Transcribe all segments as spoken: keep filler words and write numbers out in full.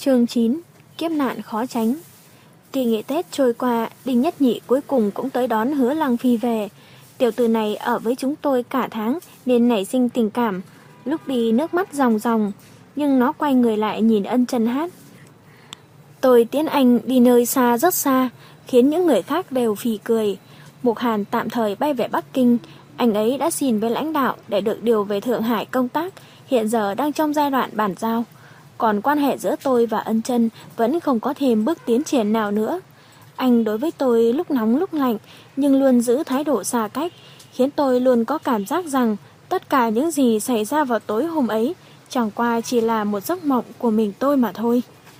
Chương chín. Kiếp nạn khó tránh. Kỳ nghỉ Tết trôi qua, Đinh Nhất Nhị cuối cùng cũng tới đón Hứa Lăng Phi về. Tiểu tử này ở với chúng tôi cả tháng nên nảy sinh tình cảm. Lúc đi nước mắt ròng ròng, nhưng nó quay người lại nhìn Ân Chân hát. Tôi tiễn anh đi nơi xa rất xa, khiến những người khác đều phì cười. Mục Hàn tạm thời bay về Bắc Kinh. Anh ấy đã xin với lãnh đạo để được điều về Thượng Hải công tác, hiện giờ đang trong giai đoạn bàn giao. Còn quan hệ giữa tôi và Ân Chân vẫn không có thêm bước tiến triển nào nữa. Anh đối với tôi lúc nóng lúc lạnh, nhưng luôn giữ thái độ xa cách, khiến tôi luôn có cảm giác rằng tất cả những gì xảy ra vào tối hôm ấy chẳng qua chỉ là một giấc mộng của mình tôi mà thôi.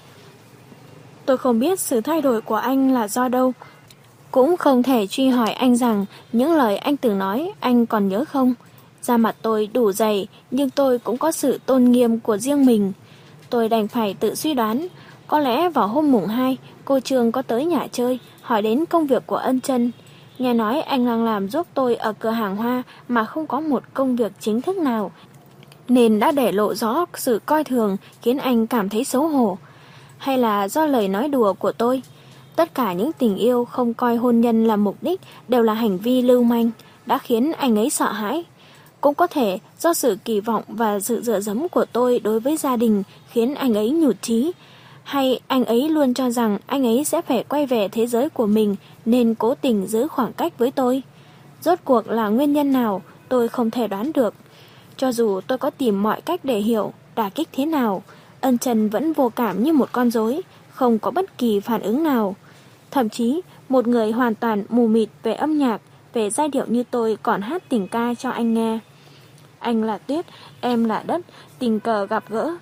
Tôi không biết sự thay đổi của anh là do đâu, cũng không thể truy hỏi anh rằng những lời anh từng nói anh còn nhớ không. Da mặt tôi đủ dày, nhưng tôi cũng có sự tôn nghiêm của riêng mình. Tôi đành phải tự suy đoán, có lẽ vào hôm mùng hai, cô Trương có tới nhà chơi, hỏi đến công việc của Ân Chân. Nghe nói anh đang làm giúp tôi ở cửa hàng hoa mà không có một công việc chính thức nào, nên đã để lộ rõ sự coi thường, khiến anh cảm thấy xấu hổ. Hay là do lời nói đùa của tôi? Tất cả những tình yêu không coi hôn nhân là mục đích đều là hành vi lưu manh, đã khiến anh ấy sợ hãi. Cũng có thể do sự kỳ vọng và sự dựa dẫm của tôi đối với gia đình khiến anh ấy nhụt chí. Hay anh ấy luôn cho rằng anh ấy sẽ phải quay về thế giới của mình nên cố tình giữ khoảng cách với tôi. Rốt cuộc là nguyên nhân nào tôi không thể đoán được. Cho dù tôi có tìm mọi cách để hiểu, đả kích thế nào, Ân Chân vẫn vô cảm như một con rối, không có bất kỳ phản ứng nào. Thậm chí một người hoàn toàn mù mịt về âm nhạc, về giai điệu như tôi còn hát tình ca cho anh nghe. Anh là tuyết, em là đất, tình cờ gặp gỡ.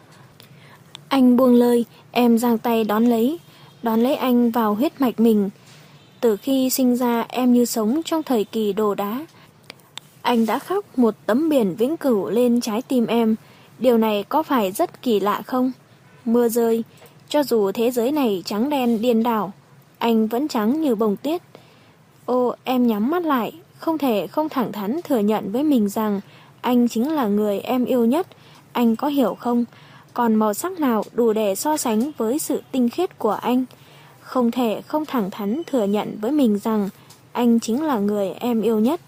Anh buông lời, em giang tay đón lấy, đón lấy anh vào huyết mạch mình. Từ khi sinh ra em như sống trong thời kỳ đồ đá. Anh đã khắc một tấm biển vĩnh cửu lên trái tim em. Điều này có phải rất kỳ lạ không? Mưa rơi, cho dù thế giới này trắng đen điên đảo, anh vẫn trắng như bông tuyết. Ô, em nhắm mắt lại, không thể không thẳng thắn thừa nhận với mình rằng anh chính là người em yêu nhất. Anh có hiểu không? Còn màu sắc nào đủ để so sánh với sự tinh khiết của anh? Không thể không thẳng thắn thừa nhận với mình rằng anh chính là người em yêu nhất.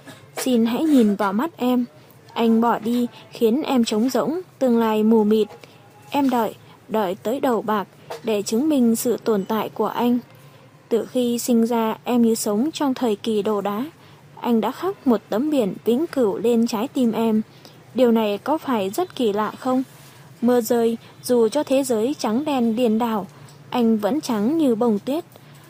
Xin hãy nhìn vào mắt em. Anh bỏ đi khiến em trống rỗng, tương lai mù mịt. Em đợi, đợi tới đầu bạc để chứng minh sự tồn tại của anh. Từ khi sinh ra em như sống trong thời kỳ đồ đá. Anh đã khắc một tấm biển vĩnh cửu lên trái tim em. Điều này có phải rất kỳ lạ không? Mưa rơi, dù cho thế giới trắng đen điên đảo, anh vẫn trắng như bông tuyết.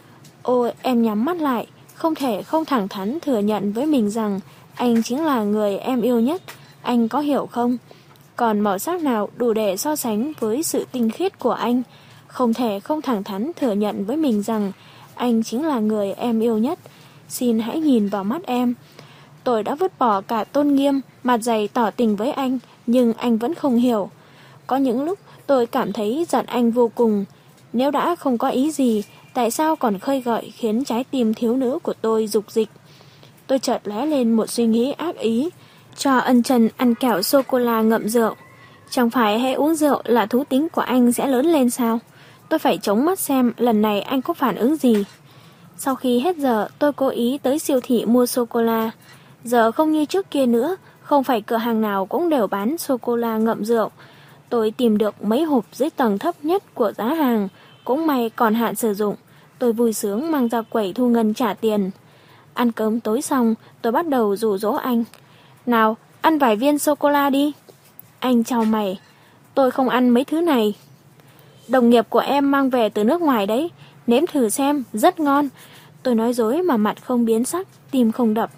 Ôi, em nhắm mắt lại, không thể không thẳng thắn thừa nhận với mình rằng anh chính là người em yêu nhất. Anh có hiểu không? Còn màu sắc nào đủ để so sánh với sự tinh khiết của anh? Không thể không thẳng thắn thừa nhận với mình rằng anh chính là người em yêu nhất. Xin hãy nhìn vào mắt em. Tôi đã vứt bỏ cả tôn nghiêm, mặt dày tỏ tình với anh, nhưng anh vẫn không hiểu. Có những lúc tôi cảm thấy giận anh vô cùng. Nếu đã không có ý gì, tại sao còn khơi gợi khiến trái tim thiếu nữ của tôi rục dịch? Tôi chợt lóe lên một suy nghĩ ác ý. Cho Ân Chân ăn kẹo sô-cô-la ngậm rượu. Chẳng phải hãy uống rượu là thú tính của anh sẽ lớn lên sao? Tôi phải chống mắt xem lần này anh có phản ứng gì. Sau khi hết giờ, tôi cố ý tới siêu thị mua sô-cô-la. Giờ không như trước kia nữa, không phải cửa hàng nào cũng đều bán sô-cô-la ngậm rượu. Tôi tìm được mấy hộp dưới tầng thấp nhất của giá hàng, cũng may còn hạn sử dụng. Tôi vui sướng mang ra quầy thu ngân trả tiền. Ăn cơm tối xong, tôi bắt đầu dụ dỗ anh. Nào, ăn vài viên sô-cô-la đi. Anh chau mày. Tôi không ăn mấy thứ này. Đồng nghiệp của em mang về từ nước ngoài đấy. Nếm thử xem, rất ngon. Tôi nói dối mà mặt không biến sắc, tim không đập.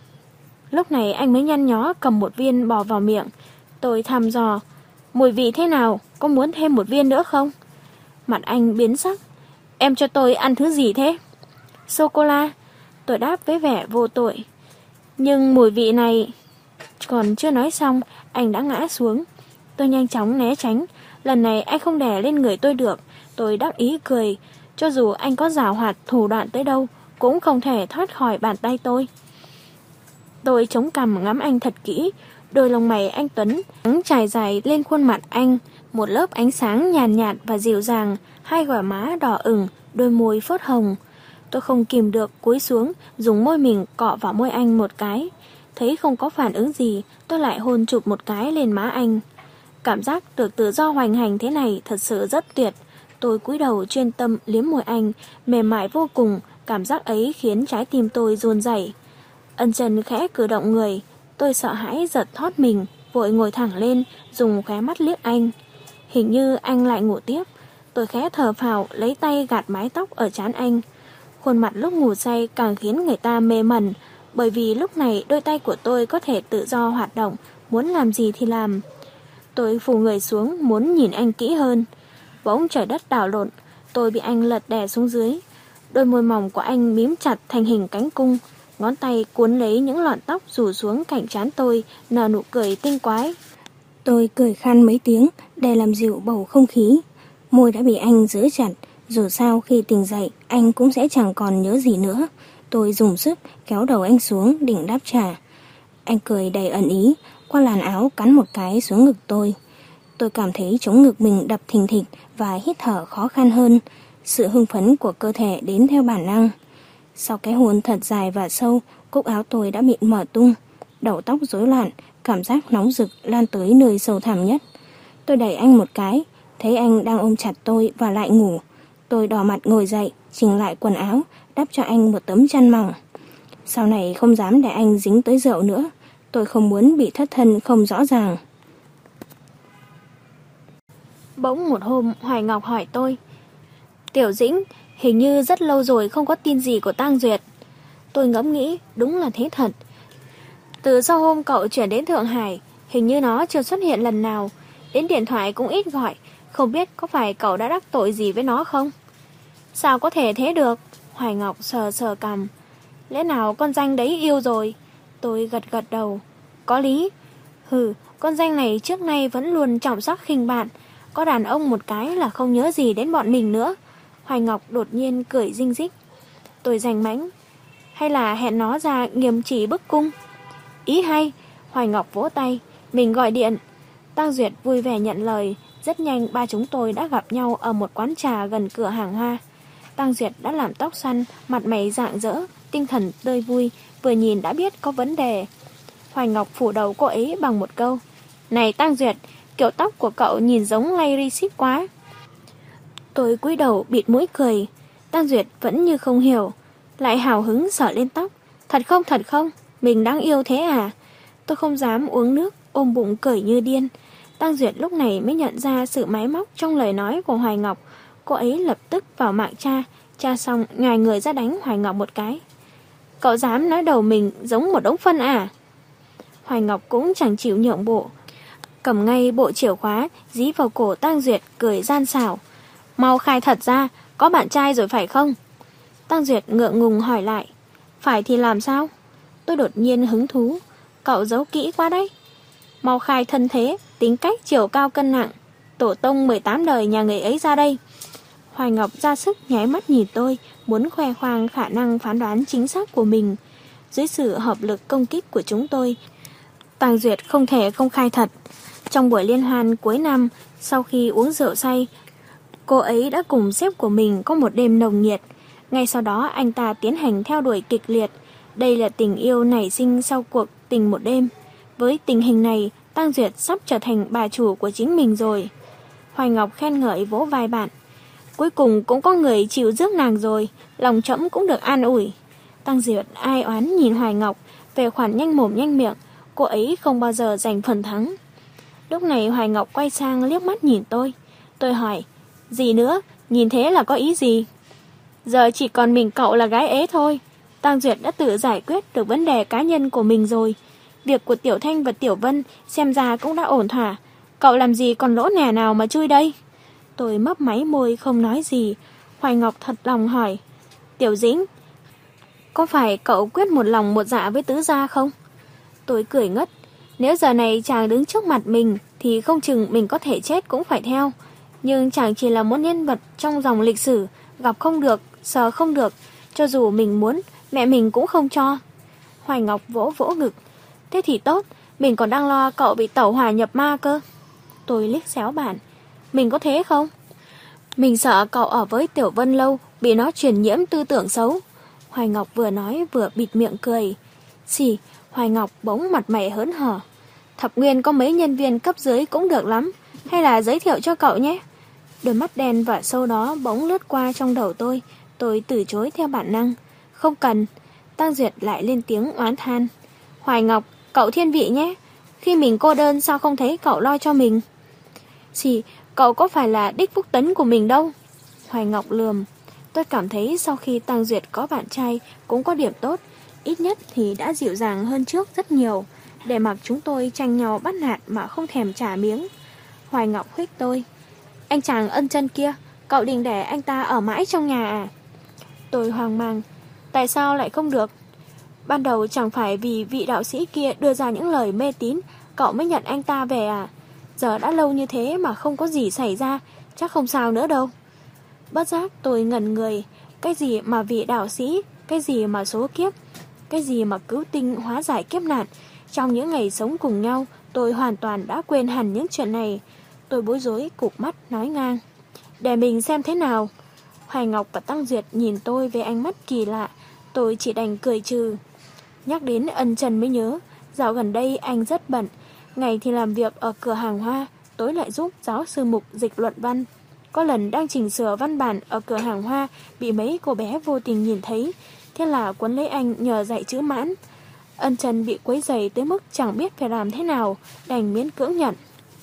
Lúc này anh mới nhăn nhó cầm một viên bỏ vào miệng. Tôi thăm dò. Mùi vị thế nào? Có muốn thêm một viên nữa không? Mặt anh biến sắc. Em cho tôi ăn thứ gì thế? Sô-cô-la. Tôi đáp với vẻ vô tội. Nhưng mùi vị này... Còn chưa nói xong, anh đã ngã xuống. Tôi nhanh chóng né tránh. Lần này anh không đè lên người tôi được. Tôi đắc ý cười. Cho dù anh có giảo hoạt thủ đoạn tới đâu, cũng không thể thoát khỏi bàn tay tôi. Tôi chống cằm ngắm anh thật kỹ, đôi lông mày anh Tuấn trải dài lên khuôn mặt anh, một lớp ánh sáng nhàn nhạt, nhạt và dịu dàng, hai gò má đỏ ửng, đôi môi phớt hồng. Tôi không kìm được cúi xuống, dùng môi mình cọ vào môi anh một cái. Thấy không có phản ứng gì, tôi lại hôn chụp một cái lên má anh. Cảm giác được tự do hoành hành thế này thật sự rất tuyệt. Tôi cúi đầu chuyên tâm liếm môi anh, mềm mại vô cùng, cảm giác ấy khiến trái tim tôi run rẩy. Ân Trần khẽ cử động người, tôi sợ hãi giật thót mình, vội ngồi thẳng lên, dùng khóe mắt liếc anh. Hình như anh lại ngủ tiếp. Tôi khẽ thở phào, lấy tay gạt mái tóc ở trán anh. Khuôn mặt lúc ngủ say càng khiến người ta mê mẩn, bởi vì lúc này đôi tay của tôi có thể tự do hoạt động, muốn làm gì thì làm. Tôi phủ người xuống, muốn nhìn anh kỹ hơn. Bỗng trời đất đảo lộn, tôi bị anh lật đè xuống dưới. Đôi môi mỏng của anh mím chặt thành hình cánh cung, ngón tay cuốn lấy những lọn tóc rủ xuống cạnh trán tôi, nở nụ cười tinh quái. Tôi cười khan mấy tiếng để làm dịu bầu không khí. Môi đã bị anh giữ chặt, dù sao khi tỉnh dậy anh cũng sẽ chẳng còn nhớ gì nữa. Tôi dùng sức kéo đầu anh xuống định đáp trả. Anh cười đầy ẩn ý, qua làn áo cắn một cái xuống ngực tôi. Tôi cảm thấy trống ngực mình đập thình thịch và hít thở khó khăn hơn. Sự hưng phấn của cơ thể đến theo bản năng. Sau cái hôn thật dài và sâu, cúc áo tôi đã bị mở tung. Đầu tóc rối loạn, cảm giác nóng rực lan tới nơi sâu thẳm nhất. Tôi đẩy anh một cái, thấy anh đang ôm chặt tôi và lại ngủ. Tôi đỏ mặt ngồi dậy, chỉnh lại quần áo, đắp cho anh một tấm chăn mỏng. Sau này không dám để anh dính tới rượu nữa. Tôi không muốn bị thất thân không rõ ràng. Bỗng một hôm Hoài Ngọc hỏi tôi: Tiểu Dĩnh, hình như rất lâu rồi không có tin gì của Tang Duyệt. Tôi ngẫm nghĩ, đúng là thế thật. Từ sau hôm cậu chuyển đến Thượng Hải, hình như nó chưa xuất hiện lần nào. Đến điện thoại cũng ít gọi, không biết có phải cậu đã đắc tội gì với nó không? Sao có thể thế được? Hoài Ngọc sờ sờ cằm. Lẽ nào con danh đấy yêu rồi? Tôi gật gật đầu. Có lý. Hừ, con danh này trước nay vẫn luôn trọng sắc khinh bạn. Có đàn ông một cái là không nhớ gì đến bọn mình nữa. Hoài Ngọc đột nhiên cười rinh rích. Tôi giành mãnh. Hay là hẹn nó ra nghiêm chỉ bức cung? Ý hay. Hoài Ngọc vỗ tay. Mình gọi điện. Tang Duyệt vui vẻ nhận lời. Rất nhanh ba chúng tôi đã gặp nhau ở một quán trà gần cửa hàng hoa. Tang Duyệt đã làm tóc xoăn, mặt mày rạng rỡ, tinh thần tươi vui, vừa nhìn đã biết có vấn đề. Hoài Ngọc phủ đầu cô ấy bằng một câu: Này Tang Duyệt, kiểu tóc của cậu nhìn giống Larry Ship quá. Tôi cúi đầu bịt mũi cười. Tang Duyệt vẫn như không hiểu, lại hào hứng sờ lên tóc. Thật không, thật không, mình đáng yêu thế à? Tôi không dám uống nước, ôm bụng cười như điên. Tang Duyệt lúc này mới nhận ra sự máy móc trong lời nói của Hoài Ngọc. Cô ấy lập tức vào mạng tra, tra xong nhòi người ra đánh Hoài Ngọc một cái. Cậu dám nói đầu mình giống một đống phân à? Hoài Ngọc cũng chẳng chịu nhượng bộ, cầm ngay bộ chìa khóa dí vào cổ Tang Duyệt, cười gian xảo. Mau khai thật ra, có bạn trai rồi phải không? Tang Duyệt ngượng ngùng hỏi lại. Phải thì làm sao? Tôi đột nhiên hứng thú. Cậu giấu kỹ quá đấy. Mau khai thân thế, tính cách, chiều cao cân nặng, tổ tông mười tám đời nhà người ấy ra đây. Hoài Ngọc ra sức nháy mắt nhìn tôi, muốn khoe khoang khả năng phán đoán chính xác của mình. Dưới sự hợp lực công kích của chúng tôi, Tang Duyệt không thể không khai thật. Trong buổi liên hoan cuối năm, sau khi uống rượu say, cô ấy đã cùng sếp của mình có một đêm nồng nhiệt. Ngay sau đó anh ta tiến hành theo đuổi kịch liệt. Đây là tình yêu nảy sinh sau cuộc tình một đêm. Với tình hình này, Tang Duyệt sắp trở thành bà chủ của chính mình rồi. Hoài Ngọc khen ngợi vỗ vai bạn. Cuối cùng cũng có người chịu rước nàng rồi, lòng trẫm cũng được an ủi. Tang Duyệt ai oán nhìn Hoài Ngọc, về khoản nhanh mồm nhanh miệng, cô ấy không bao giờ giành phần thắng. Lúc này Hoài Ngọc quay sang liếc mắt nhìn tôi. Tôi hỏi, gì nữa, nhìn thế là có ý gì? Giờ chỉ còn mình cậu là gái ế thôi. Tang Duyệt đã tự giải quyết được vấn đề cá nhân của mình rồi. Việc của Tiểu Thanh và Tiểu Vân xem ra cũng đã ổn thỏa. Cậu làm gì còn lỗ nẻ nào mà chui đây? Tôi mấp máy môi không nói gì. Hoài Ngọc thật lòng hỏi, Tiểu Dĩnh, có phải cậu quyết một lòng một dạ với tứ gia không? Tôi cười ngất. Nếu giờ này chàng đứng trước mặt mình thì không chừng mình có thể chết cũng phải theo. Nhưng chàng chỉ là một nhân vật trong dòng lịch sử, gặp không được, sờ không được, cho dù mình muốn, mẹ mình cũng không cho. Hoài Ngọc vỗ vỗ ngực. Thế thì tốt, mình còn đang lo cậu bị tẩu hỏa nhập ma cơ. Tôi liếc xéo bạn. Mình có thế không? Mình sợ cậu ở với Tiểu Vân lâu bị nó truyền nhiễm tư tưởng xấu. Hoài Ngọc vừa nói vừa bịt miệng cười. Xì, Hoài Ngọc bỗng mặt mày hớn hở. Thập Nguyên có mấy nhân viên cấp dưới cũng được lắm, hay là giới thiệu cho cậu nhé. Đôi mắt đen và sâu đó bỗng lướt qua trong đầu tôi. Tôi từ chối theo bản năng. Không cần. Tăng Duyệt lại lên tiếng oán than. Hoài Ngọc, cậu thiên vị nhé. Khi mình cô đơn sao không thấy cậu lo cho mình? Xì, cậu có phải là đích phúc tấn của mình đâu. Hoài Ngọc lườm. Tôi cảm thấy sau khi Tăng Duyệt có bạn trai cũng có điểm tốt. Ít nhất thì đã dịu dàng hơn trước rất nhiều. Để mặc chúng tôi tranh nhau bắt nạt mà không thèm trả miếng. Hoài Ngọc huých tôi. Anh chàng ân chân kia, cậu định để anh ta ở mãi trong nhà à? Tôi hoang mang. Tại sao lại không được? Ban đầu chẳng phải vì vị đạo sĩ kia đưa ra những lời mê tín cậu mới nhận anh ta về à? Giờ đã lâu như thế mà không có gì xảy ra, chắc không sao nữa đâu. Bất giác tôi ngẩn người. Cái gì mà vị đạo sĩ, cái gì mà số kiếp, cái gì mà cứu tinh hóa giải kiếp nạn. Trong những ngày sống cùng nhau, tôi hoàn toàn đã quên hẳn những chuyện này. Tôi bối rối cụp mắt nói ngang. Để mình xem thế nào. Hoài Ngọc và Tăng Duyệt nhìn tôi với ánh mắt kỳ lạ. Tôi chỉ đành cười trừ. Nhắc đến Ân Trần mới nhớ, dạo gần đây anh rất bận. Ngày thì làm việc ở cửa hàng hoa, tối lại giúp giáo sư Mục dịch luận văn. Có lần đang chỉnh sửa văn bản ở cửa hàng hoa, bị mấy cô bé vô tình nhìn thấy. Thế là quấn lấy anh nhờ dạy chữ mãn. Ân Trần bị quấy rầy tới mức chẳng biết phải làm thế nào, đành miễn cưỡng nhận.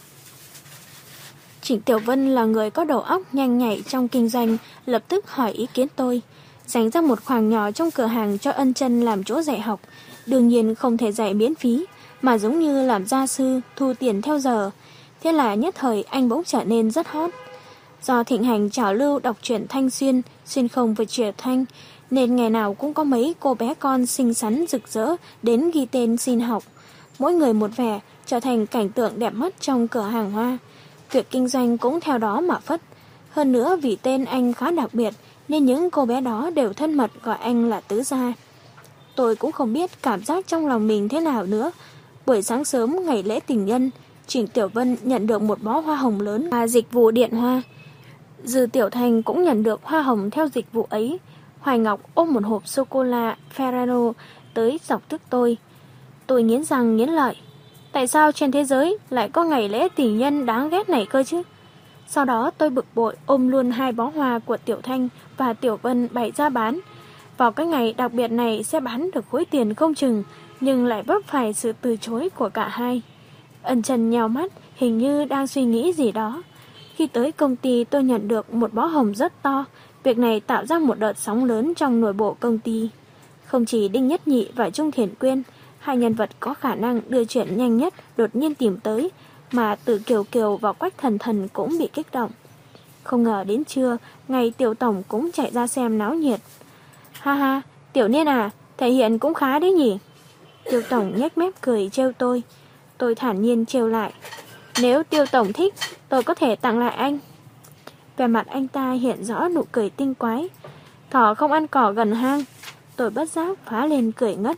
Trịnh Tiểu Vân là người có đầu óc nhanh nhạy trong kinh doanh, lập tức hỏi ý kiến tôi. Dành ra một khoảng nhỏ trong cửa hàng cho Ân Trần làm chỗ dạy học. Đương nhiên không thể dạy miễn phí, mà giống như làm gia sư, thu tiền theo giờ. Thế là nhất thời anh bỗng trở nên rất hot. Do thịnh hành trào lưu đọc truyện thanh xuyên, xuyên không và truyện thanh, nên ngày nào cũng có mấy cô bé con xinh xắn rực rỡ đến ghi tên xin học. Mỗi người một vẻ, trở thành cảnh tượng đẹp mắt trong cửa hàng hoa. Việc kinh doanh cũng theo đó mà phất. Hơn nữa vì tên anh khá đặc biệt, nên những cô bé đó đều thân mật gọi anh là tứ gia. Tôi cũng không biết cảm giác trong lòng mình thế nào nữa. Buổi sáng sớm ngày lễ tình nhân, Trịnh Tiểu Vân nhận được một bó hoa hồng lớn và dịch vụ điện hoa. Dư Tiểu Thành cũng nhận được hoa hồng theo dịch vụ ấy. Hoài Ngọc ôm một hộp sô-cô-la Ferrero tới dọc tức tôi. Tôi nghiến răng nghiến lợi. Tại sao trên thế giới lại có ngày lễ tình nhân đáng ghét này cơ chứ? Sau đó tôi bực bội ôm luôn hai bó hoa của Tiểu Thanh và Tiểu Vân bày ra bán. Vào cái ngày đặc biệt này sẽ bán được khối tiền không chừng, nhưng lại vấp phải sự từ chối của cả hai. Ân Trần nhào mắt, hình như đang suy nghĩ gì đó. Khi tới công ty tôi nhận được một bó hồng rất to. Việc này tạo ra một đợt sóng lớn trong nội bộ công ty. Không chỉ Đinh Nhất Nhị và Trung Thiển Quyên, hai nhân vật có khả năng đưa chuyện nhanh nhất đột nhiên tìm tới, mà Từ Kiều Kiều và Quách Thần Thần cũng bị kích động. Không ngờ đến trưa, ngày Tiểu Tổng cũng chạy ra xem náo nhiệt. Ha ha, Tiểu Niên à, thể hiện cũng khá đấy nhỉ. Tiêu Tổng nhếch mép cười trêu tôi. Tôi thản nhiên trêu lại. Nếu Tiêu Tổng thích, tôi có thể tặng lại anh. Về mặt anh ta hiện rõ nụ cười tinh quái. Thỏ không ăn cỏ gần hang. Tôi bất giác phá lên cười ngất.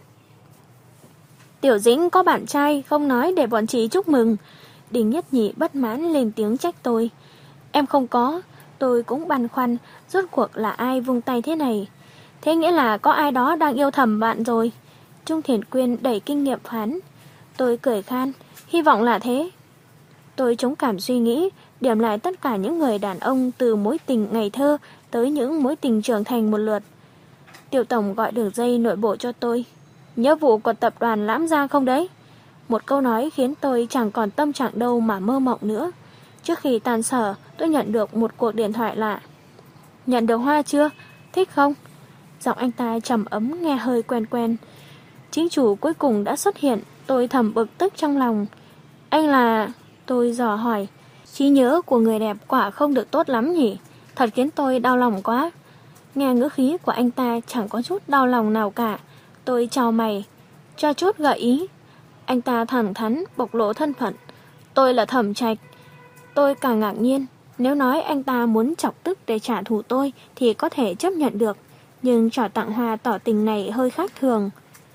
Tiểu Dĩnh có bạn trai không nói để bọn chị chúc mừng. Đinh Nhất Nhị bất mãn lên tiếng trách tôi. Em không có. Tôi cũng băn khoăn rốt cuộc là ai vung tay thế này. Thế nghĩa là có ai đó đang yêu thầm bạn rồi. Trung Thiển Quyên đẩy kinh nghiệm phán. Tôi cười khan. Hy vọng là thế. Tôi chống cảm suy nghĩ, điểm lại tất cả những người đàn ông từ mối tình ngày thơ tới những mối tình trưởng thành một lượt. Tiểu Tổng gọi đường dây nội bộ cho tôi. Nhớ vụ của tập đoàn Lãm Giang không đấy? Một câu nói khiến tôi chẳng còn tâm trạng đâu mà mơ mộng nữa. Trước khi tan sở, tôi nhận được một cuộc điện thoại lạ. Nhận được hoa chưa? Thích không? Giọng anh ta trầm ấm nghe hơi quen quen. Chính chủ cuối cùng đã xuất hiện. Tôi thầm bực tức trong lòng. Anh là... Tôi dò hỏi. Trí nhớ của người đẹp quả không được tốt lắm nhỉ? Thật khiến tôi đau lòng quá. Nghe ngữ khí của anh ta chẳng có chút đau lòng nào cả. Tôi chào mày. Cho chút gợi ý. Anh ta thẳng thắn bộc lộ thân phận. Tôi là Thẩm Trạch. Tôi càng ngạc nhiên. Nếu nói anh ta muốn chọc tức để trả thù tôi thì có thể chấp nhận được. Nhưng trò tặng hoa tỏ tình này hơi khác thường.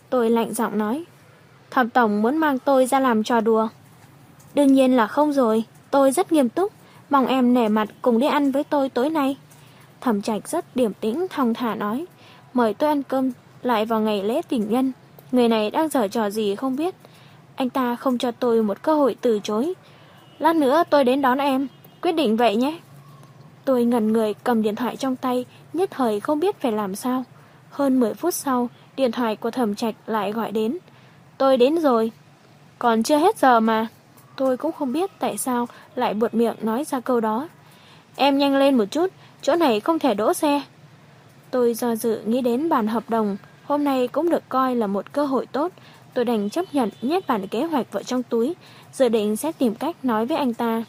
Tôi lạnh giọng nói. Thẩm tổng muốn mang tôi ra làm trò đùa? Đương nhiên là không rồi, tôi rất nghiêm túc, mong em nể mặt cùng đi ăn với tôi tối nay. Thẩm Trạch rất điềm tĩnh thong thả nói. Mời tôi ăn cơm lại vào ngày lễ tình nhân. Người này đang giở trò gì không biết. Anh ta không cho tôi một cơ hội từ chối. Lát nữa tôi đến đón em, quyết định vậy nhé. Tôi ngẩn người cầm điện thoại trong tay, nhất thời không biết phải làm sao. Hơn mười phút sau, điện thoại của Thẩm Trạch lại gọi đến. Tôi đến rồi. Còn chưa hết giờ mà. Tôi cũng không biết tại sao lại buột miệng nói ra câu đó. Em nhanh lên một chút, chỗ này không thể đỗ xe. Tôi do dự nghĩ đến bản hợp đồng, hôm nay cũng được coi là một cơ hội tốt. Tôi đành chấp nhận nhét bản kế hoạch vào trong túi, dự định sẽ tìm cách nói với anh ta.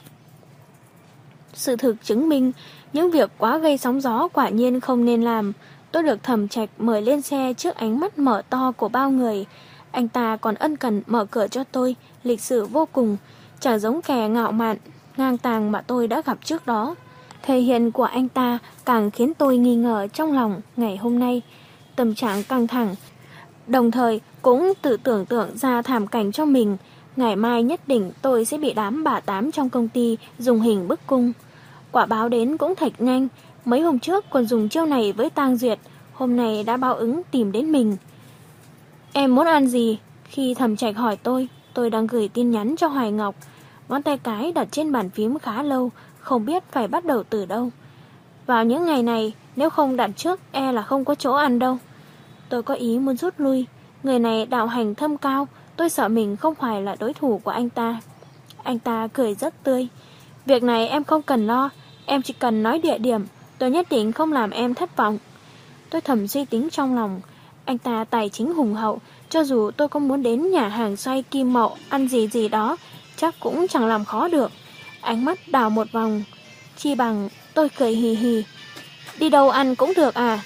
Sự thực chứng minh, những việc quá gây sóng gió quả nhiên không nên làm. Tôi được Thẩm Trạch mời lên xe trước ánh mắt mở to của bao người. Anh ta còn ân cần mở cửa cho tôi, lịch sự vô cùng, chẳng giống kẻ ngạo mạn, ngang tàng mà tôi đã gặp trước đó. Thể hiện của anh ta càng khiến tôi nghi ngờ trong lòng ngày hôm nay. Tâm trạng căng thẳng, đồng thời cũng tự tưởng tượng ra thảm cảnh cho mình. Ngày mai nhất định tôi sẽ bị đám bà tám trong công ty dùng hình bức cung. Quả báo đến cũng thật nhanh. Mấy hôm trước còn dùng chiêu này với Tang Duyệt, hôm nay đã báo ứng tìm đến mình. Em muốn ăn gì? Khi Thẩm Trạch hỏi tôi, tôi đang gửi tin nhắn cho Hoài Ngọc. Ngón tay cái đặt trên bàn phím khá lâu, không biết phải bắt đầu từ đâu. Vào những ngày này, nếu không đặt trước e là không có chỗ ăn đâu. Tôi có ý muốn rút lui. Người này đạo hành thâm cao, tôi sợ mình không phải là đối thủ của anh ta. Anh ta cười rất tươi. Việc này em không cần lo, em chỉ cần nói địa điểm, tôi nhất định không làm em thất vọng. Tôi thầm suy tính trong lòng. Anh ta tài chính hùng hậu, cho dù tôi có muốn đến nhà hàng xoay Kim Mậu ăn gì gì đó, chắc cũng chẳng làm khó được. Ánh mắt đảo một vòng, chi bằng tôi cười hì hì. Đi đâu ăn cũng được à?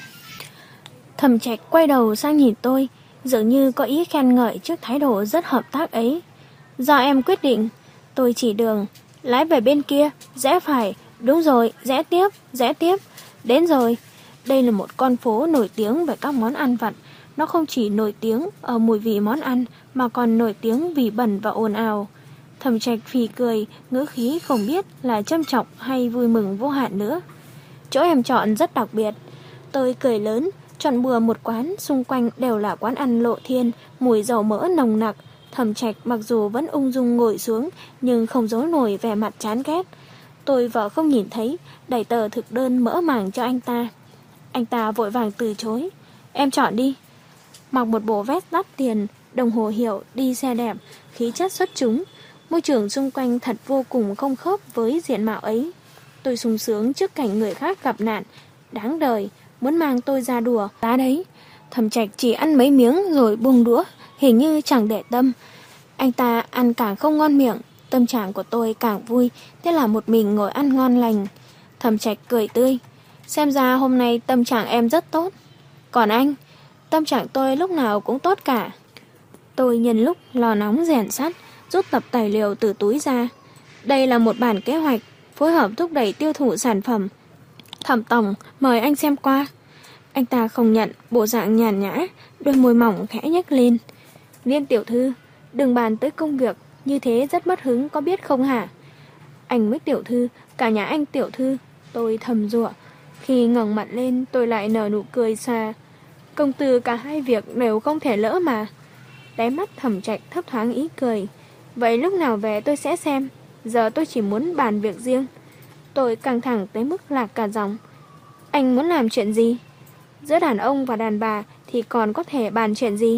Thẩm Trạch quay đầu sang nhìn tôi, dường như có ý khen ngợi trước thái độ rất hợp tác ấy. Do em quyết định. Tôi chỉ đường. Lái về bên kia, rẽ phải. Đúng rồi, rẽ tiếp, rẽ tiếp. Đến rồi. Đây là một con phố nổi tiếng về các món ăn vặt. Nó không chỉ nổi tiếng ở mùi vị món ăn, mà còn nổi tiếng vì bẩn và ồn ào. Thẩm Trạch phì cười, ngữ khí không biết là châm chọc hay vui mừng vô hạn nữa. Chỗ em chọn rất đặc biệt. Tôi cười lớn, chọn bừa một quán, xung quanh đều là quán ăn lộ thiên, mùi dầu mỡ nồng nặc. Thẩm Trạch mặc dù vẫn ung dung ngồi xuống, nhưng không giấu nổi vẻ mặt chán ghét. Tôi vợ không nhìn thấy, đẩy tờ thực đơn mỡ màng cho anh ta. Anh ta vội vàng từ chối. Em chọn đi. Mặc một bộ vest đắt tiền, đồng hồ hiệu, đi xe đẹp, khí chất xuất chúng. Môi trường xung quanh thật vô cùng không khớp với diện mạo ấy. Tôi sung sướng trước cảnh người khác gặp nạn. Đáng đời, muốn mang tôi ra đùa, tá đấy. Thẩm Trạch chỉ ăn mấy miếng rồi buông đũa, hình như chẳng để tâm. Anh ta ăn càng không ngon miệng, tâm trạng của tôi càng vui, thế là một mình ngồi ăn ngon lành. Thẩm Trạch cười tươi. Xem ra hôm nay tâm trạng em rất tốt. Còn anh, tâm trạng tôi lúc nào cũng tốt cả. Tôi nhân lúc lò nóng rèn sắt, rút tập tài liệu từ túi ra. Đây là một bản kế hoạch, phối hợp thúc đẩy tiêu thụ sản phẩm. Thẩm tổng, mời anh xem qua. Anh ta không nhận, bộ dạng nhàn nhã, đôi môi mỏng khẽ nhếch lên. Liên tiểu thư, đừng bàn tới công việc, như thế rất mất hứng có biết không hả? Anh với tiểu thư, cả nhà anh tiểu thư. Tôi thầm rủa. Khi ngẩng mặt lên tôi lại nở nụ cười xa. Công từ cả hai việc đều không thể lỡ mà. Đáy mắt Thẩm Trạch thấp thoáng ý cười. Vậy lúc nào về tôi sẽ xem. Giờ tôi chỉ muốn bàn việc riêng. Tôi căng thẳng tới mức lạc cả giọng. Anh muốn làm chuyện gì? Giữa đàn ông và đàn bà thì còn có thể bàn chuyện gì?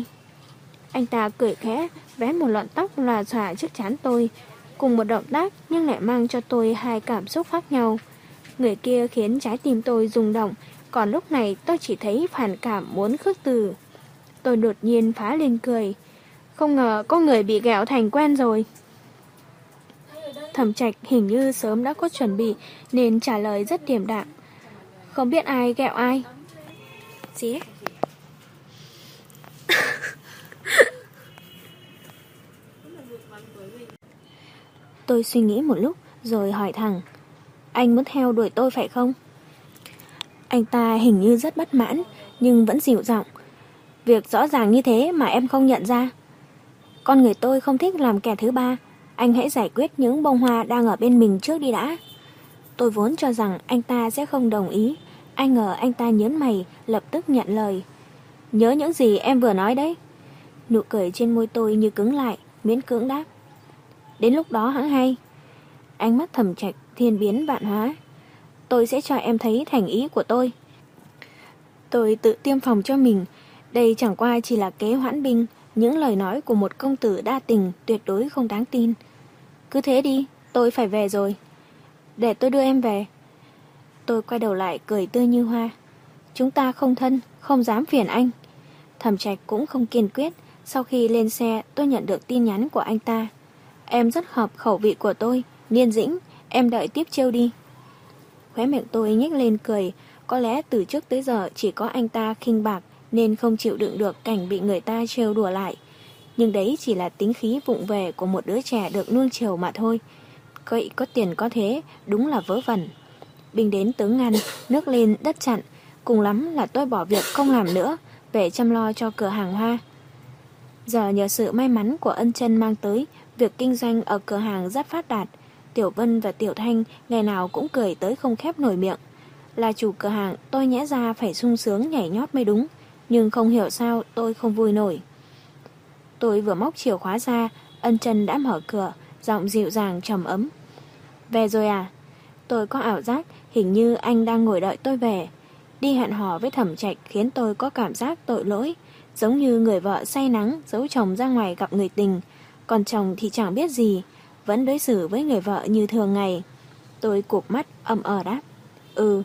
Anh ta cười khẽ, vén một lọn tóc lòa xòa trước trán tôi. Cùng một động tác nhưng lại mang cho tôi hai cảm xúc khác nhau. Người kia khiến trái tim tôi rung động, còn lúc này tôi chỉ thấy phản cảm muốn khước từ. Tôi đột nhiên phá lên cười. Không ngờ có người bị ghẹo thành quen rồi. Thẩm Trạch hình như sớm đã có chuẩn bị nên trả lời rất điềm đạm. Không biết ai ghẹo ai. Gì? Tôi suy nghĩ một lúc rồi hỏi thẳng. Anh muốn theo đuổi tôi phải không? Anh ta hình như rất bất mãn nhưng vẫn dịu giọng. Việc rõ ràng như thế mà em không nhận ra. Con người tôi không thích làm kẻ thứ ba. Anh hãy giải quyết những bông hoa đang ở bên mình trước đi đã. Tôi vốn cho rằng anh ta sẽ không đồng ý. Ai ngờ anh ta nhớn mày, lập tức nhận lời. Nhớ những gì em vừa nói đấy. Nụ cười trên môi tôi như cứng lại, miễn cưỡng đáp. Đến lúc đó hãng hay. Ánh mắt Thẩm Trạch thiên biến vạn hóa. Tôi sẽ cho em thấy thành ý của tôi. Tôi tự tiêm phòng cho mình. Đây chẳng qua chỉ là kế hoãn binh. Những lời nói của một công tử đa tình tuyệt đối không đáng tin. Cứ thế đi, tôi phải về rồi. Để tôi đưa em về. Tôi quay đầu lại cười tươi như hoa. Chúng ta không thân, không dám phiền anh. Thẩm Trạch cũng không kiên quyết. Sau khi lên xe tôi nhận được tin nhắn của anh ta. Em rất hợp khẩu vị của tôi. Niên Dĩnh, em đợi tiếp chiêu đi. Khóe miệng tôi nhếch lên cười. Có lẽ từ trước tới giờ chỉ có anh ta khinh bạc nên không chịu đựng được cảnh bị người ta trêu đùa lại. Nhưng đấy chỉ là tính khí vụng về của một đứa trẻ được nuông chiều mà thôi. Cậy có tiền có thế, đúng là vớ vẩn. Binh đến tướng ngăn, nước lên đất chặn. Cùng lắm là tôi bỏ việc không làm nữa, về chăm lo cho cửa hàng hoa. Giờ nhờ sự may mắn của ân chân mang tới, việc kinh doanh ở cửa hàng rất phát đạt. Tiểu Vân và Tiểu Thanh ngày nào cũng cười tới không khép nổi miệng. Là chủ cửa hàng, tôi nhẽ ra phải sung sướng nhảy nhót mới đúng. Nhưng không hiểu sao tôi không vui nổi. Tôi vừa móc chìa khóa ra, ân chân đã mở cửa, giọng dịu dàng trầm ấm. Về rồi à? Tôi có ảo giác hình như anh đang ngồi đợi tôi về. Đi hẹn hò với Thẩm Trạch khiến tôi có cảm giác tội lỗi, giống như người vợ say nắng giấu chồng ra ngoài gặp người tình, còn chồng thì chẳng biết gì, vẫn đối xử với người vợ như thường ngày. Tôi cụp mắt ậm ờ đáp. Ừ.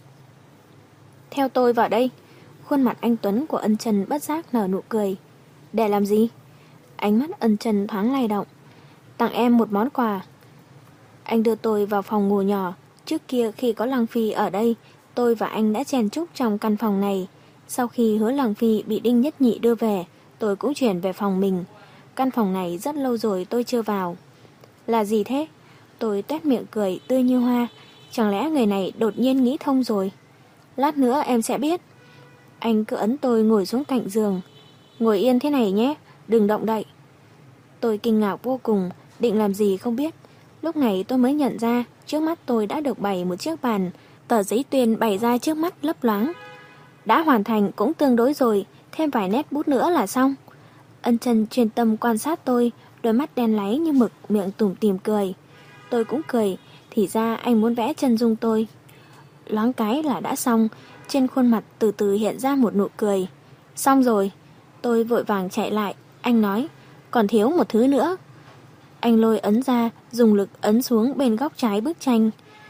Theo tôi vào đây. Khuôn mặt anh Tuấn của ân chân bất giác nở nụ cười. Để làm gì? Ánh mắt ân chân thoáng lay động. Tặng em một món quà. Anh đưa tôi vào phòng ngủ nhỏ. Trước kia khi có Lăng Phi ở đây, tôi và anh đã chen chúc trong căn phòng này. Sau khi Hứa Lăng Phi bị Đinh Nhất Nhị đưa về, tôi cũng chuyển về phòng mình. Căn phòng này rất lâu rồi tôi chưa vào. Là gì thế? Tôi tuét miệng cười tươi như hoa. Chẳng lẽ người này đột nhiên nghĩ thông rồi? Lát nữa em sẽ biết. Anh cứ ấn tôi ngồi xuống cạnh giường. Ngồi yên thế này nhé, đừng động đậy. Tôi kinh ngạc vô cùng, định làm gì không biết. Lúc này tôi mới nhận ra trước mắt tôi đã được bày một chiếc bàn. Tờ giấy tuyên bày ra trước mắt lấp loáng. Đã hoàn thành cũng tương đối rồi, thêm vài nét bút nữa là xong. Ân chân chuyên tâm quan sát tôi, đôi mắt đen láy như mực, miệng tủm tỉm cười. Tôi cũng cười, thì ra anh muốn vẽ chân dung tôi. Loáng cái là đã xong, trên khuôn mặt từ từ hiện ra một nụ cười. Xong rồi. Tôi vội vàng chạy lại, anh nói, còn thiếu một thứ nữa. Anh lôi ấn ra, dùng lực ấn xuống bên góc trái bức tranh.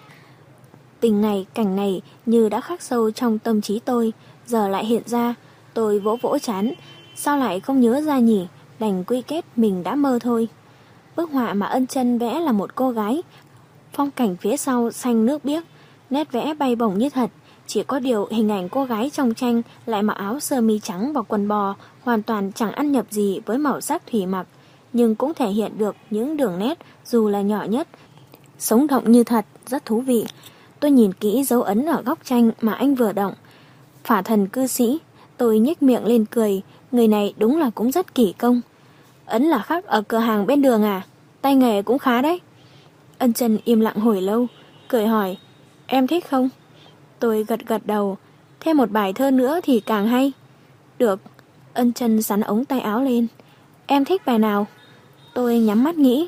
Tình này, cảnh này như đã khắc sâu trong tâm trí tôi, giờ lại hiện ra. Tôi vỗ vỗ chán, sao lại không nhớ ra nhỉ, đành quy kết mình đã mơ thôi. Bức họa mà ân chân vẽ là một cô gái, phong cảnh phía sau xanh nước biếc, nét vẽ bay bổng như thật. Chỉ có điều hình ảnh cô gái trong tranh lại mặc áo sơ mi trắng và quần bò, hoàn toàn chẳng ăn nhập gì với màu sắc thủy mặc, nhưng cũng thể hiện được những đường nét dù là nhỏ nhất, sống động như thật, rất thú vị. Tôi nhìn kỹ dấu ấn ở góc tranh mà anh vừa động. Phả thần cư sĩ. Tôi nhếch miệng lên cười, người này đúng là cũng rất kỳ công. Ấn là khắc ở cửa hàng bên đường à? Tay nghề cũng khá đấy. Ân chân im lặng hồi lâu, cười hỏi, em thích không? Tôi gật gật đầu, thêm một bài thơ nữa thì càng hay. Được. Ân chân sắn ống tay áo lên. Em thích bài nào? Tôi nhắm mắt nghĩ.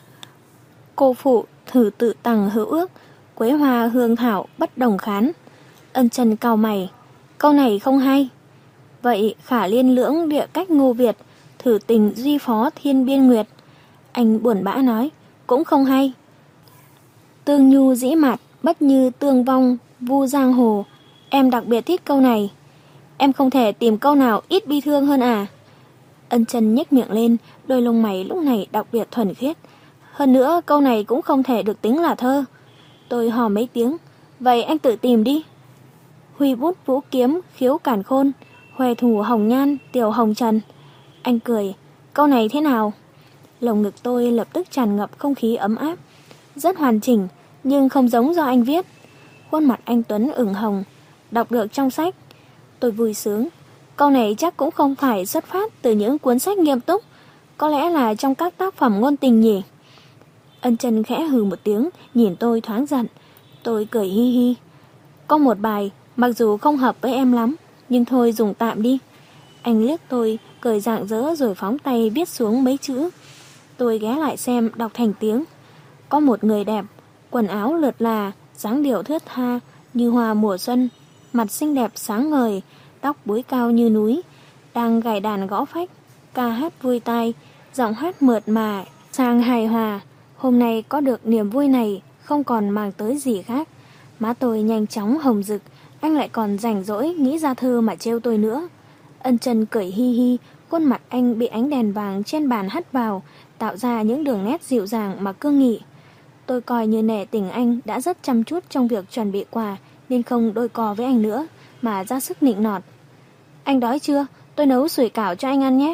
Cô phụ thử tự tằng hữu ước, quế hoa hương thảo bất đồng khán. Ân chân cau mày. Câu này không hay. Vậy khả liên lưỡng địa cách Ngô Việt, thử tình duy phó thiên biên nguyệt. Anh buồn bã nói, cũng không hay. Tương nhu dĩ mạt, bất như tương vong, vu giang hồ. Em đặc biệt thích câu này. Em không thể tìm câu nào ít bi thương hơn à? Ân chân nhếch miệng lên, đôi lông mày lúc này đặc biệt thuần khiết. Hơn nữa câu này cũng không thể được tính là thơ. Tôi hò mấy tiếng. Vậy anh tự tìm đi. Huy bút vũ kiếm khiếu cản khôn, hoè thủ hồng nhan tiểu hồng trần. Anh cười. Câu này thế nào? Lồng ngực tôi lập tức tràn ngập không khí ấm áp. Rất hoàn chỉnh, nhưng không giống do anh viết. Khuôn mặt anh Tuấn ửng hồng. Đọc được trong sách. Tôi vui sướng. Câu này chắc cũng không phải xuất phát từ những cuốn sách nghiêm túc, có lẽ là trong các tác phẩm ngôn tình nhỉ. Ân Chân khẽ hừ một tiếng, nhìn tôi thoáng giận. Tôi cười hi hi. Có một bài, mặc dù không hợp với em lắm, nhưng thôi dùng tạm đi. Anh liếc tôi, cười rạng rỡ rồi phóng tay viết xuống mấy chữ. Tôi ghé lại xem, đọc thành tiếng. Có một người đẹp, quần áo lượt là, dáng điệu thướt tha như hoa mùa xuân, mặt xinh đẹp sáng ngời, tóc búi cao như núi, đang gảy đàn gõ phách, ca hát vui tai, giọng hát mượt mà, sang hài hòa. Hôm nay có được niềm vui này, không còn mang tới gì khác. Má tôi nhanh chóng hồng rực, anh lại còn rảnh rỗi nghĩ ra thơ mà trêu tôi nữa. Ân Chân cười hi hi, khuôn mặt anh bị ánh đèn vàng trên bàn hắt vào, tạo ra những đường nét dịu dàng mà cương nghị. Tôi coi như nể tình anh đã rất chăm chút trong việc chuẩn bị quà, nên không đôi co với anh nữa, mà ra sức nịnh nọt. Anh đói chưa? Tôi nấu sủi cảo cho anh ăn nhé.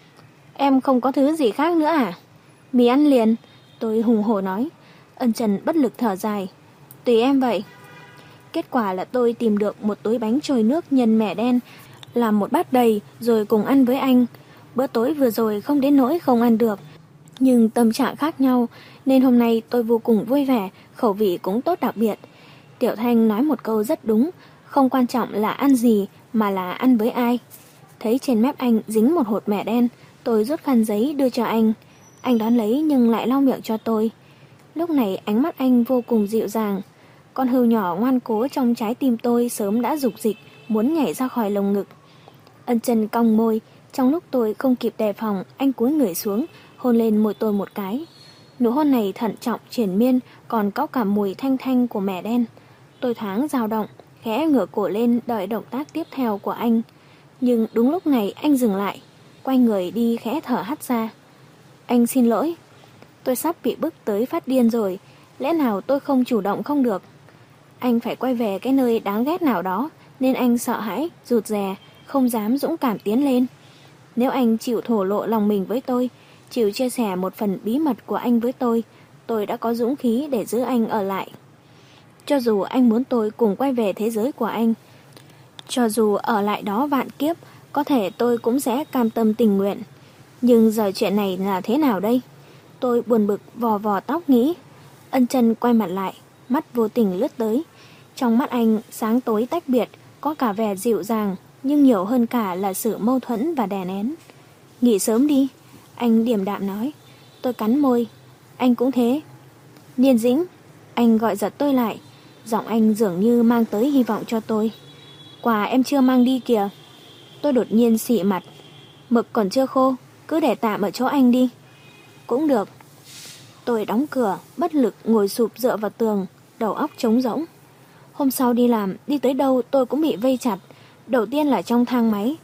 Em không có thứ gì khác nữa à? Mì ăn liền, tôi hùng hổ nói. Ân Chân bất lực thở dài. Tùy em vậy. Kết quả là tôi tìm được một túi bánh trôi nước nhân mẻ đen, làm một bát đầy rồi cùng ăn với anh. Bữa tối vừa rồi không đến nỗi không ăn được, nhưng tâm trạng khác nhau, nên hôm nay tôi vô cùng vui vẻ, khẩu vị cũng tốt đặc biệt. Tiểu Thanh nói một câu rất đúng, không quan trọng là ăn gì, mà là ăn với ai. Thấy trên mép anh dính một hột mẻ đen, tôi rút khăn giấy đưa cho anh. Anh đón lấy nhưng lại lau miệng cho tôi. Lúc này ánh mắt anh vô cùng dịu dàng. Con hươu nhỏ ngoan cố trong trái tim tôi sớm đã rục rịch, muốn nhảy ra khỏi lồng ngực. Ân Chân cong môi, trong lúc tôi không kịp đề phòng, anh cúi người xuống, hôn lên môi tôi một cái. Nụ hôn này thận trọng triền miên, còn có cả mùi thanh thanh của mẻ đen. Tôi thoáng dao động, khẽ ngửa cổ lên đợi động tác tiếp theo của anh. Nhưng đúng lúc này anh dừng lại, quay người đi khẽ thở hắt ra. Anh xin lỗi. Tôi sắp bị bức tới phát điên rồi, lẽ nào tôi không chủ động không được. Anh phải quay về cái nơi đáng ghét nào đó, nên anh sợ hãi, rụt rè, không dám dũng cảm tiến lên. Nếu anh chịu thổ lộ lòng mình với tôi, chịu chia sẻ một phần bí mật của anh với tôi, tôi đã có dũng khí để giữ anh ở lại. Cho dù anh muốn tôi cùng quay về thế giới của anh, cho dù ở lại đó vạn kiếp, có thể tôi cũng sẽ cam tâm tình nguyện. Nhưng giờ chuyện này là thế nào đây? Tôi buồn bực vò vò tóc nghĩ. Ân Chân quay mặt lại, mắt vô tình lướt tới. Trong mắt anh sáng tối tách biệt, có cả vẻ dịu dàng, nhưng nhiều hơn cả là sự mâu thuẫn và đè nén. Nghỉ sớm đi, anh điềm đạm nói. Tôi cắn môi. Anh cũng thế. Niên Dĩnh, anh gọi giật tôi lại. Giọng anh dường như mang tới hy vọng cho tôi. Quà em chưa mang đi kìa. Tôi đột nhiên xị mặt. Mực còn chưa khô, cứ để tạm ở chỗ anh đi. Cũng được. Tôi đóng cửa, bất lực ngồi sụp dựa vào tường, đầu óc trống rỗng. Hôm sau đi làm, đi tới đâu tôi cũng bị vây chặt. Đầu tiên là trong thang máy.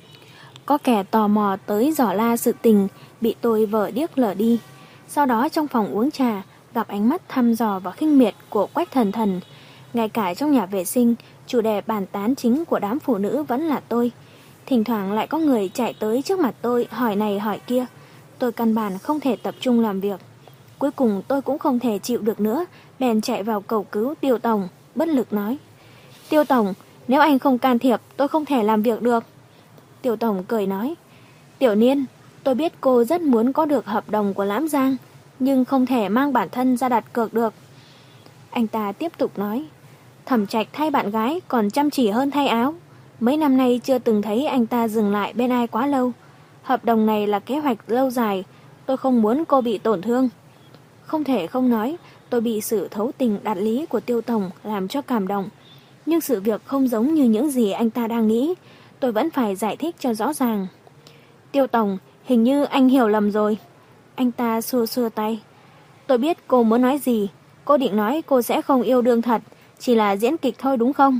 Có kẻ tò mò tới dò la sự tình, bị tôi vờ điếc lờ đi. Sau đó trong phòng uống trà, gặp ánh mắt thăm dò và khinh miệt của Quách Thần Thần. Ngay cả trong nhà vệ sinh, chủ đề bàn tán chính của đám phụ nữ vẫn là tôi. Thỉnh thoảng lại có người chạy tới trước mặt tôi hỏi này hỏi kia. Tôi căn bản không thể tập trung làm việc. Cuối cùng tôi cũng không thể chịu được nữa, bèn chạy vào cầu cứu Tiêu Tổng, bất lực nói. Tiêu Tổng, nếu anh không can thiệp, tôi không thể làm việc được. Tiêu Tổng cười nói. Tiểu Niên, tôi biết cô rất muốn có được hợp đồng của Lãm Giang, nhưng không thể mang bản thân ra đặt cược được. Anh ta tiếp tục nói. Thẩm Trạch thay bạn gái còn chăm chỉ hơn thay áo. Mấy năm nay chưa từng thấy anh ta dừng lại bên ai quá lâu. Hợp đồng này là kế hoạch lâu dài, tôi không muốn cô bị tổn thương. Không thể không nói, tôi bị sự thấu tình đạt lý của Tiêu Tổng làm cho cảm động. Nhưng sự việc không giống như những gì anh ta đang nghĩ, tôi vẫn phải giải thích cho rõ ràng. Tiêu Tổng, hình như anh hiểu lầm rồi. Anh ta xua xua tay. Tôi biết cô muốn nói gì, cô định nói cô sẽ không yêu đương thật, chỉ là diễn kịch thôi đúng không?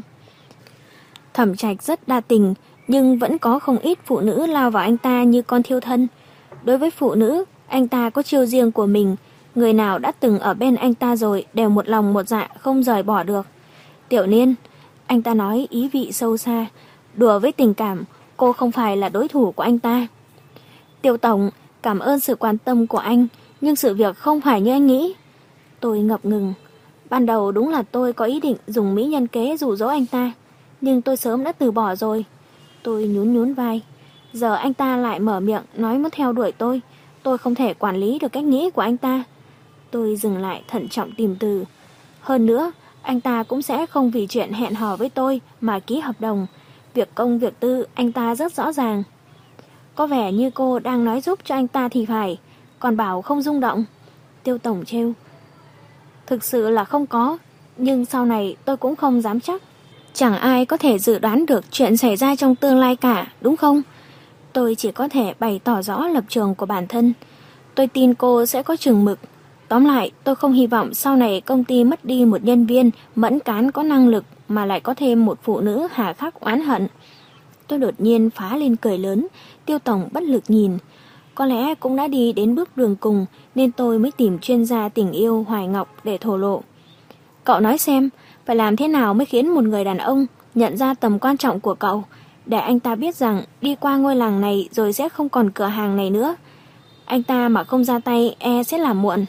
Thẩm Trạch rất đa tình, nhưng vẫn có không ít phụ nữ lao vào anh ta như con thiêu thân. Đối với phụ nữ, anh ta có chiêu riêng của mình, người nào đã từng ở bên anh ta rồi đều một lòng một dạ không rời bỏ được. Tiểu Niên, anh ta nói ý vị sâu xa, đùa với tình cảm, cô không phải là đối thủ của anh ta. Tiêu Tổng, cảm ơn sự quan tâm của anh, nhưng sự việc không phải như anh nghĩ. Tôi ngập ngừng. Ban đầu đúng là tôi có ý định dùng mỹ nhân kế dụ dỗ anh ta, nhưng tôi sớm đã từ bỏ rồi. Tôi nhún nhún vai. Giờ anh ta lại mở miệng nói muốn theo đuổi tôi. Tôi không thể quản lý được cách nghĩ của anh ta. Tôi dừng lại thận trọng tìm từ. Hơn nữa, anh ta cũng sẽ không vì chuyện hẹn hò với tôi mà ký hợp đồng. Việc công việc tư anh ta rất rõ ràng. Có vẻ như cô đang nói giúp cho anh ta thì phải, còn bảo không rung động. Tiêu Tổng trêu. Thực sự là không có, nhưng sau này tôi cũng không dám chắc. Chẳng ai có thể dự đoán được chuyện xảy ra trong tương lai cả, đúng không? Tôi chỉ có thể bày tỏ rõ lập trường của bản thân. Tôi tin cô sẽ có chừng mực. Tóm lại, tôi không hy vọng sau này công ty mất đi một nhân viên mẫn cán có năng lực mà lại có thêm một phụ nữ hà khắc oán hận. Tôi đột nhiên phá lên cười lớn. Tiêu Tổng bất lực nhìn. Có lẽ cũng đã đi đến bước đường cùng nên tôi mới tìm chuyên gia tình yêu Hoài Ngọc để thổ lộ. Cậu nói xem, phải làm thế nào mới khiến một người đàn ông nhận ra tầm quan trọng của cậu, để anh ta biết rằng đi qua ngôi làng này rồi sẽ không còn cửa hàng này nữa. Anh ta mà không ra tay e sẽ làm muộn.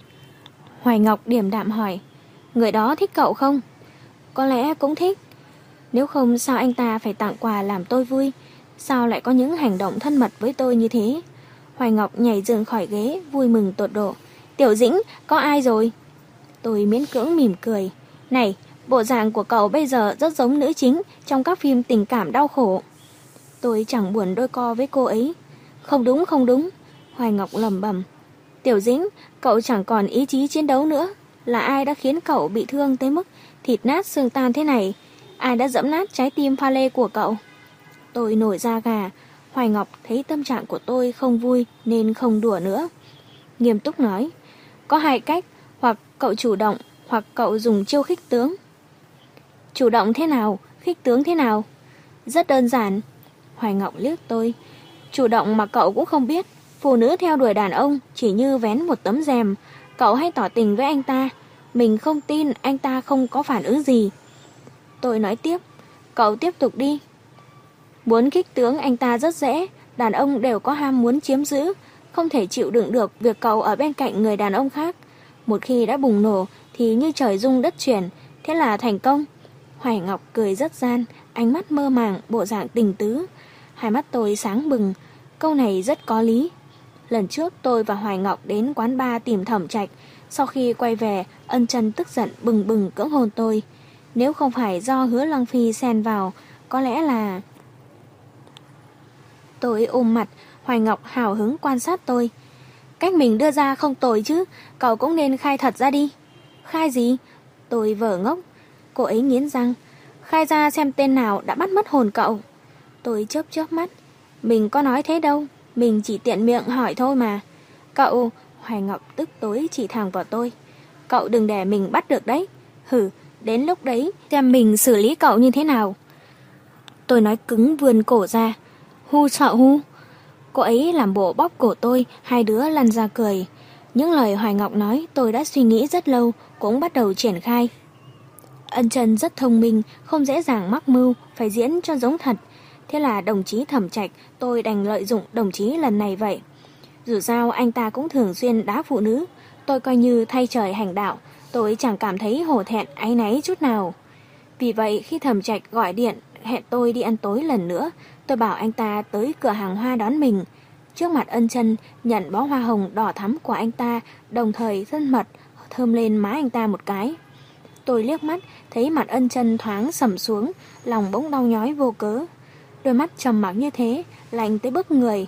Hoài Ngọc điềm đạm hỏi, người đó thích cậu không? Có lẽ cũng thích. Nếu không sao anh ta phải tặng quà làm tôi vui? Sao lại có những hành động thân mật với tôi như thế? Hoài Ngọc nhảy dựng khỏi ghế, vui mừng tột độ. Tiểu Dĩnh, có ai rồi? Tôi miễn cưỡng mỉm cười. Này, bộ dạng của cậu bây giờ rất giống nữ chính trong các phim tình cảm đau khổ. Tôi chẳng buồn đôi co với cô ấy. Không đúng, không đúng. Hoài Ngọc lẩm bẩm. Tiểu Dĩnh, cậu chẳng còn ý chí chiến đấu nữa. Là ai đã khiến cậu bị thương tới mức thịt nát xương tan thế này? Ai đã dẫm nát trái tim pha lê của cậu? Tôi nổi da gà. Hoài Ngọc thấy tâm trạng của tôi không vui nên không đùa nữa. Nghiêm túc nói, có hai cách, hoặc cậu chủ động, hoặc cậu dùng chiêu khích tướng. Chủ động thế nào, khích tướng thế nào? Rất đơn giản. Hoài Ngọc liếc tôi. Chủ động mà cậu cũng không biết. Phụ nữ theo đuổi đàn ông chỉ như vén một tấm rèm. Cậu hay tỏ tình với anh ta. Mình không tin anh ta không có phản ứng gì. Tôi nói tiếp, cậu tiếp tục đi. Muốn khích tướng anh ta rất dễ. Đàn ông đều có ham muốn chiếm giữ, không thể chịu đựng được việc cậu ở bên cạnh người đàn ông khác. Một khi đã bùng nổ thì như trời rung đất chuyển. Thế là thành công. Hoài Ngọc cười rất gian, ánh mắt mơ màng, bộ dạng tình tứ. Hai mắt tôi sáng bừng. Câu này rất có lý. Lần trước tôi và Hoài Ngọc đến quán bar tìm Thẩm Trạch. Sau khi quay về, Ân Chân tức giận bừng bừng cưỡng hôn tôi. Nếu không phải do Hứa Lăng Phi xen vào, có lẽ là... Tôi ôm mặt. Hoài Ngọc hào hứng quan sát tôi. Cách mình đưa ra không tồi chứ, cậu cũng nên khai thật ra đi. Khai gì? Tôi vờ ngốc. Cô ấy nghiến răng. Khai ra xem tên nào đã bắt mất hồn cậu. Tôi chớp chớp mắt. Mình có nói thế đâu, mình chỉ tiện miệng hỏi thôi mà. Cậu... Hoài Ngọc tức tối chỉ thẳng vào tôi. Cậu đừng để mình bắt được đấy. Hử, đến lúc đấy xem mình xử lý cậu như thế nào. Tôi nói cứng vươn cổ ra. Hu sợ hu. Cô ấy làm bộ bóp cổ tôi. Hai đứa lăn ra cười. Những lời Hoài Ngọc nói tôi đã suy nghĩ rất lâu, cũng bắt đầu triển khai. Ân Chân rất thông minh, không dễ dàng mắc mưu, phải diễn cho giống thật. Thế là đồng chí Thẩm Trạch, tôi đành lợi dụng đồng chí lần này vậy. Dù sao anh ta cũng thường xuyên đá phụ nữ, tôi coi như thay trời hành đạo, tôi chẳng cảm thấy hổ thẹn áy náy chút nào. Vì vậy khi Thẩm Trạch gọi điện hẹn tôi đi ăn tối lần nữa, tôi bảo anh ta tới cửa hàng hoa đón mình. Trước mặt Ân Chân nhận bó hoa hồng đỏ thắm của anh ta, đồng thời thân mật thơm lên má anh ta một cái. Tôi liếc mắt thấy mặt Ân Chân thoáng sầm xuống, lòng bỗng đau nhói vô cớ. Đôi mắt trầm mặc như thế, lạnh tới bức người.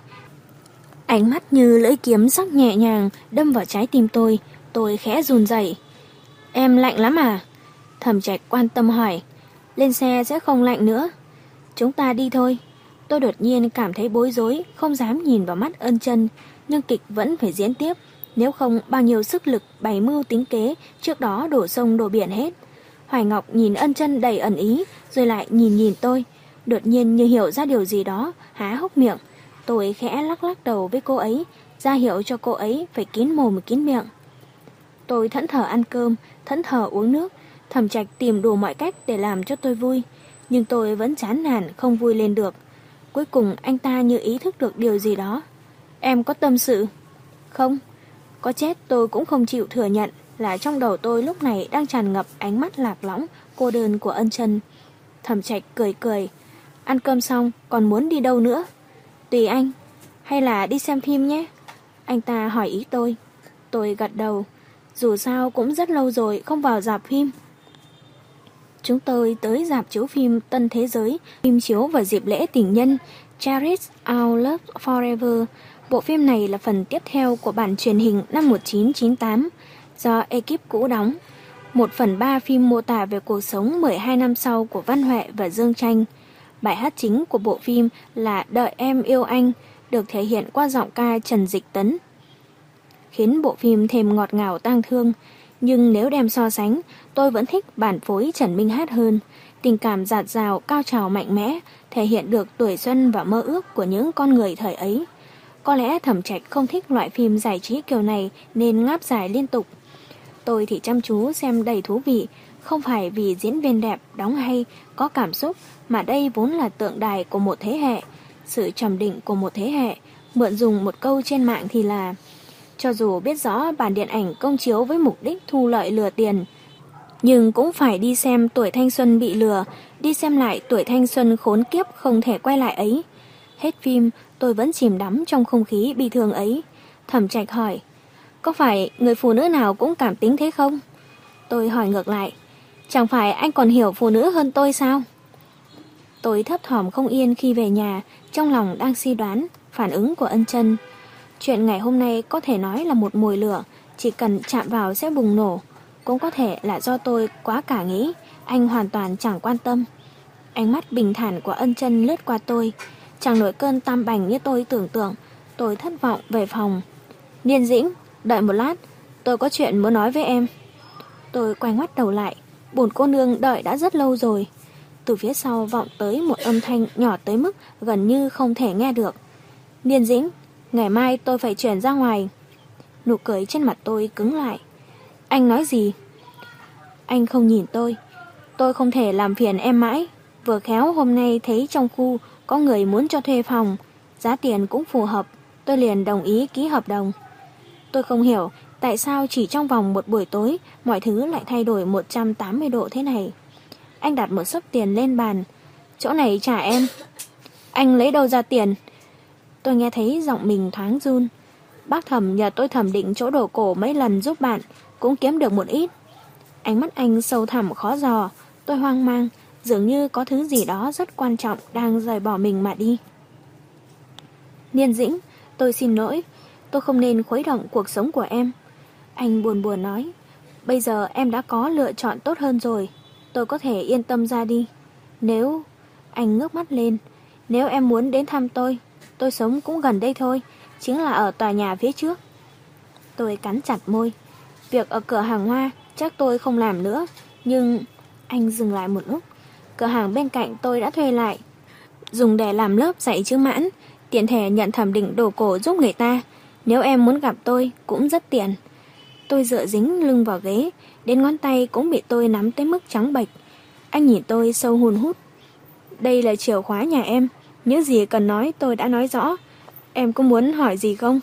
Ánh mắt như lưỡi kiếm sắc nhẹ nhàng đâm vào trái tim tôi. Tôi khẽ run rẩy. Em lạnh lắm à? Thẩm Trạch quan tâm hỏi. Lên xe sẽ không lạnh nữa. Chúng ta đi thôi. Tôi đột nhiên cảm thấy bối rối, không dám nhìn vào mắt Ân Chân, nhưng kịch vẫn phải diễn tiếp. Nếu không bao nhiêu sức lực bày mưu tính kế trước đó đổ sông đổ biển hết. Hoài Ngọc nhìn Ân Chân đầy ẩn ý, rồi lại nhìn nhìn tôi. Đột nhiên như hiểu ra điều gì đó, há hốc miệng. Tôi khẽ lắc lắc đầu với cô ấy, ra hiệu cho cô ấy phải kín mồm kín miệng. Tôi thẫn thờ ăn cơm, thẫn thờ uống nước. Thẩm Trạch tìm đủ mọi cách để làm cho tôi vui, nhưng tôi vẫn chán nản không vui lên được. Cuối cùng anh ta như ý thức được điều gì đó. Em có tâm sự? Không. Có chết tôi cũng không chịu thừa nhận là trong đầu tôi lúc này đang tràn ngập ánh mắt lạc lõng, cô đơn của Ân Chân. Thẩm Trạch cười cười. Ăn cơm xong còn muốn đi đâu nữa? Tùy anh. Hay là đi xem phim nhé? Anh ta hỏi ý tôi. Tôi gật đầu. Dù sao cũng rất lâu rồi không vào rạp phim. Chúng tôi tới rạp chiếu phim Tân Thế Giới. Phim chiếu vào dịp lễ tình nhân Cherish Our Love Forever. Bộ phim này là phần tiếp theo của bản truyền hình năm một nghìn chín trăm chín mươi tám do ekip cũ đóng. Một phần ba phim mô tả về cuộc sống mười hai năm sau của Văn Huệ và Dương Tranh. Bài hát chính của bộ phim là Đợi Em Yêu Anh, được thể hiện qua giọng ca Trần Dịch Tấn, khiến bộ phim thêm ngọt ngào tang thương. Nhưng nếu đem so sánh, tôi vẫn thích bản phối Trần Minh Hát hơn. Tình cảm dạt dào, cao trào mạnh mẽ, thể hiện được tuổi xuân và mơ ước của những con người thời ấy. Có lẽ Thẩm Trạch không thích loại phim giải trí kiểu này nên ngáp dài liên tục. Tôi thì chăm chú xem đầy thú vị, không phải vì diễn viên đẹp, đóng hay, có cảm xúc, mà đây vốn là tượng đài của một thế hệ, sự trầm định của một thế hệ. Mượn dùng một câu trên mạng thì là: cho dù biết rõ bản điện ảnh công chiếu với mục đích thu lợi lừa tiền, nhưng cũng phải đi xem tuổi thanh xuân bị lừa, đi xem lại tuổi thanh xuân khốn kiếp không thể quay lại ấy. Hết phim, tôi vẫn chìm đắm trong không khí bi thương ấy. Thẩm Trạch hỏi: có phải người phụ nữ nào cũng cảm tính thế không? Tôi hỏi ngược lại: chẳng phải anh còn hiểu phụ nữ hơn tôi sao? Tôi thấp thỏm không yên khi về nhà, trong lòng đang suy đoán phản ứng của Ân Chân. Chuyện ngày hôm nay có thể nói là một mồi lửa, chỉ cần chạm vào sẽ bùng nổ. Cũng có thể là do tôi quá cả nghĩ, anh hoàn toàn chẳng quan tâm. Ánh mắt bình thản của Ân Chân lướt qua tôi, chẳng nổi cơn tam bành như tôi tưởng tượng. Tôi thất vọng về phòng. Niên Dĩnh, đợi một lát, tôi có chuyện muốn nói với em. Tôi quay ngoắt đầu lại, bổn cô nương đợi đã rất lâu rồi. Từ phía sau vọng tới một âm thanh nhỏ tới mức gần như không thể nghe được. Niên Dĩnh, ngày mai tôi phải chuyển ra ngoài. Nụ cười trên mặt tôi cứng lại. Anh nói gì? Anh không nhìn tôi. Tôi không thể làm phiền em mãi. Vừa khéo hôm nay thấy trong khu có người muốn cho thuê phòng, giá tiền cũng phù hợp, tôi liền đồng ý ký hợp đồng. Tôi không hiểu tại sao chỉ trong vòng một buổi tối mọi thứ lại thay đổi một trăm tám mươi độ thế này. Anh đặt một xấp tiền lên bàn. Chỗ này trả em. Anh lấy đâu ra tiền? Tôi nghe thấy giọng mình thoáng run. Bác Thẩm nhờ tôi thẩm định chỗ đồ cổ mấy lần giúp bạn, cũng kiếm được một ít. Ánh mắt anh sâu thẳm khó dò. Tôi hoang mang, dường như có thứ gì đó rất quan trọng đang rời bỏ mình mà đi. Niên Dĩnh, tôi xin lỗi, tôi không nên khuấy động cuộc sống của em. Anh buồn buồn nói. Bây giờ em đã có lựa chọn tốt hơn rồi, tôi có thể yên tâm ra đi. Nếu... Anh ngước mắt lên. Nếu em muốn đến thăm tôi, tôi sống cũng gần đây thôi, chính là ở tòa nhà phía trước. Tôi cắn chặt môi. Việc ở cửa hàng hoa chắc tôi không làm nữa. Nhưng... Anh dừng lại một lúc. Cửa hàng bên cạnh tôi đã thuê lại, dùng để làm lớp dạy chữ mãn, tiện thể nhận thẩm định đồ cổ giúp người ta. Nếu em muốn gặp tôi cũng rất tiện. Tôi dựa dính lưng vào ghế, đến ngón tay cũng bị tôi nắm tới mức trắng bệch. Anh nhìn tôi sâu hun hút. Đây là chìa khóa nhà em, những gì cần nói tôi đã nói rõ. Em có muốn hỏi gì không?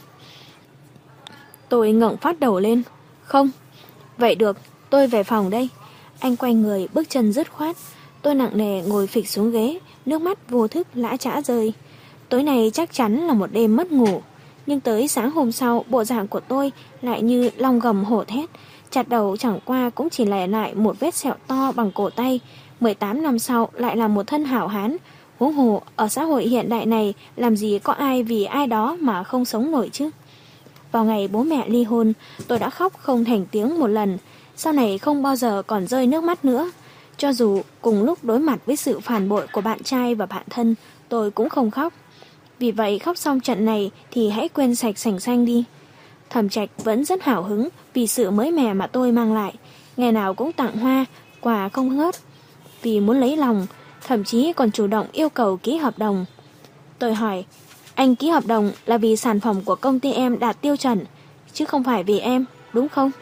Tôi ngẩng phát đầu lên. Không. Vậy được, tôi về phòng đây. Anh quay người bước chân dứt khoát. Tôi nặng nề ngồi phịch xuống ghế, nước mắt vô thức lã chã rơi. Tối nay chắc chắn là một đêm mất ngủ. Nhưng tới sáng hôm sau, bộ dạng của tôi lại như long gầm hổ thét. Chặt đầu chẳng qua cũng chỉ lẻ lại một vết sẹo to bằng cổ tay. mười tám năm sau lại là một thân hảo hán. Huống hồ ở xã hội hiện đại này, làm gì có ai vì ai đó mà không sống nổi chứ. Vào ngày bố mẹ ly hôn, tôi đã khóc không thành tiếng một lần. Sau này không bao giờ còn rơi nước mắt nữa. Cho dù cùng lúc đối mặt với sự phản bội của bạn trai và bạn thân, tôi cũng không khóc. Vì vậy khóc xong trận này thì hãy quên sạch sành xanh đi. Thẩm Trạch vẫn rất hào hứng vì sự mới mẻ mà tôi mang lại. Ngày nào cũng tặng hoa, quà không ngớt. Vì muốn lấy lòng, thậm chí còn chủ động yêu cầu ký hợp đồng. Tôi hỏi, anh ký hợp đồng là vì sản phẩm của công ty em đạt tiêu chuẩn, chứ không phải vì em, đúng không?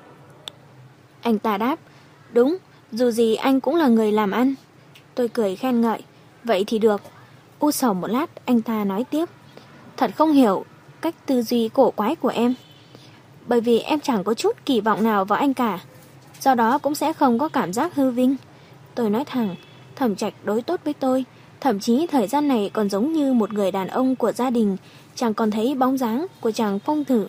Anh ta đáp, đúng, dù gì anh cũng là người làm ăn. Tôi cười khen ngợi, vậy thì được. U sầu một lát, anh ta nói tiếp, thật không hiểu cách tư duy cổ quái của em. Bởi vì em chẳng có chút kỳ vọng nào vào anh cả, do đó cũng sẽ không có cảm giác hư vinh. Tôi nói thẳng, Thẩm Trạch đối tốt với tôi, Thậm chí thời gian này còn giống như một người đàn ông của gia đình, chẳng còn thấy bóng dáng của chàng phong tử.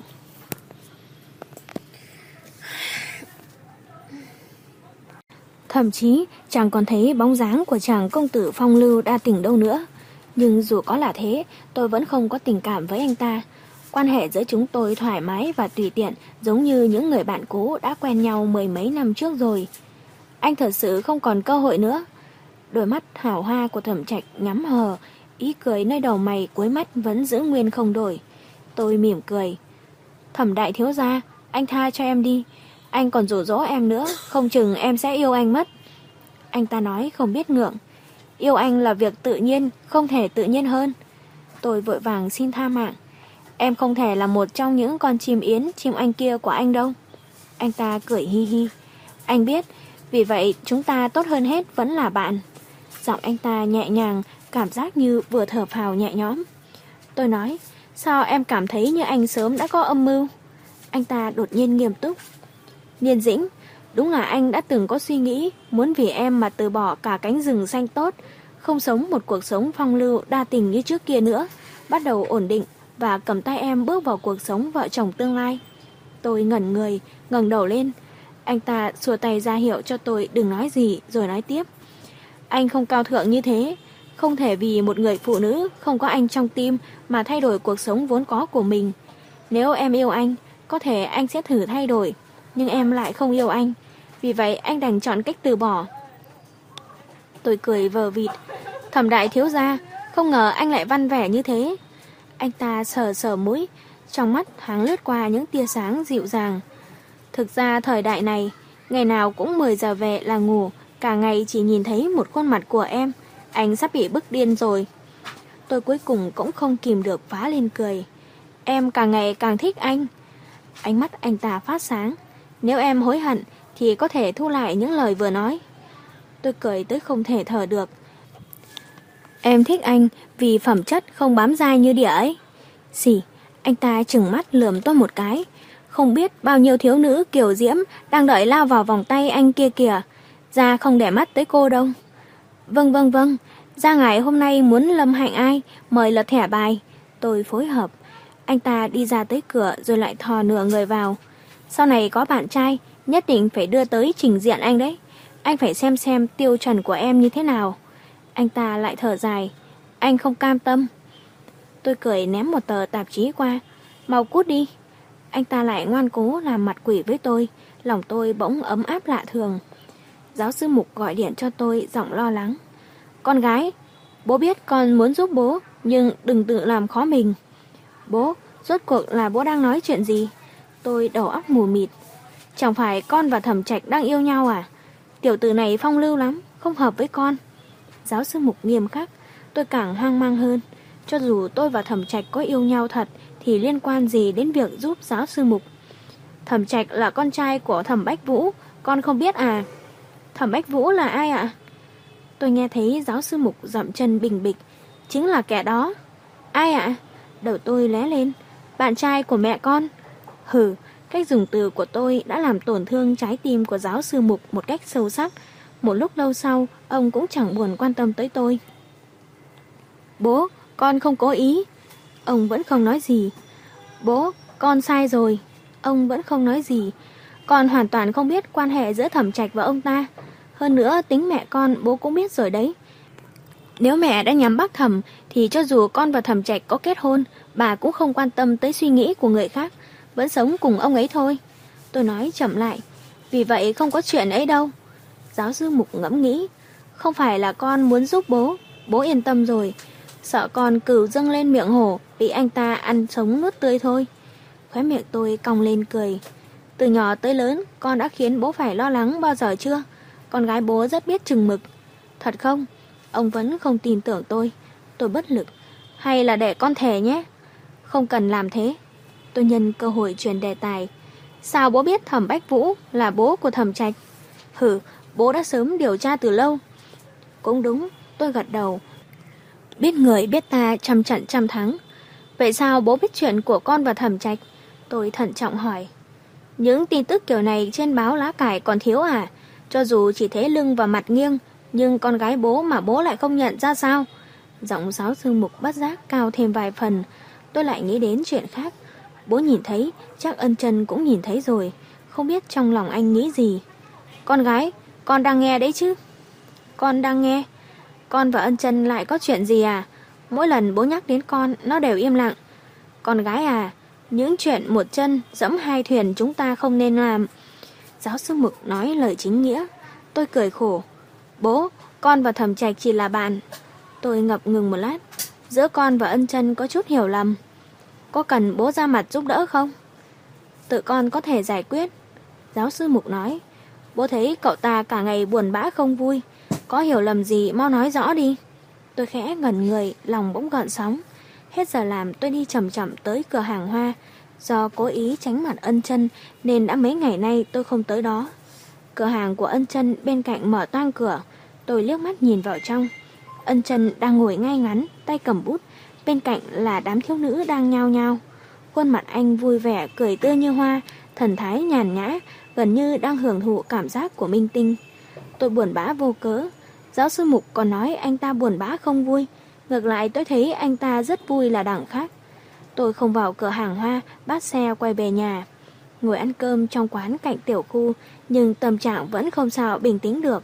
Thậm chí chẳng còn thấy bóng dáng của chàng công tử phong lưu đa tình đâu nữa. Nhưng dù có là thế, tôi vẫn không có tình cảm với anh ta. Quan hệ giữa chúng tôi thoải mái và tùy tiện, giống như những người bạn cũ đã quen nhau mười mấy năm trước rồi. Anh thật sự không còn cơ hội nữa. Đôi mắt hào hoa của Thẩm Trạch nhắm hờ, ý cười nơi đầu mày cuối mắt vẫn giữ nguyên không đổi. Tôi mỉm cười. Thẩm đại thiếu gia, anh tha cho em đi. Anh còn dụ dỗ em nữa, không chừng em sẽ yêu anh mất. Anh ta nói không biết ngượng. Yêu anh là việc tự nhiên, không thể tự nhiên hơn. Tôi vội vàng xin tha mạng. Em không thể là một trong những con chim yến, chim anh kia của anh đâu. Anh ta cười hi hi. Anh biết, vì vậy chúng ta tốt hơn hết vẫn là bạn. Giọng anh ta nhẹ nhàng, cảm giác như vừa thở phào nhẹ nhõm. Tôi nói, sao em cảm thấy như anh sớm đã có âm mưu? Anh ta đột nhiên nghiêm túc. Niên Dĩnh, đúng là anh đã từng có suy nghĩ muốn vì em mà từ bỏ cả cánh rừng xanh tốt, không sống một cuộc sống phong lưu đa tình như trước kia nữa, bắt đầu ổn định và cầm tay em bước vào cuộc sống vợ chồng tương lai. Tôi ngẩn người, ngẩng đầu lên. Anh ta xua tay ra hiệu cho tôi đừng nói gì rồi nói tiếp. Anh không cao thượng như thế, không thể vì một người phụ nữ không có anh trong tim mà thay đổi cuộc sống vốn có của mình. Nếu em yêu anh, có thể anh sẽ thử thay đổi, nhưng em lại không yêu anh, vì vậy anh đành chọn cách từ bỏ. Tôi cười vờ vịt. Thẩm đại thiếu gia, không ngờ anh lại văn vẻ như thế. Anh ta sờ sờ mũi, trong mắt thoáng lướt qua những tia sáng dịu dàng. Thực ra thời đại này, ngày nào cũng mười giờ về là ngủ, cả ngày chỉ nhìn thấy một khuôn mặt của em, anh sắp bị bức điên rồi. Tôi cuối cùng cũng không kìm được phá lên cười. Em càng ngày càng thích anh. Ánh mắt anh ta phát sáng. Nếu em hối hận thì có thể thu lại những lời vừa nói. Tôi cười tới không thể thở được. Em thích anh vì phẩm chất không bám dai như địa ấy. Xì, anh ta trừng mắt lườm tôi một cái. Không biết bao nhiêu thiếu nữ kiều diễm đang đợi lao vào vòng tay anh kia kìa. Ra không để mắt tới cô đâu. Vâng vâng vâng, ra ngài hôm nay muốn lâm hạnh ai, mời lật thẻ bài. Tôi phối hợp. Anh ta đi ra tới cửa rồi lại thò nửa người vào. Sau này có bạn trai, nhất định phải đưa tới trình diện anh đấy. Anh phải xem xem tiêu chuẩn của em như thế nào. Anh ta lại thở dài. Anh không cam tâm. Tôi cười ném một tờ tạp chí qua. Mau cút đi. Anh ta lại ngoan cố làm mặt quỷ với tôi. Lòng tôi bỗng ấm áp lạ thường. Giáo sư Mục gọi điện cho tôi, giọng lo lắng. Con gái, bố biết con muốn giúp bố, nhưng đừng tự làm khó mình. Bố, rốt cuộc là bố đang nói chuyện gì? Tôi đầu óc mù mịt. Chẳng phải con và Thẩm Trạch đang yêu nhau à? Tiểu tử này phong lưu lắm, không hợp với con. Giáo sư Mục nghiêm khắc. Tôi càng hoang mang hơn. Cho dù tôi và Thẩm Trạch có yêu nhau thật thì liên quan gì đến việc giúp giáo sư Mục? Thẩm Trạch là con trai của Thẩm Bách Vũ, con không biết à? Thẩm Bách Vũ là ai ạ? Tôi nghe thấy giáo sư Mục dậm chân bình bịch. Chính là kẻ đó. Ai ạ? Đầu tôi lóe lên. Bạn trai của mẹ con. Hừ, cách dùng từ của tôi đã làm tổn thương trái tim của giáo sư Mục một cách sâu sắc. Một lúc lâu sau, ông cũng chẳng buồn quan tâm tới tôi. Bố, con không cố ý. Ông vẫn không nói gì. Bố, con sai rồi. Ông vẫn không nói gì. Con hoàn toàn không biết quan hệ giữa Thẩm Trạch và ông ta. Hơn nữa tính mẹ con bố cũng biết rồi đấy. Nếu mẹ đã nhắm bác Thẩm thì cho dù con và Thẩm Trạch có kết hôn, bà cũng không quan tâm tới suy nghĩ của người khác, vẫn sống cùng ông ấy thôi. Tôi nói chậm lại. Vì vậy không có chuyện ấy đâu. Giáo sư Mục ngẫm nghĩ. Không phải là con muốn giúp bố. Bố yên tâm rồi. Sợ con cừu dâng lên miệng hổ, bị anh ta ăn sống nuốt tươi thôi. Khóe miệng tôi cong lên cười. Từ nhỏ tới lớn, con đã khiến bố phải lo lắng bao giờ chưa? Con gái bố rất biết chừng mực. Thật không? Ông vẫn không tin tưởng tôi. Tôi bất lực. Hay là để con thề nhé? Không cần làm thế. Tôi nhân cơ hội truyền đề tài. Sao bố biết Thẩm Bách Vũ là bố của Thẩm Trạch? Hử, bố đã sớm điều tra từ lâu. Cũng đúng, tôi gật đầu. Biết người biết ta trăm trận trăm thắng. Vậy sao bố biết chuyện của con và Thẩm Trạch? Tôi thận trọng hỏi. Những tin tức kiểu này trên báo lá cải còn thiếu à? Cho dù chỉ thấy lưng và mặt nghiêng, nhưng con gái bố mà bố lại không nhận ra sao? Giọng giáo sư Mục bất giác cao thêm vài phần. Tôi lại nghĩ đến chuyện khác. Bố nhìn thấy, chắc Ân Chân cũng nhìn thấy rồi. Không biết trong lòng anh nghĩ gì. Con gái, con đang nghe đấy chứ? Con đang nghe. Con và Ân Chân lại có chuyện gì à? Mỗi lần bố nhắc đến con, nó đều im lặng. Con gái à, những chuyện một chân dẫm hai thuyền chúng ta không nên làm. Giáo sư Mục nói lời chính nghĩa. Tôi cười khổ. Bố, con và Thẩm Trạch chỉ là bạn. Tôi ngập ngừng một lát. Giữa con và Ân Chân có chút hiểu lầm. Có cần bố ra mặt giúp đỡ không? Tự con có thể giải quyết. Giáo sư Mục nói. Bố thấy cậu ta cả ngày buồn bã không vui. Có hiểu lầm gì mau nói rõ đi. Tôi khẽ ngẩn người, lòng bỗng gợn sóng. Hết giờ làm tôi đi chậm chậm tới cửa hàng hoa. Do cố ý tránh mặt Ân Chân nên đã mấy ngày nay tôi không tới đó. Cửa hàng của Ân Chân bên cạnh mở toang cửa. Tôi liếc mắt nhìn vào trong. Ân Chân đang ngồi ngay ngắn, tay cầm bút. Bên cạnh là đám thiếu nữ đang nhao nhao. Khuôn mặt anh vui vẻ, cười tươi như hoa, thần thái nhàn nhã, gần như đang hưởng thụ cảm giác của minh tinh. Tôi buồn bã vô cớ. Giáo sư Mục còn nói anh ta buồn bã không vui. Ngược lại tôi thấy anh ta rất vui là đẳng khác. Tôi không vào cửa hàng hoa, bắt xe quay về nhà. Ngồi ăn cơm trong quán cạnh tiểu khu, nhưng tâm trạng vẫn không sao bình tĩnh được.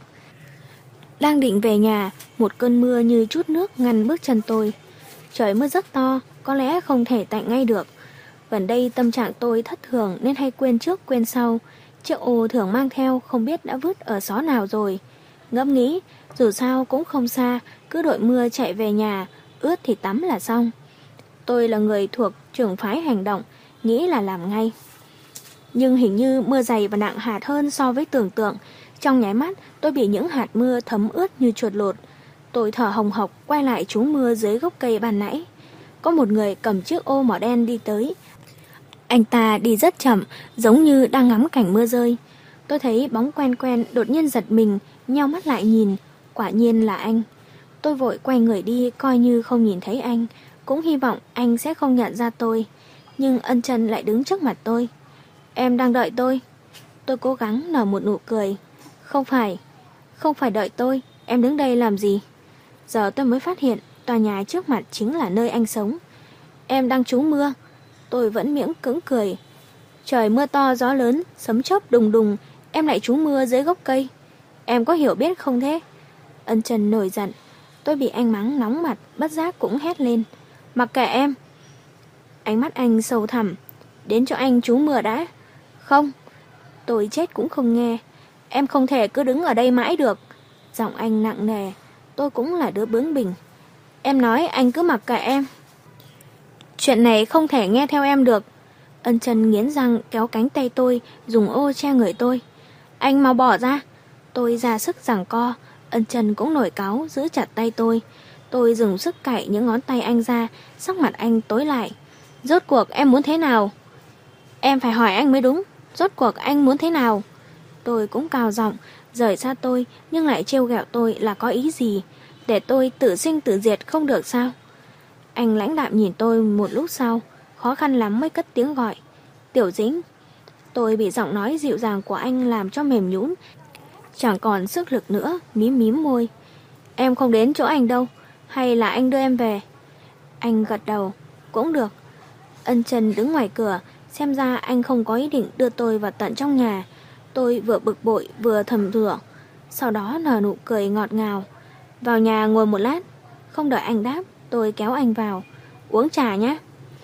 Đang định về nhà, một cơn mưa như chút nước ngăn bước chân tôi. Trời mưa rất to, có lẽ không thể tạnh ngay được. Gần đây tâm trạng tôi thất thường nên hay quên trước quên sau. Chiếc ô thường mang theo không biết đã vứt ở xó nào rồi. Ngẫm nghĩ, dù sao cũng không xa, cứ đội mưa chạy về nhà, ướt thì tắm là xong. Tôi là người thuộc trường phái hành động, nghĩ là làm ngay. Nhưng hình như mưa dày và nặng hạt hơn so với tưởng tượng. Trong nháy mắt tôi bị những hạt mưa thấm ướt như chuột lột. Tôi thở hồng hộc quay lại trú mưa dưới gốc cây ban nãy. Có một người cầm chiếc ô màu đen đi tới. Anh ta đi rất chậm, giống như đang ngắm cảnh mưa rơi. Tôi thấy bóng quen quen đột nhiên giật mình, nheo mắt lại nhìn. Quả nhiên là anh. Tôi vội quay người đi coi như không nhìn thấy anh. Cũng hy vọng anh sẽ không nhận ra tôi. Nhưng Ân Chân lại đứng trước mặt tôi. Em đang đợi tôi. Tôi cố gắng nở một nụ cười. Không phải, không phải đợi tôi. Em đứng đây làm gì? Giờ tôi mới phát hiện tòa nhà trước mặt chính là nơi anh sống. Em đang trú mưa. Tôi vẫn miễn cưỡng cười. Trời mưa to gió lớn, sấm chớp đùng đùng, em lại trú mưa dưới gốc cây. Em có hiểu biết không thế? Ân Chân nổi giận. Tôi bị anh mắng nóng mặt, bất giác cũng hét lên. Mặc kệ em. Ánh mắt anh sâu thẳm. Đến chỗ anh trú mưa đã. Không. Tôi chết cũng không nghe. Em không thể cứ đứng ở đây mãi được. Giọng anh nặng nề. Tôi cũng là đứa bướng bỉnh. Em nói anh cứ mặc kệ em. Chuyện này không thể nghe theo em được. Ân Chân nghiến răng kéo cánh tay tôi, dùng ô che người tôi. Anh mau bỏ ra. Tôi ra sức giằng co. Ân Chân cũng nổi cáu giữ chặt tay tôi. Tôi dùng sức cạy những ngón tay anh ra. Sắc mặt anh tối lại. Rốt cuộc em muốn thế nào? Em phải hỏi anh mới đúng. Rốt cuộc anh muốn thế nào? Tôi cũng cào giọng. Rời xa tôi nhưng lại trêu ghẹo tôi là có ý gì? Để tôi tự sinh tự diệt không được sao? Anh lãnh đạm nhìn tôi một lúc sau, khó khăn lắm mới cất tiếng gọi. Tiểu Dĩnh. Tôi bị giọng nói dịu dàng của anh làm cho mềm nhũn, chẳng còn sức lực nữa, mím mím môi. Em không đến chỗ anh đâu, hay là anh đưa em về? Anh gật đầu. Cũng được. Ân Chân đứng ngoài cửa, xem ra anh không có ý định đưa tôi vào tận trong nhà. Tôi vừa bực bội vừa thầm thửa. Sau đó nở nụ cười ngọt ngào. Vào nhà ngồi một lát. Không đợi anh đáp, tôi kéo anh vào. Uống trà nhé.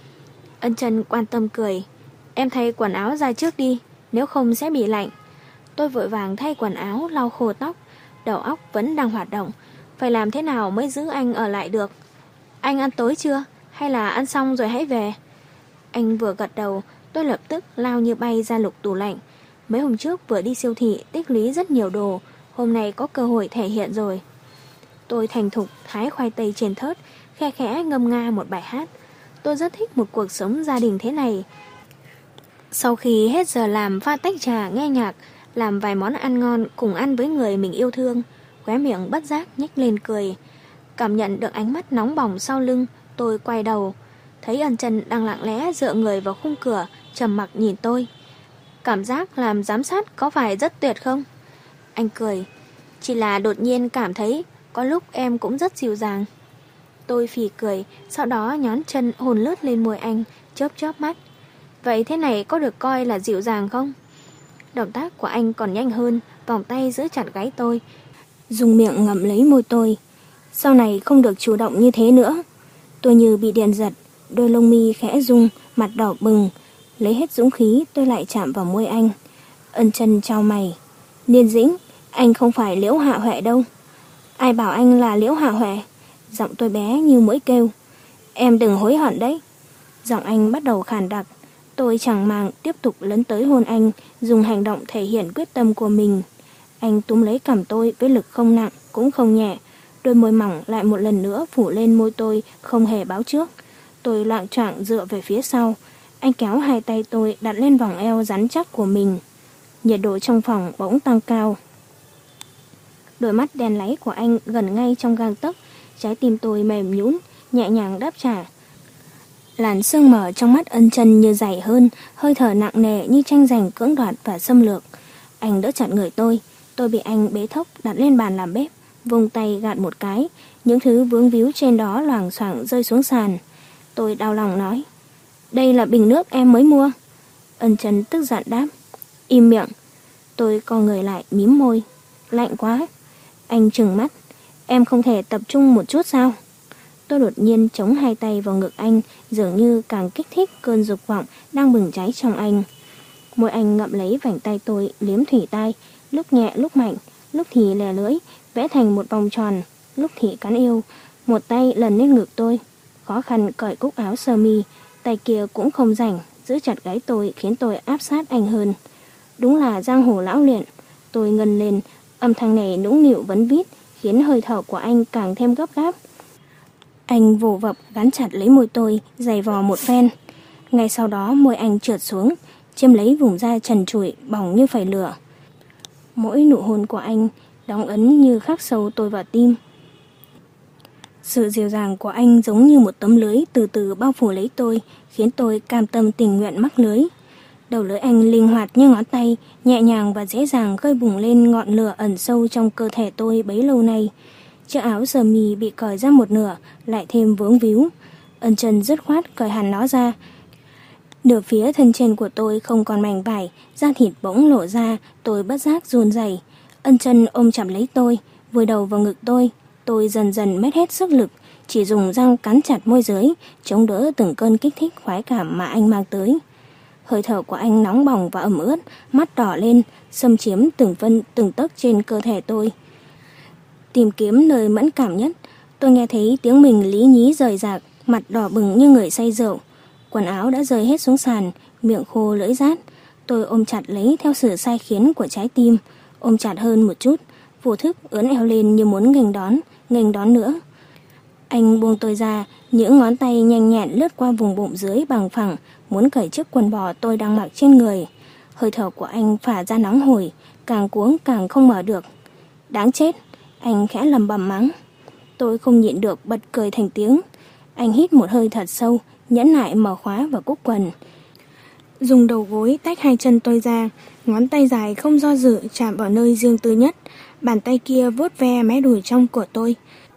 Ân Chân quan tâm cười. Em thay quần áo ra trước đi, nếu không sẽ bị lạnh. Tôi vội vàng thay quần áo, lau khô tóc. Đầu óc vẫn đang hoạt động. Phải làm thế nào mới giữ anh ở lại được? Anh ăn tối chưa? Hay là ăn xong rồi hãy về? Anh vừa gật đầu, tôi lập tức lao như bay ra lục tủ lạnh. Mấy hôm trước vừa đi siêu thị tích lũy rất nhiều đồ, hôm nay có cơ hội thể hiện rồi. Tôi thành thục thái khoai tây trên thớt, khe khẽ ngâm nga một bài hát. Tôi rất thích một cuộc sống gia đình thế này. Sau khi hết giờ làm pha tách trà nghe nhạc, làm vài món ăn ngon cùng ăn với người mình yêu thương, khóe miệng bất giác nhếch lên cười. Cảm nhận được ánh mắt nóng bỏng sau lưng, tôi quay đầu, thấy Ân Chân đang lặng lẽ dựa người vào khung cửa, trầm mặc nhìn tôi. Cảm giác làm giám sát có phải rất tuyệt không? Anh cười. Chỉ là đột nhiên cảm thấy có lúc em cũng rất dịu dàng. Tôi phì cười, sau đó nhón chân hôn lướt lên môi anh, chớp chớp mắt. Vậy thế này có được coi là dịu dàng không? Động tác của anh còn nhanh hơn, vòng tay giữ chặt gáy tôi, dùng miệng ngậm lấy môi tôi. Sau này không được chủ động như thế nữa. Tôi như bị điện giật, đôi lông mi khẽ rung, mặt đỏ bừng. Lấy hết dũng khí tôi lại chạm vào môi anh. Ân Chân chau mày. Niên Dĩnh, anh không phải Liễu Hạ Huệ đâu. Ai bảo anh là Liễu Hạ Huệ? Giọng tôi bé như mũi kêu. Em đừng hối hận đấy. Giọng anh bắt đầu khàn đặc. Tôi chẳng màng tiếp tục lấn tới hôn anh, dùng hành động thể hiện quyết tâm của mình. Anh túm lấy cằm tôi với lực không nặng cũng không nhẹ. Đôi môi mỏng lại một lần nữa phủ lên môi tôi không hề báo trước. Tôi loạng choạng dựa về phía sau. Anh kéo hai tay tôi đặt lên vòng eo rắn chắc của mình. Nhiệt độ trong phòng bỗng tăng cao. Đôi mắt đen láy của anh gần ngay trong gang tấc. Trái tim tôi mềm nhũn, nhẹ nhàng đáp trả. Làn sương mờ trong mắt Ân Chân như dày hơn, hơi thở nặng nề như tranh giành cưỡng đoạt và xâm lược. Anh đỡ chặt người tôi, tôi bị anh bế thốc đặt lên bàn làm bếp, vung tay gạt một cái, những thứ vướng víu trên đó loảng xoảng rơi xuống sàn. Tôi đau lòng nói, đây là bình nước em mới mua. Ân Chân tức giận đáp, im miệng. Tôi co người lại mím môi, lạnh quá. Anh trừng mắt, em không thể tập trung một chút sao? Tôi đột nhiên chống hai tay vào ngực anh, dường như càng kích thích cơn dục vọng đang bừng cháy trong anh. Môi anh ngậm lấy vành tay tôi, liếm thủy tai, lúc nhẹ lúc mạnh, lúc thì lè lưỡi, vẽ thành một vòng tròn, lúc thì cắn yêu. Một tay lần lên ngực tôi, khó khăn cởi cúc áo sơ mi, tay kia cũng không rảnh, giữ chặt gáy tôi khiến tôi áp sát anh hơn. Đúng là giang hồ lão luyện. Tôi ngân lên, âm thanh này nũng nịu vấn vít, khiến hơi thở của anh càng thêm gấp gáp. Anh vồ vập gắn chặt lấy môi tôi, giày vò một phen. Ngay sau đó môi anh trượt xuống, chiếm lấy vùng da trần trụi, bỏng như phải lửa. Mỗi nụ hôn của anh đóng ấn như khắc sâu tôi vào tim. Sự dịu dàng của anh giống như một tấm lưới từ từ bao phủ lấy tôi, khiến tôi cam tâm tình nguyện mắc lưới. Đầu lưỡi anh linh hoạt như ngón tay, nhẹ nhàng và dễ dàng khơi bùng lên ngọn lửa ẩn sâu trong cơ thể tôi bấy lâu nay. Chiếc áo sơ mi bị cởi ra một nửa, lại thêm vướng víu. Ân Chân dứt khoát cởi hẳn nó ra. Nửa phía thân trên của tôi không còn mảnh vải, da thịt bỗng lộ ra, tôi bất giác run rẩy. Ân Chân ôm chặt lấy tôi, vùi đầu vào ngực tôi. Tôi dần dần mất hết sức lực, chỉ dùng răng cắn chặt môi dưới, chống đỡ từng cơn kích thích khoái cảm mà anh mang tới. Hơi thở của anh nóng bỏng và ẩm ướt, mắt đỏ lên, xâm chiếm từng phân từng tấc trên cơ thể tôi. Tìm kiếm nơi mẫn cảm nhất, tôi nghe thấy tiếng mình lý nhí rời rạc, mặt đỏ bừng như người say rượu. Quần áo đã rơi hết xuống sàn, miệng khô lưỡi rát. Tôi ôm chặt lấy theo sự sai khiến của trái tim, ôm chặt hơn một chút, vô thức ướn eo lên như muốn nghênh đón, nghênh đón nữa. Anh buông tôi ra, những ngón tay nhanh nhẹn lướt qua vùng bụng dưới bằng phẳng, muốn cởi chiếc quần bò tôi đang mặc trên người. Hơi thở của anh phả ra nóng hổi, càng cuống càng không mở được. Đáng chết, anh khẽ lầm bầm mắng. Tôi không nhịn được bật cười thành tiếng. Anh hít một hơi thật sâu, nhẫn nại mở khóa và cúc quần. Dùng đầu gối tách hai chân tôi ra, ngón tay dài không do dự chạm vào nơi riêng tư nhất. Bàn tay kia vuốt ve mé đùi trong của tôi.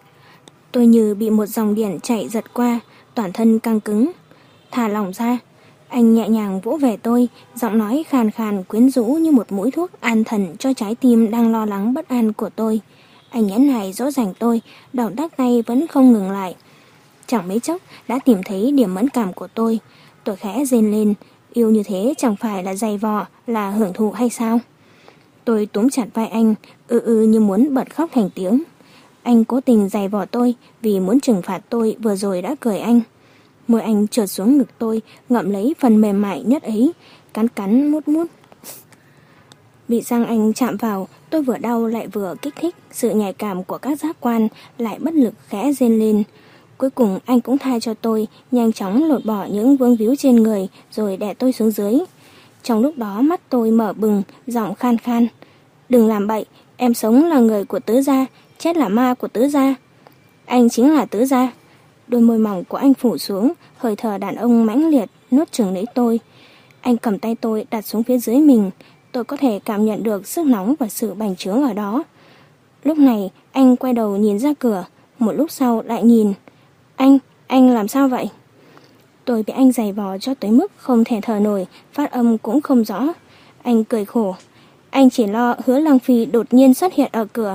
Tôi như bị một dòng điện chạy giật qua, toàn thân căng cứng. Thả lỏng ra. Anh nhẹ nhàng vỗ về tôi, giọng nói khàn khàn quyến rũ như một mũi thuốc an thần cho trái tim đang lo lắng bất an của tôi. Anh nhẫn nại dỗ dành tôi, động tác tay vẫn không ngừng lại. Chẳng mấy chốc đã tìm thấy điểm mẫn cảm của tôi. Tôi khẽ rên lên, yêu như thế chẳng phải là dày vò, là hưởng thụ hay sao? Tôi túm chặt vai anh, ư ư như muốn bật khóc thành tiếng. Anh cố tình dày vò tôi vì muốn trừng phạt tôi vừa rồi đã cười anh. Môi anh trượt xuống ngực tôi, ngậm lấy phần mềm mại nhất ấy, cắn cắn mút mút. Bị răng anh chạm vào, tôi vừa đau lại vừa kích thích, sự nhạy cảm của các giác quan lại bất lực khẽ rên lên. Cuối cùng anh cũng tha cho tôi, nhanh chóng lột bỏ những vướng víu trên người rồi đè tôi xuống dưới. Trong lúc đó mắt tôi mở bừng, giọng khan khan. Đừng làm bậy, em sống là người của Tứ gia, chết là ma của Tứ gia. Anh chính là Tứ gia. Đôi môi mỏng của anh phủ xuống, hơi thở đàn ông mãnh liệt nuốt chửng lấy tôi. Anh cầm tay tôi đặt xuống phía dưới mình, tôi có thể cảm nhận được sức nóng và sự bành trướng ở đó. Lúc này anh quay đầu nhìn ra cửa, một lúc sau lại nhìn. Anh, anh làm sao vậy? Tôi bị anh giày vò cho tới mức không thể thở nổi, phát âm cũng không rõ. Anh cười khổ. Anh chỉ lo Hứa Lăng Phi đột nhiên xuất hiện ở cửa.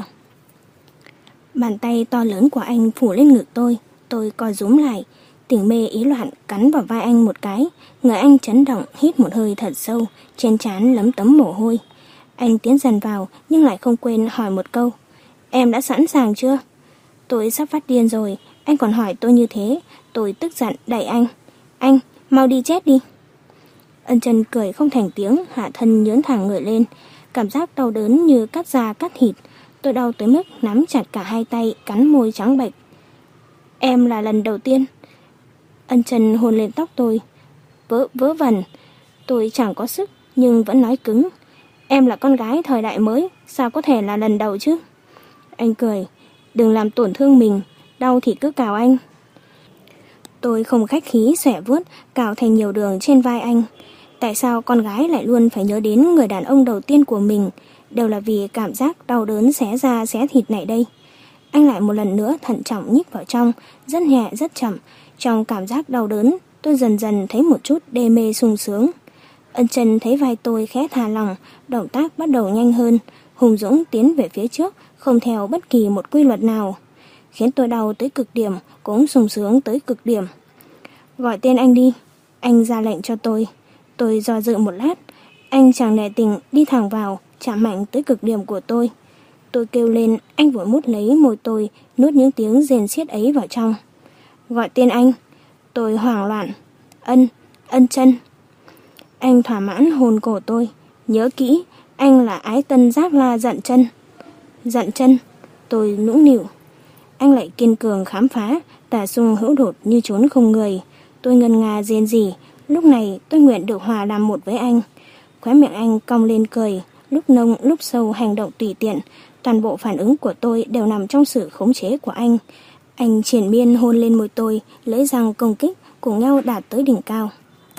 Bàn tay to lớn của anh phủ lên ngực tôi. Tôi co rúm lại. Tình mê ý loạn cắn vào vai anh một cái. Người anh chấn động, hít một hơi thật sâu, trên trán lấm tấm mồ hôi. Anh tiến dần vào nhưng lại không quên hỏi một câu. Em đã sẵn sàng chưa? Tôi sắp phát điên rồi. Anh còn hỏi tôi như thế. Tôi tức giận đẩy anh. Anh, mau đi chết đi. Ân Chân cười không thành tiếng, hạ thân nhướng thẳng người lên. Cảm giác đau đớn như cắt da cắt thịt. Tôi đau tới mức nắm chặt cả hai tay, cắn môi trắng bệch. Em là lần đầu tiên. Ân Chân hôn lên tóc tôi. Vớ, vớ vẩn. Tôi chẳng có sức, nhưng vẫn nói cứng. Em là con gái thời đại mới, sao có thể là lần đầu chứ? Anh cười. Đừng làm tổn thương mình, đau thì cứ cào anh. Tôi không khách khí xẻ vuốt, cào thành nhiều đường trên vai anh. Tại sao con gái lại luôn phải nhớ đến người đàn ông đầu tiên của mình? Đều là vì cảm giác đau đớn xé da xé thịt này đây. Anh lại một lần nữa thận trọng nhích vào trong, rất nhẹ rất chậm. Trong cảm giác đau đớn, tôi dần dần thấy một chút đê mê sung sướng. Ân Chân thấy vai tôi khẽ thả lỏng, động tác bắt đầu nhanh hơn, hùng dũng tiến về phía trước, không theo bất kỳ một quy luật nào. Khiến tôi đau tới cực điểm, cũng sung sướng tới cực điểm. Gọi tên anh đi. Anh ra lệnh cho tôi. Tôi do dự một lát. Anh chẳng nể tình đi thẳng vào, chạm mạnh tới cực điểm của tôi. Tôi kêu lên, anh vội mút lấy môi tôi, nuốt những tiếng rền xiết ấy vào trong. Gọi tên anh. Tôi hoảng loạn. Ân, Ân Chân. Anh thỏa mãn hôn cổ tôi. Nhớ kỹ, anh là ái tân giác la Dận Chân. Dận Chân. Tôi nũng nịu. Anh lại kiên cường khám phá, tà xung hữu đột như trốn không người. Tôi ngân nga rên rỉ. Lúc này tôi nguyện được hòa làm một với anh. Khóe miệng anh cong lên cười, lúc nông lúc sâu hành động tùy tiện. Toàn bộ phản ứng của tôi đều nằm trong sự khống chế của anh. Anh triển miên hôn lên môi tôi, lưỡi răng công kích cùng nhau đạt tới đỉnh cao.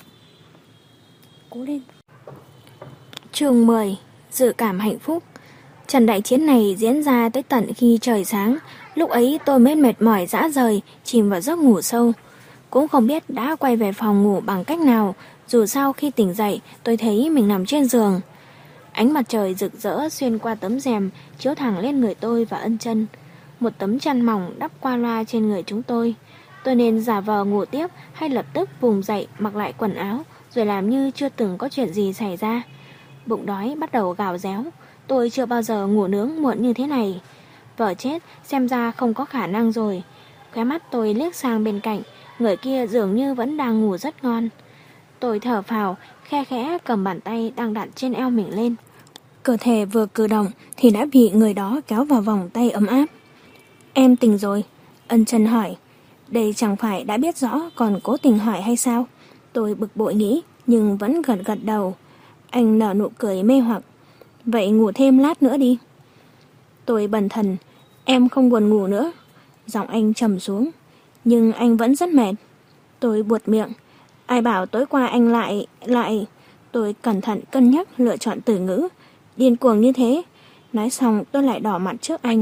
Cố lên. Chương mười. Dự cảm hạnh phúc. Trận đại chiến này diễn ra tới tận khi trời sáng. Lúc ấy tôi mới mệt mỏi rã rời, chìm vào giấc ngủ sâu. Cũng không biết đã quay về phòng ngủ bằng cách nào. Dù sao khi tỉnh dậy tôi thấy mình nằm trên giường. Ánh mặt trời rực rỡ xuyên qua tấm rèm, chiếu thẳng lên người tôi và Ân Chân. Một tấm chăn mỏng đắp qua loa trên người chúng tôi. Tôi nên giả vờ ngủ tiếp hay lập tức vùng dậy mặc lại quần áo, rồi làm như chưa từng có chuyện gì xảy ra. Bụng đói bắt đầu gào réo. Tôi chưa bao giờ ngủ nướng muộn như thế này. Vợ chết xem ra không có khả năng rồi. Khóe mắt tôi liếc sang bên cạnh. Người kia dường như vẫn đang ngủ rất ngon. Tôi thở phào, khe khẽ cầm bàn tay đang đặt trên eo mình lên. Cơ thể vừa cử động thì đã bị người đó kéo vào vòng tay ấm áp. Em tỉnh rồi? Ân Chân hỏi. Đây chẳng phải đã biết rõ còn cố tình hỏi hay sao? Tôi bực bội nghĩ nhưng vẫn gật gật đầu. Anh nở nụ cười mê hoặc. Vậy ngủ thêm lát nữa đi. Tôi bần thần. Em không buồn ngủ nữa. Giọng anh trầm xuống. Nhưng anh vẫn rất mệt. Tôi buột miệng. Ai bảo tối qua anh lại... lại... Tôi cẩn thận cân nhắc lựa chọn từ ngữ. Điên cuồng như thế. Nói xong tôi lại đỏ mặt trước anh.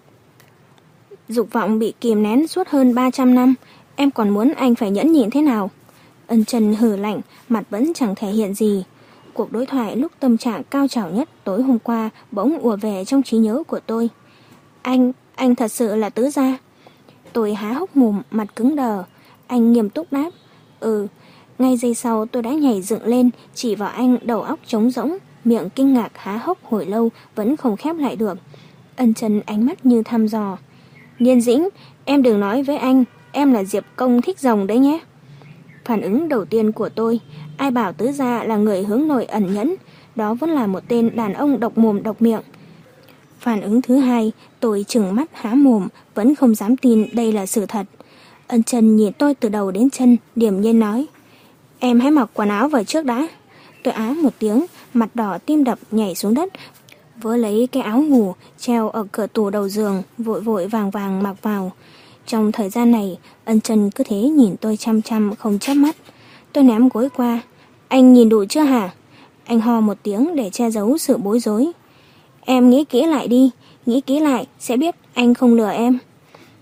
Dục vọng bị kìm nén suốt hơn ba trăm năm. Em còn muốn anh phải nhẫn nhịn thế nào? Ân Chân hừ lạnh, mặt vẫn chẳng thể hiện gì. Cuộc đối thoại lúc tâm trạng cao trào nhất tối hôm qua bỗng ùa về trong trí nhớ của tôi. Anh, anh thật sự là tứ gia. Tôi há hốc mồm, mặt cứng đờ. Anh nghiêm túc đáp. Ừ. Ngay giây sau tôi đã nhảy dựng lên, chỉ vào anh đầu óc trống rỗng, miệng kinh ngạc há hốc hồi lâu vẫn không khép lại được. Ân Chân ánh mắt như thăm dò. Nhiên Dĩnh, em đừng nói với anh, em là Diệp Công thích rồng đấy nhé. Phản ứng đầu tiên của tôi, ai bảo tứ gia là người hướng nội ẩn nhẫn, đó vẫn là một tên đàn ông độc mồm độc miệng. Phản ứng thứ hai, tôi trừng mắt há mồm, vẫn không dám tin đây là sự thật. Ân Chân nhìn tôi từ đầu đến chân, điềm nhiên nói. Em hãy mặc quần áo vào trước đã. Tôi á một tiếng, mặt đỏ tim đập nhảy xuống đất, vớ lấy cái áo ngủ treo ở cửa tủ đầu giường, vội vội vàng vàng mặc vào. Trong thời gian này, Ân Chân cứ thế nhìn tôi chăm chăm không chớp mắt. Tôi ném gối qua. Anh nhìn đủ chưa hả? Anh ho một tiếng để che giấu sự bối rối. Em nghĩ kỹ lại đi, nghĩ kỹ lại sẽ biết anh không lừa em.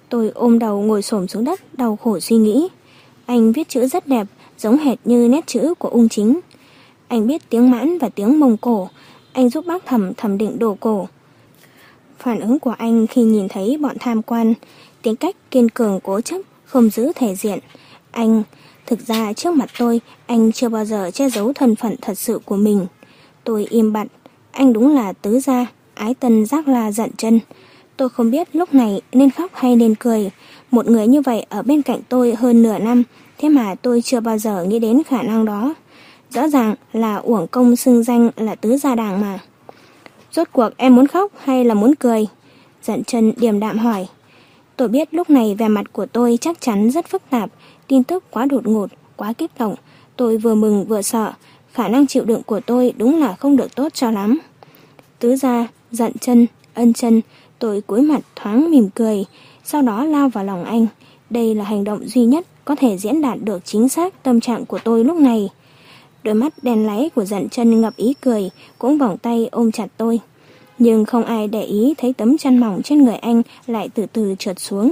Tôi ôm đầu ngồi xổm xuống đất, đau khổ suy nghĩ. Anh viết chữ rất đẹp, giống hệt như nét chữ của Ung Chính. Anh biết tiếng Mãn và tiếng Mông Cổ. Anh giúp bác thẩm thẩm định đồ cổ. Phản ứng của anh khi nhìn thấy bọn tham quan, tính cách kiên cường cố chấp, không giữ thể diện. Anh, thực ra trước mặt tôi, anh chưa bao giờ che giấu thân phận thật sự của mình. Tôi im bặt. Anh đúng là tứ gia, ái tân giác la giận chân. Tôi không biết lúc này nên khóc hay nên cười. Một người như vậy ở bên cạnh tôi hơn nửa năm, thế mà tôi chưa bao giờ nghĩ đến khả năng đó. Rõ ràng là uổng công xưng danh là tứ gia đảng mà. Rốt cuộc em muốn khóc hay là muốn cười? Giận chân điềm đạm hỏi. Tôi biết lúc này vẻ mặt của tôi chắc chắn rất phức tạp, tin tức quá đột ngột, quá kích động. Tôi vừa mừng vừa sợ, khả năng chịu đựng của tôi đúng là không được tốt cho lắm. Tứ gia, Giận chân, Ân chân, tôi cúi mặt thoáng mỉm cười, sau đó lao vào lòng anh. Đây là hành động duy nhất có thể diễn đạt được chính xác tâm trạng của tôi lúc này. Đôi mắt đen láy của Giận chân ngập ý cười, cũng vòng tay ôm chặt tôi. Nhưng không ai để ý thấy tấm chăn mỏng trên người anh lại từ từ trượt xuống.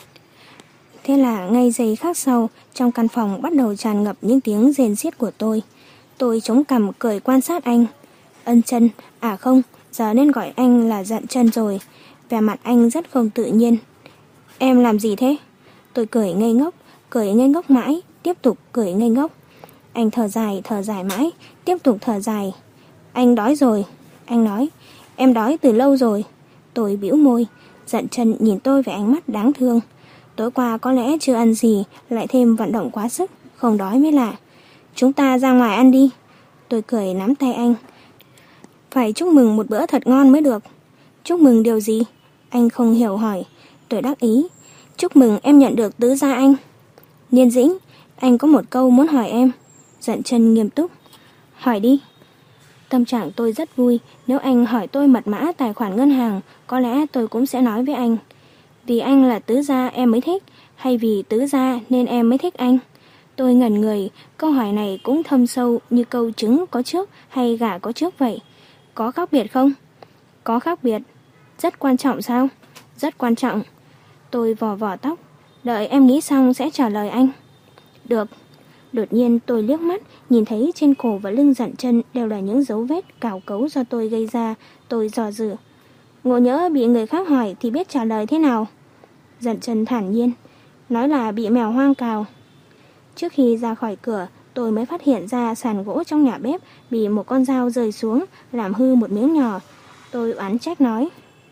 Thế là ngay giây khắc sau, trong căn phòng bắt đầu tràn ngập những tiếng rên xiết của tôi. Tôi chống cằm cười quan sát anh. Ân chân, à không, giờ nên gọi anh là Giận chân rồi. Vẻ mặt anh rất không tự nhiên. Em làm gì thế? Tôi cười ngây ngốc, cười ngây ngốc mãi, tiếp tục cười ngây ngốc. Anh thở dài, thở dài mãi, tiếp tục thở dài. Anh đói rồi. Anh nói, em đói từ lâu rồi. Tôi bĩu môi. Giận chân nhìn tôi với ánh mắt đáng thương. Tối qua có lẽ chưa ăn gì, lại thêm vận động quá sức, không đói mới lạ. Chúng ta ra ngoài ăn đi. Tôi cười nắm tay anh. Phải chúc mừng một bữa thật ngon mới được. Chúc mừng điều gì? Anh không hiểu hỏi. Tôi đắc ý. Chúc mừng em nhận được tứ gia anh. Niên Dĩnh, anh có một câu muốn hỏi em. Giận chân nghiêm túc. Hỏi đi. Tâm trạng tôi rất vui. Nếu anh hỏi tôi mật mã tài khoản ngân hàng, có lẽ tôi cũng sẽ nói với anh. Vì anh là tứ gia em mới thích, hay vì tứ gia nên em mới thích anh? Tôi ngẩn người, câu hỏi này cũng thâm sâu như câu trứng có trước hay gà có trước vậy. Có khác biệt không? Có khác biệt. Rất quan trọng sao? Rất quan trọng. Tôi vò vò tóc. Đợi em nghĩ xong sẽ trả lời anh. Được. Đột nhiên tôi liếc mắt, nhìn thấy trên cổ và lưng Giận chân đều là những dấu vết cào cấu do tôi gây ra. Tôi dò dự. Ngộ nhỡ bị người khác hỏi thì biết trả lời thế nào? Giận chân thản nhiên. Nói là bị mèo hoang cào. Trước khi ra khỏi cửa, tôi mới phát hiện ra sàn gỗ trong nhà bếp bị một con dao rơi xuống, làm hư một miếng nhỏ. Tôi oán trách nói.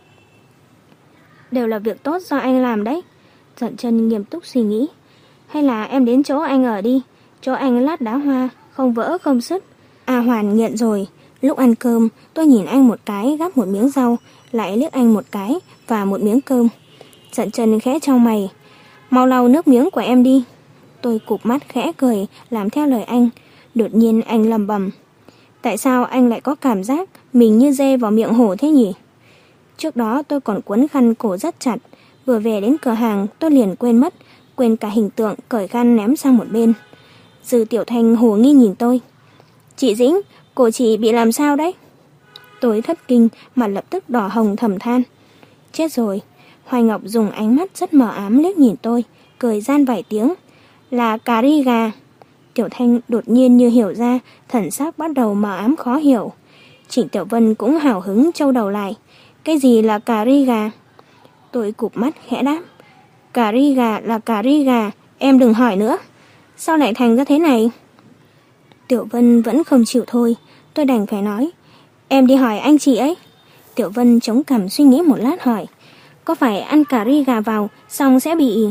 Đều là việc tốt do anh làm đấy. Giận chân nghiêm túc suy nghĩ. Hay là em đến chỗ anh ở đi. Chỗ anh lát đá hoa, không vỡ không sứt. À Hoàn nghiện rồi. Lúc ăn cơm, tôi nhìn anh một cái gắp một miếng rau, lại liếc anh một cái và một miếng cơm. Giận chân khẽ chau mày. Mau lau nước miếng của em đi. Tôi cụp mắt khẽ cười, làm theo lời anh. Đột nhiên anh lầm bầm. Tại sao anh lại có cảm giác mình như dê vào miệng hổ thế nhỉ? Trước đó tôi còn quấn khăn cổ rất chặt. Vừa về đến cửa hàng tôi liền quên mất, quên cả hình tượng cởi khăn ném sang một bên. Dư Tiểu Thanh hồ nghi nhìn tôi. Chị Dĩnh, cổ chị bị làm sao đấy? Tôi thất kinh, mặt lập tức đỏ hồng thầm than. Chết rồi. Hoài Ngọc dùng ánh mắt rất mờ ám liếc nhìn tôi, cười gian vài tiếng. Là cà ri gà. Tiểu Thanh đột nhiên như hiểu ra, thần sắc bắt đầu mờ ám khó hiểu. Trịnh Tiểu Vân cũng hào hứng trâu đầu lại. Cái gì là cà ri gà? Tôi cụp mắt khẽ đáp. Cà ri gà là cà ri gà, em đừng hỏi nữa. Sao lại thành ra thế này? Tiểu Vân vẫn không chịu thôi, tôi đành phải nói. Em đi hỏi anh chị ấy. Tiểu Vân chống cằm suy nghĩ một lát hỏi. Có phải ăn cà ri gà vào, xong sẽ bị...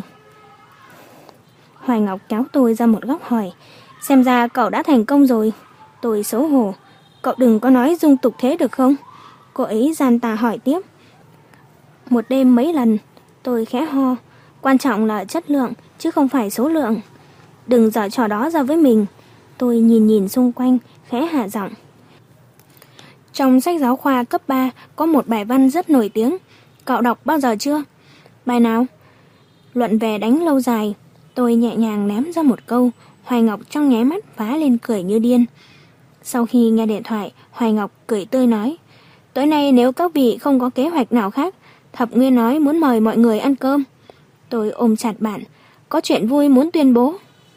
Hoài Ngọc kéo tôi ra một góc hỏi. Xem ra cậu đã thành công rồi. Tôi xấu hổ. Cậu đừng có nói dung tục thế được không? Cô ấy gian tà hỏi tiếp. Một đêm mấy lần. Tôi khẽ ho. Quan trọng là chất lượng, chứ không phải số lượng. Đừng giở trò đó ra với mình. Tôi nhìn nhìn xung quanh, khẽ hạ giọng. Trong sách giáo khoa cấp ba có một bài văn rất nổi tiếng. Cậu đọc bao giờ chưa? Bài nào? Luận về đánh lâu dài. Tôi nhẹ nhàng ném ra một câu. Hoài Ngọc trong nháy mắt phá lên cười như điên. Sau khi nghe điện thoại, Hoài Ngọc cười tươi nói. Tối nay nếu các vị không có kế hoạch nào khác, Thập Nguyên nói muốn mời mọi người ăn cơm. Tôi ôm chặt bạn. Có chuyện vui muốn tuyên bố.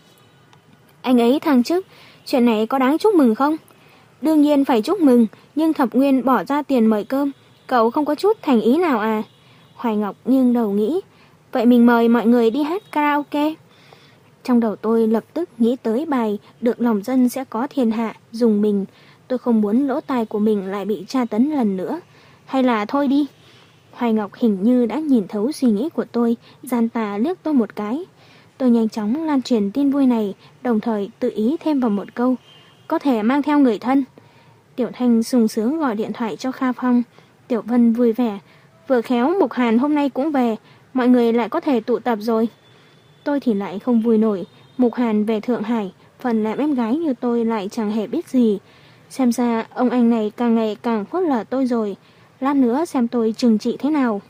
Anh ấy thăng chức. Chuyện này có đáng chúc mừng không? Đương nhiên phải chúc mừng, nhưng Thập Nguyên bỏ ra tiền mời cơm. Cậu không có chút thành ý nào à? Hoài Ngọc nghiêng đầu nghĩ. Vậy mình mời mọi người đi hát karaoke. Trong đầu tôi lập tức nghĩ tới bài Được lòng dân sẽ có thiên hạ, dùng mình. Tôi không muốn lỗ tai của mình lại bị tra tấn lần nữa. Hay là thôi đi. Hoài Ngọc hình như đã nhìn thấu suy nghĩ của tôi, gian tà liếc tôi một cái. Tôi nhanh chóng lan truyền tin vui này, đồng thời tự ý thêm vào một câu. Có thể mang theo người thân. Tiểu Thanh sung sướng gọi điện thoại cho Kha Phong. Tiểu Vân vui vẻ. Vừa khéo Mục Hàn hôm nay cũng về, mọi người lại có thể tụ tập rồi. Tôi thì lại không vui nổi. Mục Hàn về Thượng Hải, phần làm em gái như tôi lại chẳng hề biết gì. Xem ra ông anh này càng ngày càng phớt lờ tôi rồi. Lát nữa xem tôi trừng trị thế nào.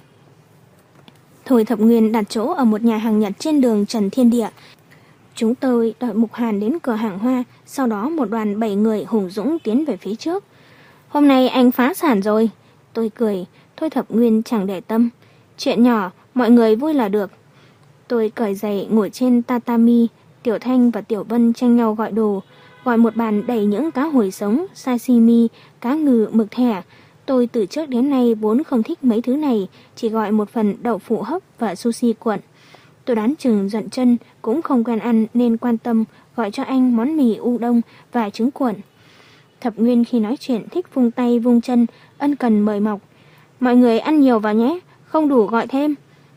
Thôi Thập Nguyên đặt chỗ ở một nhà hàng Nhật trên đường Trần Thiên Địa. Chúng tôi đợi Mục Hàn đến cửa hàng hoa, sau đó một đoàn bảy người hùng dũng tiến về phía trước. Hôm nay anh phá sản rồi. Tôi cười. Thôi Thập Nguyên chẳng để tâm. Chuyện nhỏ, mọi người vui là được. Tôi cởi giày ngồi trên tatami. Tiểu Thanh và Tiểu Vân tranh nhau gọi đồ. Gọi một bàn đầy những cá hồi sống, sashimi, cá ngừ, mực thẻ. Tôi từ trước đến nay vốn không thích mấy thứ này, chỉ gọi một phần đậu phụ hấp và sushi cuộn. Tôi đoán chừng Dận Chân cũng không quen ăn nên quan tâm gọi cho anh món mì u đông và trứng cuộn. Thập Nguyên khi nói chuyện thích vung tay vung chân, ân cần mời mọc. Mọi người ăn nhiều vào nhé, không đủ gọi thêm.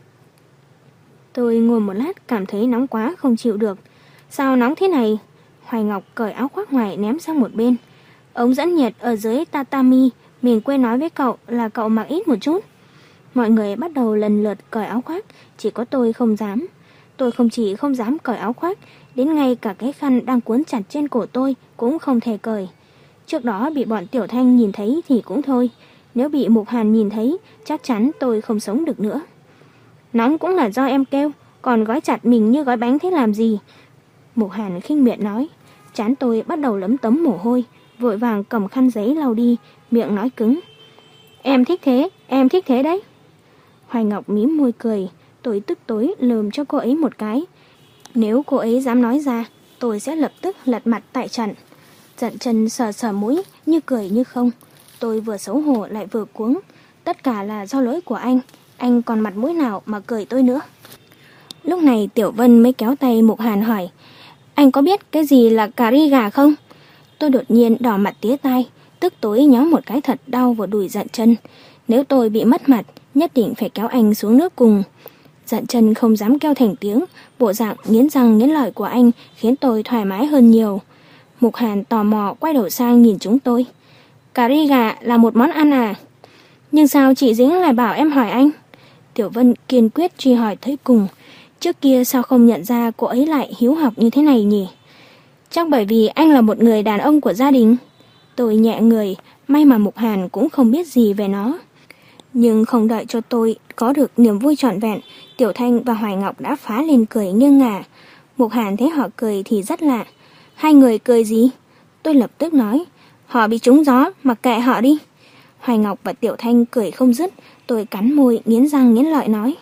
Tôi ngồi một lát cảm thấy nóng quá không chịu được. Sao nóng thế này? Hoài Ngọc cởi áo khoác ngoài ném sang một bên. Ống dẫn nhiệt ở dưới tatami, mình quên nói với cậu là cậu mặc ít một chút. Mọi người bắt đầu lần lượt cởi áo khoác, chỉ có tôi không dám. Tôi không chỉ không dám cởi áo khoác, đến ngay cả cái khăn đang cuốn chặt trên cổ tôi cũng không thể cởi. Trước đó bị bọn Tiểu Thanh nhìn thấy thì cũng thôi. Nếu bị Mục Hàn nhìn thấy, chắc chắn tôi không sống được nữa. Nóng cũng là do em kêu, còn gói chặt mình như gói bánh thế làm gì? Mục Hàn khinh miệt nói. Trán tôi bắt đầu lấm tấm mồ hôi, vội vàng cầm khăn giấy lau đi, miệng nói cứng. Em thích thế, em thích thế đấy. Hoài Ngọc mím môi cười. Tôi tức tối lườm cho cô ấy một cái. Nếu cô ấy dám nói ra, tôi sẽ lập tức lật mặt tại trận. Dận Chân sờ sờ mũi, như cười như không. Tôi vừa xấu hổ lại vừa cuống. Tất cả là do lỗi của anh. Anh còn mặt mũi nào mà cười tôi nữa? Lúc này Tiểu Vân mới kéo tay Mục Hàn hỏi. Anh có biết cái gì là cà ri gà không? Tôi đột nhiên đỏ mặt tía tai, tức tối nhó một cái thật đau vào đùi Dận Chân. Nếu tôi bị mất mặt, nhất định phải kéo anh xuống nước cùng. Dận Chân không dám kêu thành tiếng, bộ dạng nghiến răng nghiến lợi của anh khiến tôi thoải mái hơn nhiều. Mục Hàn tò mò quay đầu sang nhìn chúng tôi. Cà ri gà là một món ăn à? Nhưng sao chị Dĩnh lại bảo em hỏi anh? Tiểu Vân kiên quyết truy hỏi tới cùng. Trước kia sao không nhận ra cô ấy lại hiếu học như thế này nhỉ? Chắc bởi vì anh là một người đàn ông của gia đình. Tôi nhẹ người, may mà Mục Hàn cũng không biết gì về nó. Nhưng không đợi cho tôi có được niềm vui trọn vẹn, Tiểu Thanh và Hoài Ngọc đã phá lên cười nghiêng ngả. Mục Hàn thấy họ cười thì rất lạ. Hai người cười gì? Tôi lập tức nói. Họ bị trúng gió, mặc kệ họ đi. Hoài Ngọc và Tiểu Thanh cười không dứt. Tôi cắn môi, nghiến răng nghiến lợi nói.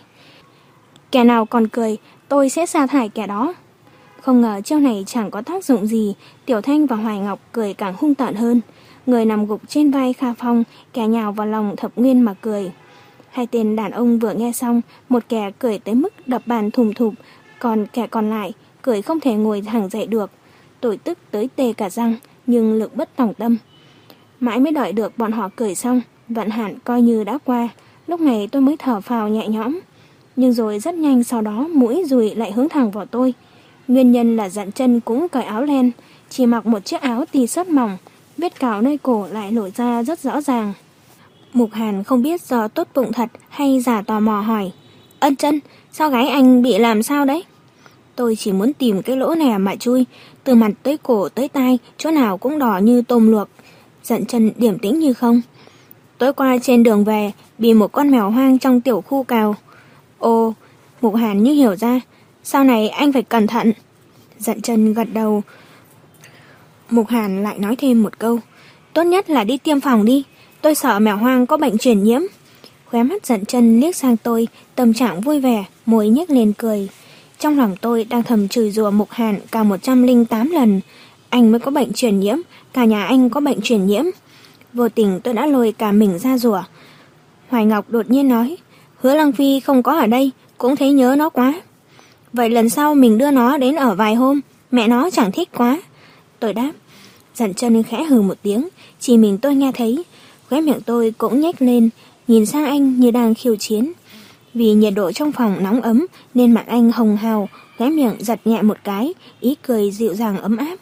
Kẻ nào còn cười, tôi sẽ sa thải kẻ đó. Không ngờ chiêu này chẳng có tác dụng gì. Tiểu Thanh và Hoài Ngọc cười càng hung tợn hơn. Người nằm gục trên vai Kha Phong, kẻ nhào vào lòng Thập Nguyên mà cười. Hai tên đàn ông vừa nghe xong, một kẻ cười tới mức đập bàn thùng thụp, còn kẻ còn lại cười không thể ngồi thẳng dậy được. Tôi tức tới tê cả răng, nhưng lực bất tòng tâm. Mãi mới đợi được bọn họ cười xong, vận hạn coi như đã qua. Lúc này tôi mới thở phào nhẹ nhõm. Nhưng rồi rất nhanh sau đó mũi dùi lại hướng thẳng vào tôi. Nguyên nhân là Dận Chân cũng cởi áo len, chỉ mặc một chiếc áo t-shirt mỏng, vết cào nơi cổ lại nổi ra rất rõ ràng. Mục Hàn không biết do tốt bụng thật hay giả tò mò hỏi. Ân Chân, sao gái anh bị làm sao đấy? Tôi chỉ muốn tìm cái lỗ này mà chui, từ mặt tới cổ tới tai, chỗ nào cũng đỏ như tôm luộc. Dận Chân điềm tĩnh như không. Tối qua trên đường về, bị một con mèo hoang trong tiểu khu cào. Ồ, Mục Hàn như hiểu ra, sau này anh phải cẩn thận. Dận Chân gật đầu. Mục Hàn lại nói thêm một câu. Tốt nhất là đi tiêm phòng đi, tôi sợ mèo hoang có bệnh truyền nhiễm. Khóe mắt Dận Chân liếc sang tôi, tâm trạng vui vẻ, môi nhếch lên cười. Trong lòng tôi đang thầm chửi rủa Mục Hàn cả một trăm lẻ tám lần. Anh mới có bệnh truyền nhiễm, cả nhà anh có bệnh truyền nhiễm. Vô tình tôi đã lôi cả mình ra rủa. Hoài Ngọc đột nhiên nói, Hứa Lăng Phi không có ở đây, cũng thấy nhớ nó quá. Vậy lần sau mình đưa nó đến ở vài hôm, mẹ nó chẳng thích quá. Tôi đáp. Dận Chân khẽ hừ một tiếng, chỉ mình tôi nghe thấy. Khóe miệng tôi cũng nhếch lên, nhìn sang anh như đang khiêu chiến. Vì nhiệt độ trong phòng nóng ấm nên mặt anh hồng hào, khóe miệng giật nhẹ một cái, ý cười dịu dàng ấm áp.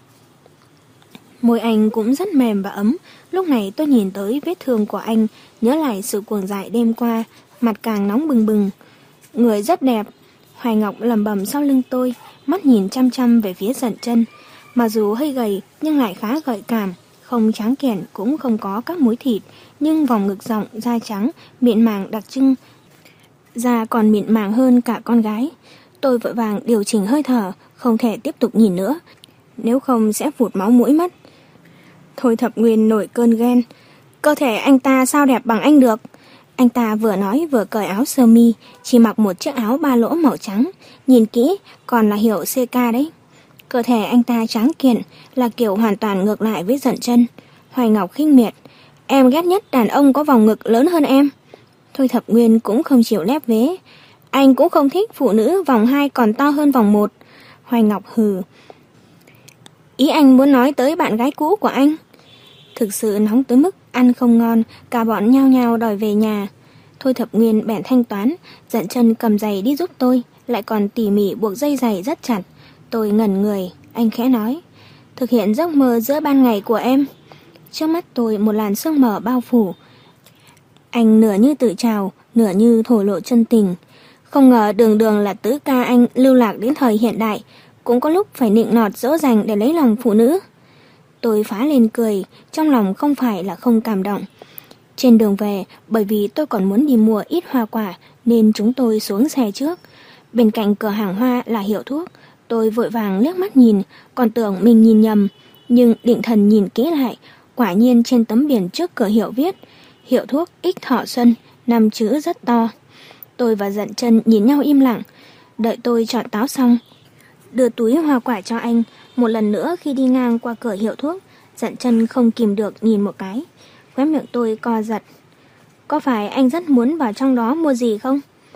Môi anh cũng rất mềm và ấm. Lúc này tôi nhìn tới vết thương của anh, nhớ lại sự cuồng dại đêm qua, mặt càng nóng bừng bừng. Người rất đẹp. Hoài Ngọc lẩm bẩm sau lưng tôi, mắt nhìn chăm chăm về phía Dận Chân. Mặc dù hơi gầy nhưng lại khá gợi cảm, không tráng kiện cũng không có các múi thịt, nhưng vòng ngực rộng, da trắng, miệng màng đặc trưng, da còn mịn màng hơn cả con gái. Tôi vội vàng điều chỉnh hơi thở, không thể tiếp tục nhìn nữa, nếu không sẽ phụt máu mũi mất. Thôi Thập Nguyên nổi cơn ghen. Cơ thể anh ta sao đẹp bằng anh được? Anh ta vừa nói vừa cởi áo sơ mi, chỉ mặc một chiếc áo ba lỗ màu trắng, nhìn kỹ còn là hiệu xê ca đấy. Cơ thể anh ta tráng kiện, là kiểu hoàn toàn ngược lại với Dận Chân. Hoài Ngọc khinh miệt, em ghét nhất đàn ông có vòng ngực lớn hơn em. Thôi Thập Nguyên cũng không chịu lép vế, anh cũng không thích phụ nữ vòng hai còn to hơn vòng một. Hoài Ngọc hừ, ý anh muốn nói tới bạn gái cũ của anh? Thực sự nóng tới mức ăn không ngon, cả bọn nhao nhao đòi về nhà. Thôi Thập Nguyên bèn thanh toán, Dận Chân cầm giày đi giúp tôi, lại còn tỉ mỉ buộc dây giày rất chặt. Tôi ngẩn người, anh khẽ nói, thực hiện giấc mơ giữa ban ngày của em. Trước mắt tôi một làn sương mờ bao phủ. Anh nửa như tự trào, nửa như thổ lộ chân tình. Không ngờ đường đường là tứ ca anh lưu lạc đến thời hiện đại, cũng có lúc phải nịnh nọt dỗ dành để lấy lòng phụ nữ. Tôi phá lên cười, trong lòng không phải là không cảm động. Trên đường về, bởi vì tôi còn muốn đi mua ít hoa quả nên chúng tôi xuống xe trước. Bên cạnh cửa hàng hoa là hiệu thuốc. Tôi vội vàng liếc mắt nhìn, còn tưởng mình nhìn nhầm, nhưng định thần nhìn kỹ lại, quả nhiên trên tấm biển trước cửa hiệu viết hiệu thuốc Ích Thọ Xuân, năm chữ rất to. Tôi và Dận Chân nhìn nhau im lặng, đợi tôi chọn táo xong, đưa túi hoa quả cho anh. Một lần nữa khi đi ngang qua cửa hiệu thuốc, Dận Chân không kìm được nhìn một cái, khóe miệng tôi co giật. Có phải anh rất muốn vào trong đó mua gì không?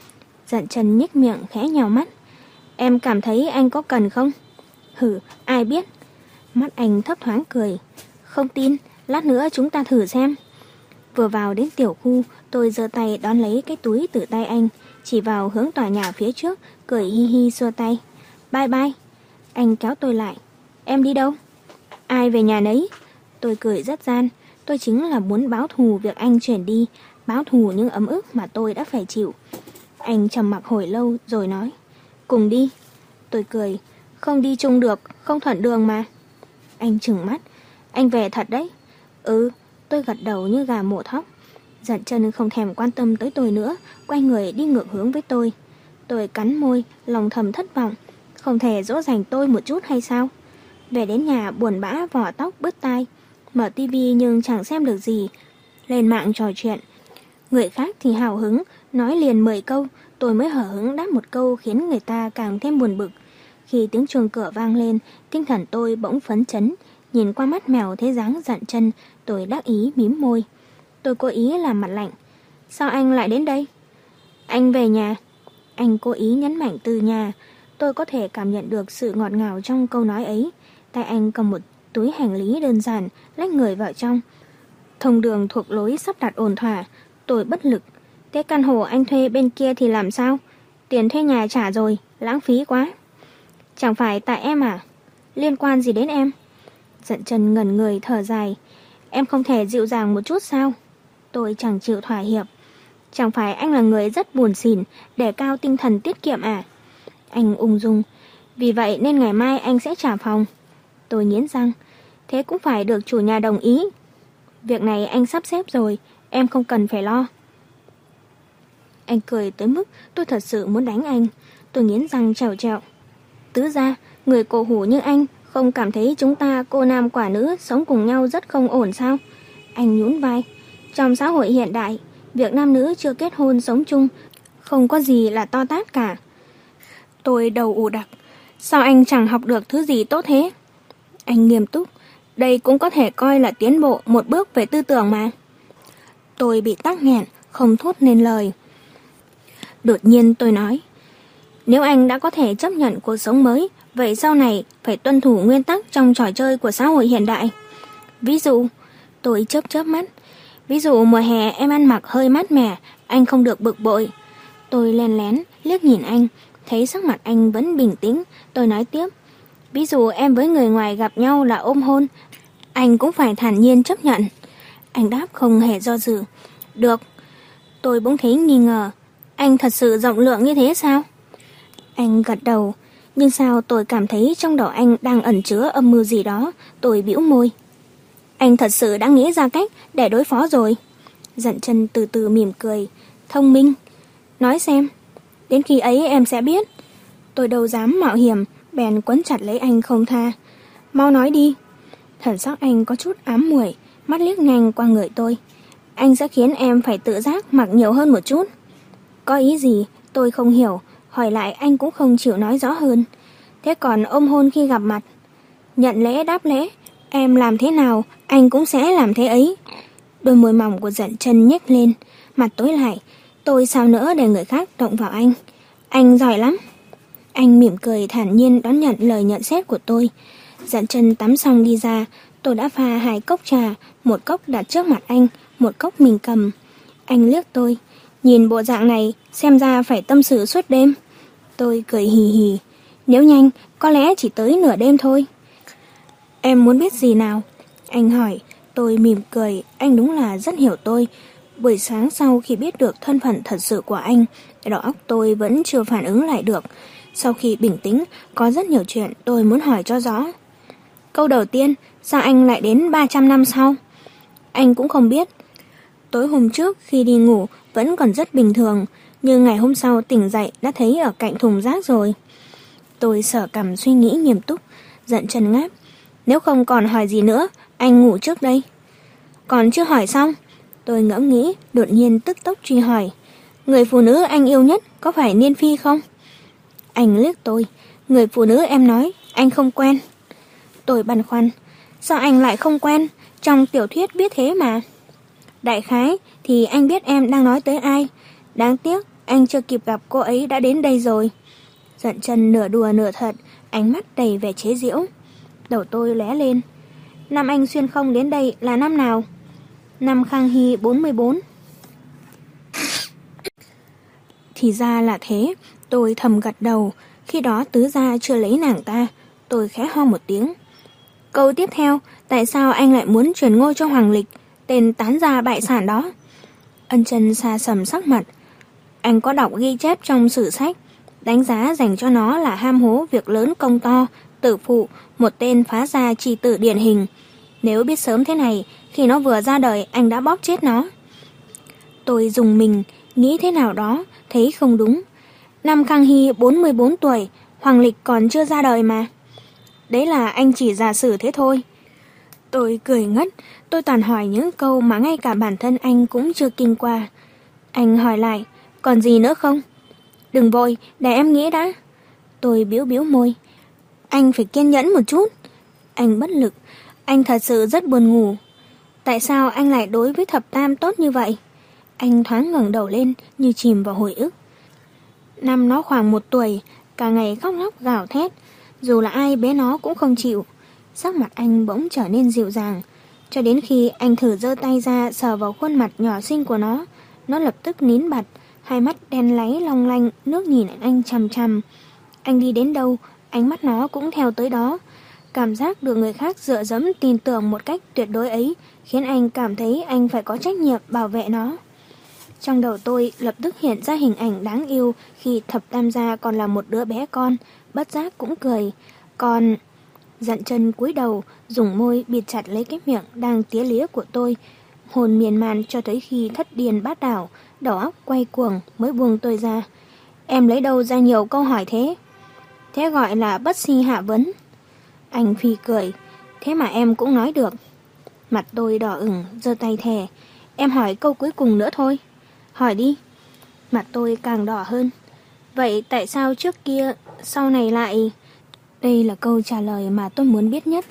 Dận Chân nhếch miệng khẽ nhào mắt. Em cảm thấy anh có cần không? Hử, ai biết. Mắt anh thấp thoáng cười. Không tin, lát nữa chúng ta thử xem. Vừa vào đến tiểu khu, tôi giơ tay đón lấy cái túi từ tay anh, chỉ vào hướng tòa nhà phía trước, cười hi hi xua tay. Bye bye. Anh kéo tôi lại. Em đi đâu? Ai về nhà nấy. Tôi cười rất gian. Tôi chính là muốn báo thù việc anh chuyển đi, báo thù những ấm ức mà tôi đã phải chịu. Anh trầm mặc hồi lâu rồi nói, cùng đi. Tôi cười, không đi chung được, không thuận đường mà. Anh trừng mắt, anh về thật đấy. Ừ, tôi gật đầu như gà mổ thóc. Dận Chân không thèm quan tâm tới tôi nữa, quay người đi ngược hướng với tôi. Tôi cắn môi, lòng thầm thất vọng. Không thể dỗ dành tôi một chút hay sao? Về đến nhà buồn bã vỏ tóc bứt tai, mở tivi nhưng chẳng xem được gì. Lên mạng trò chuyện. Người khác thì hào hứng, nói liền mười câu, tôi mới hở hứng đáp một câu khiến người ta càng thêm buồn bực. Khi tiếng chuông cửa vang lên, tinh thần tôi bỗng phấn chấn. Nhìn qua mắt mèo thấy dáng Dận Chân, tôi đắc ý mím môi. Tôi cố ý làm mặt lạnh. Sao anh lại đến đây? Anh về nhà. Anh cố ý nhấn mạnh từ nhà. Tôi có thể cảm nhận được sự ngọt ngào trong câu nói ấy. Tay anh cầm một túi hành lý đơn giản, lách người vào trong. Thông đường thuộc lối sắp đặt ổn thỏa. Tôi bất lực. Cái căn hộ anh thuê bên kia thì làm sao? Tiền thuê nhà trả rồi, lãng phí quá. Chẳng phải tại em à? Liên quan gì đến em? Dận Chân ngẩn người thở dài. Em không thể dịu dàng một chút sao? Tôi chẳng chịu thỏa hiệp. Chẳng phải anh là người rất buồn xỉn, để cao tinh thần tiết kiệm à? Anh ung dung. Vì vậy nên ngày mai anh sẽ trả phòng. Tôi nghiến răng. Thế cũng phải được chủ nhà đồng ý. Việc này anh sắp xếp rồi, em không cần phải lo. Anh cười tới mức tôi thật sự muốn đánh anh. Tôi nghiến răng trèo trèo. Tứ gia, người cổ hủ như anh không cảm thấy chúng ta cô nam quả nữ sống cùng nhau rất không ổn sao? Anh nhún vai. Trong xã hội hiện đại, Việc nam nữ chưa kết hôn sống chung không có gì là to tát cả. Tôi đầu ù đặc. Sao anh chẳng học được thứ gì tốt thế? Anh nghiêm túc. Đây cũng có thể coi là tiến bộ một bước về tư tưởng mà. Tôi bị tắc nghẹn, không thốt nên lời. Đột nhiên tôi nói, nếu anh đã có thể chấp nhận cuộc sống mới, vậy sau này phải tuân thủ nguyên tắc trong trò chơi của xã hội hiện đại. Ví dụ, tôi chớp chớp mắt. Ví dụ mùa hè em ăn mặc hơi mát mẻ, anh không được bực bội. Tôi len lén liếc nhìn anh, thấy sắc mặt anh vẫn bình tĩnh. Tôi nói tiếp, ví dụ em với người ngoài gặp nhau là ôm hôn, anh cũng phải thản nhiên chấp nhận. Anh đáp không hề do dự. Được. Tôi bỗng thấy nghi ngờ. Anh thật sự rộng lượng như thế sao? Anh gật đầu. Nhưng sao tôi cảm thấy trong đầu anh đang ẩn chứa âm mưu gì đó. Tôi bĩu môi. Anh thật sự đã nghĩ ra cách để đối phó rồi. Dận Chân từ từ mỉm cười. Thông minh. Nói xem. Đến khi ấy em sẽ biết. Tôi đâu dám mạo hiểm, bèn quấn chặt lấy anh không tha. Mau nói đi. Thần sắc anh có chút ám muội, mắt liếc nhanh qua người tôi. Anh sẽ khiến em phải tự giác mặc nhiều hơn một chút. Có ý gì? Tôi không hiểu. Hỏi lại anh cũng không chịu nói rõ hơn. Thế còn ôm hôn khi gặp mặt? Nhận lễ đáp lễ. Em làm thế nào, anh cũng sẽ làm thế ấy. Đôi môi mỏng của Dận Chân nhếch lên. Mặt tối lại. Tôi sao nỡ để người khác động vào anh. Anh giỏi lắm. Anh mỉm cười thản nhiên đón nhận lời nhận xét của tôi. Dận Chân tắm xong đi ra. Tôi đã pha hai cốc trà. Một cốc đặt trước mặt anh, một cốc mình cầm. Anh liếc tôi. Nhìn bộ dạng này, xem ra phải tâm sự suốt đêm. Tôi cười hì hì. Nếu nhanh, có lẽ chỉ tới nửa đêm thôi. Em muốn biết gì nào? Anh hỏi. Tôi mỉm cười. Anh đúng là rất hiểu tôi. Buổi sáng sau khi biết được thân phận thật sự của anh, đầu óc tôi vẫn chưa phản ứng lại được. Sau khi bình tĩnh, có rất nhiều chuyện tôi muốn hỏi cho rõ. Câu đầu tiên, sao anh lại đến ba trăm năm sau? Anh cũng không biết. Tối hôm trước khi đi ngủ vẫn còn rất bình thường, nhưng ngày hôm sau tỉnh dậy đã thấy ở cạnh thùng rác rồi. Tôi sờ cằm suy nghĩ nghiêm túc. Dận Chân ngáp. Nếu không còn hỏi gì nữa, anh ngủ trước đây. Còn chưa hỏi xong. Tôi ngẫm nghĩ, đột nhiên tức tốc truy hỏi. Người phụ nữ anh yêu nhất có phải Niên Phi không? Anh liếc tôi. Người phụ nữ em nói, anh không quen. Tôi băn khoăn. Sao anh lại không quen? Trong tiểu thuyết viết thế mà. Đại khái thì anh biết em đang nói tới ai. Đáng tiếc, anh chưa kịp gặp cô ấy đã đến đây rồi. Dận Chân nửa đùa nửa thật, ánh mắt đầy vẻ chế giễu. Đầu tôi lóe lên. Năm anh xuyên không đến đây là năm nào? Năm Khang Hy bốn mươi bốn. Thì ra là thế. Tôi thầm gật đầu. Khi đó Tứ gia chưa lấy nàng ta. Tôi khẽ ho một tiếng. Câu tiếp theo, tại sao anh lại muốn chuyển ngôi cho Hoàng Lịch, tên tán gia bại sản đó? Ân Chân xa sầm sắc mặt. Anh có đọc ghi chép trong sử sách, đánh giá dành cho nó là ham hố việc lớn công to, tử phụ, một tên phá gia chi tử điển hình. Nếu biết sớm thế này, khi nó vừa ra đời anh đã bóp chết nó. Tôi dùng mình, nghĩ thế nào đó, thấy không đúng. Năm Khang Hy bốn mươi bốn tuổi, Hoàng Lịch còn chưa ra đời mà. Đấy là anh chỉ giả sử thế thôi. Tôi cười ngất, tôi toàn hỏi những câu mà ngay cả bản thân anh cũng chưa kinh qua. Anh hỏi lại, còn gì nữa không? Đừng vội, để em nghĩ đã. Tôi biếu biếu môi. Anh phải kiên nhẫn một chút. Anh bất lực, anh thật sự rất buồn ngủ. Tại sao anh lại đối với Thập Tam tốt như vậy? Anh thoáng ngẩng đầu lên như chìm vào hồi ức. Năm nó khoảng một tuổi, cả ngày khóc lóc gào thét. Dù là ai bé nó cũng không chịu. Sắc mặt anh bỗng trở nên dịu dàng. Cho đến khi anh thử giơ tay ra sờ vào khuôn mặt nhỏ xinh của nó, nó lập tức nín bặt, hai mắt đen láy long lanh, nước nhìn anh chằm chằm. Anh đi đến đâu, ánh mắt nó cũng theo tới đó. Cảm giác được người khác dựa dẫm tin tưởng một cách tuyệt đối ấy khiến anh cảm thấy anh phải có trách nhiệm bảo vệ nó. Trong đầu tôi lập tức hiện ra hình ảnh đáng yêu khi Thập Tam gia còn là một đứa bé con, bất giác cũng cười. Còn... Dận Chân cúi đầu, dùng môi bịt chặt lấy cái miệng đang tía lía của tôi. Hồn miên man cho tới khi thất điên bát đảo, đầu óc quay cuồng mới buông tôi ra. Em lấy đâu ra nhiều câu hỏi thế? Thế gọi là bất si hạ vấn. Anh phì cười. Thế mà em cũng nói được. Mặt tôi đỏ ửng, giơ tay thề. Em hỏi câu cuối cùng nữa thôi. Hỏi đi. Mặt tôi càng đỏ hơn. Vậy tại sao trước kia, sau này lại... Đây là câu trả lời mà tôi muốn biết nhất.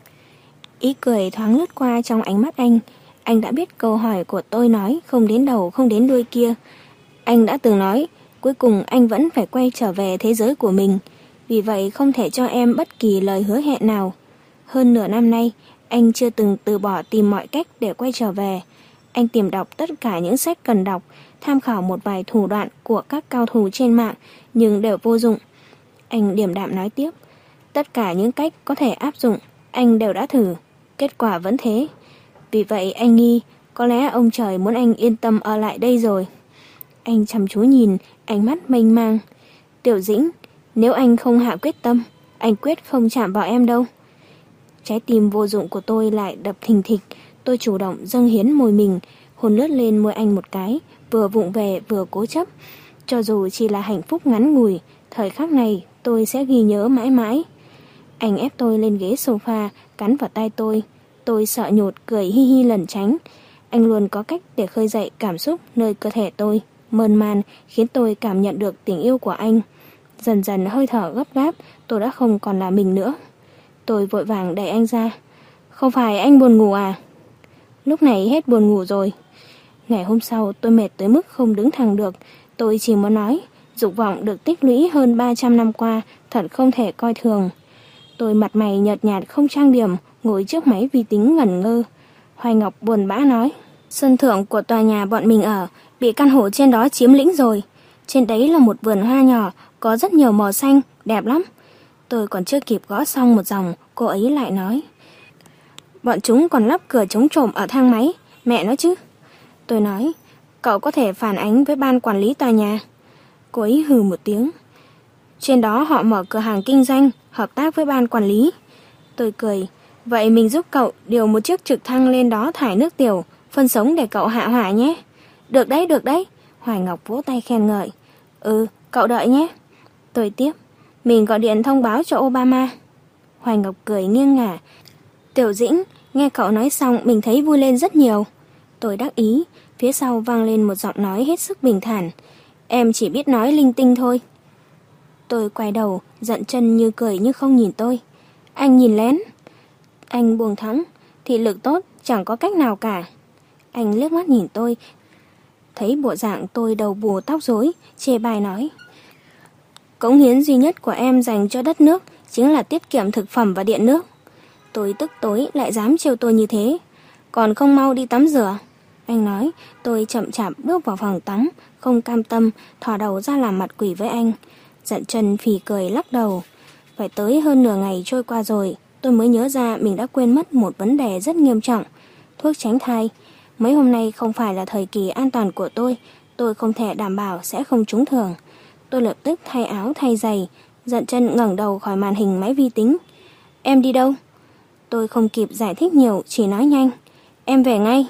Ý cười thoáng lướt qua trong ánh mắt anh. Anh đã biết câu hỏi của tôi nói không đến đầu không đến đuôi kia. Anh đã từng nói, cuối cùng anh vẫn phải quay trở về thế giới của mình. Vì vậy không thể cho em bất kỳ lời hứa hẹn nào. Hơn nửa năm nay, anh chưa từng từ bỏ tìm mọi cách để quay trở về. Anh tìm đọc tất cả những sách cần đọc, tham khảo một vài thủ đoạn của các cao thủ trên mạng, nhưng đều vô dụng. Anh điềm đạm nói tiếp, tất cả những cách có thể áp dụng, anh đều đã thử, kết quả vẫn thế. Vì vậy anh nghi, có lẽ ông trời muốn anh yên tâm ở lại đây rồi. Anh chăm chú nhìn, ánh mắt mênh mang. Tiểu Dĩnh, nếu anh không hạ quyết tâm, anh quyết không chạm vào em đâu. Trái tim vô dụng của tôi lại đập thình thịch. Tôi chủ động dâng hiến môi mình, hôn lướt lên môi anh một cái, vừa vụng về vừa cố chấp. Cho dù chỉ là hạnh phúc ngắn ngủi, thời khắc này tôi sẽ ghi nhớ mãi mãi. Anh ép tôi lên ghế sofa, cắn vào tay tôi. Tôi sợ nhột, cười hi hi lẩn tránh. Anh luôn có cách để khơi dậy cảm xúc nơi cơ thể tôi, mơn man, khiến tôi cảm nhận được tình yêu của anh. Dần dần hơi thở gấp gáp, tôi đã không còn là mình nữa. Tôi vội vàng đẩy anh ra. Không phải anh buồn ngủ à? Lúc này hết buồn ngủ rồi. Ngày hôm sau tôi mệt tới mức không đứng thẳng được. Tôi chỉ muốn nói, dục vọng được tích lũy hơn ba trăm năm qua thật không thể coi thường. Tôi mặt mày nhợt nhạt không trang điểm, ngồi trước máy vi tính ngẩn ngơ. Hoài Ngọc buồn bã nói, sân thượng của tòa nhà bọn mình ở bị căn hộ trên đó chiếm lĩnh rồi. Trên đấy là một vườn hoa nhỏ, có rất nhiều màu xanh, đẹp lắm. Tôi còn chưa kịp gõ xong một dòng, cô ấy lại nói, bọn chúng còn lắp cửa chống trộm ở thang máy, mẹ nó chứ. Tôi nói, cậu có thể phản ánh với ban quản lý tòa nhà. Cô ấy hừ một tiếng. Trên đó họ mở cửa hàng kinh doanh, hợp tác với ban quản lý. Tôi cười, vậy mình giúp cậu điều một chiếc trực thăng lên đó thải nước tiểu, phân sống để cậu hạ hỏa nhé. Được đấy, được đấy. Hoài Ngọc vỗ tay khen ngợi. Ừ, cậu đợi nhé. Tôi tiếp, mình gọi điện thông báo cho Obama. Hoài Ngọc cười nghiêng ngả. Tiểu Dĩnh, nghe cậu nói xong mình thấy vui lên rất nhiều. Tôi đắc ý, phía sau vang lên một giọng nói hết sức bình thản. Em chỉ biết nói linh tinh thôi. Tôi quay đầu, giận chân như cười như không nhìn tôi. Anh nhìn lén. Anh buông thõng, thị lực tốt, chẳng có cách nào cả. Anh liếc mắt nhìn tôi, thấy bộ dạng tôi đầu bù tóc rối, chê bai nói. Cống hiến duy nhất của em dành cho đất nước chính là tiết kiệm thực phẩm và điện nước. Tôi tức tối lại dám trêu tôi như thế. Còn không mau đi tắm rửa. Anh nói, tôi chậm chạp bước vào phòng tắm, không cam tâm, thò đầu ra làm mặt quỷ với anh. Giận chân phì cười lắc đầu. Phải tới hơn nửa ngày trôi qua rồi, tôi mới nhớ ra mình đã quên mất một vấn đề rất nghiêm trọng. Thuốc tránh thai. Mấy hôm nay không phải là thời kỳ an toàn của tôi, tôi không thể đảm bảo sẽ không trúng thưởng. Tôi lập tức thay áo thay giày, Giận chân ngẩng đầu khỏi màn hình máy vi tính. Em đi đâu? Tôi không kịp giải thích nhiều, chỉ nói nhanh. Em về ngay.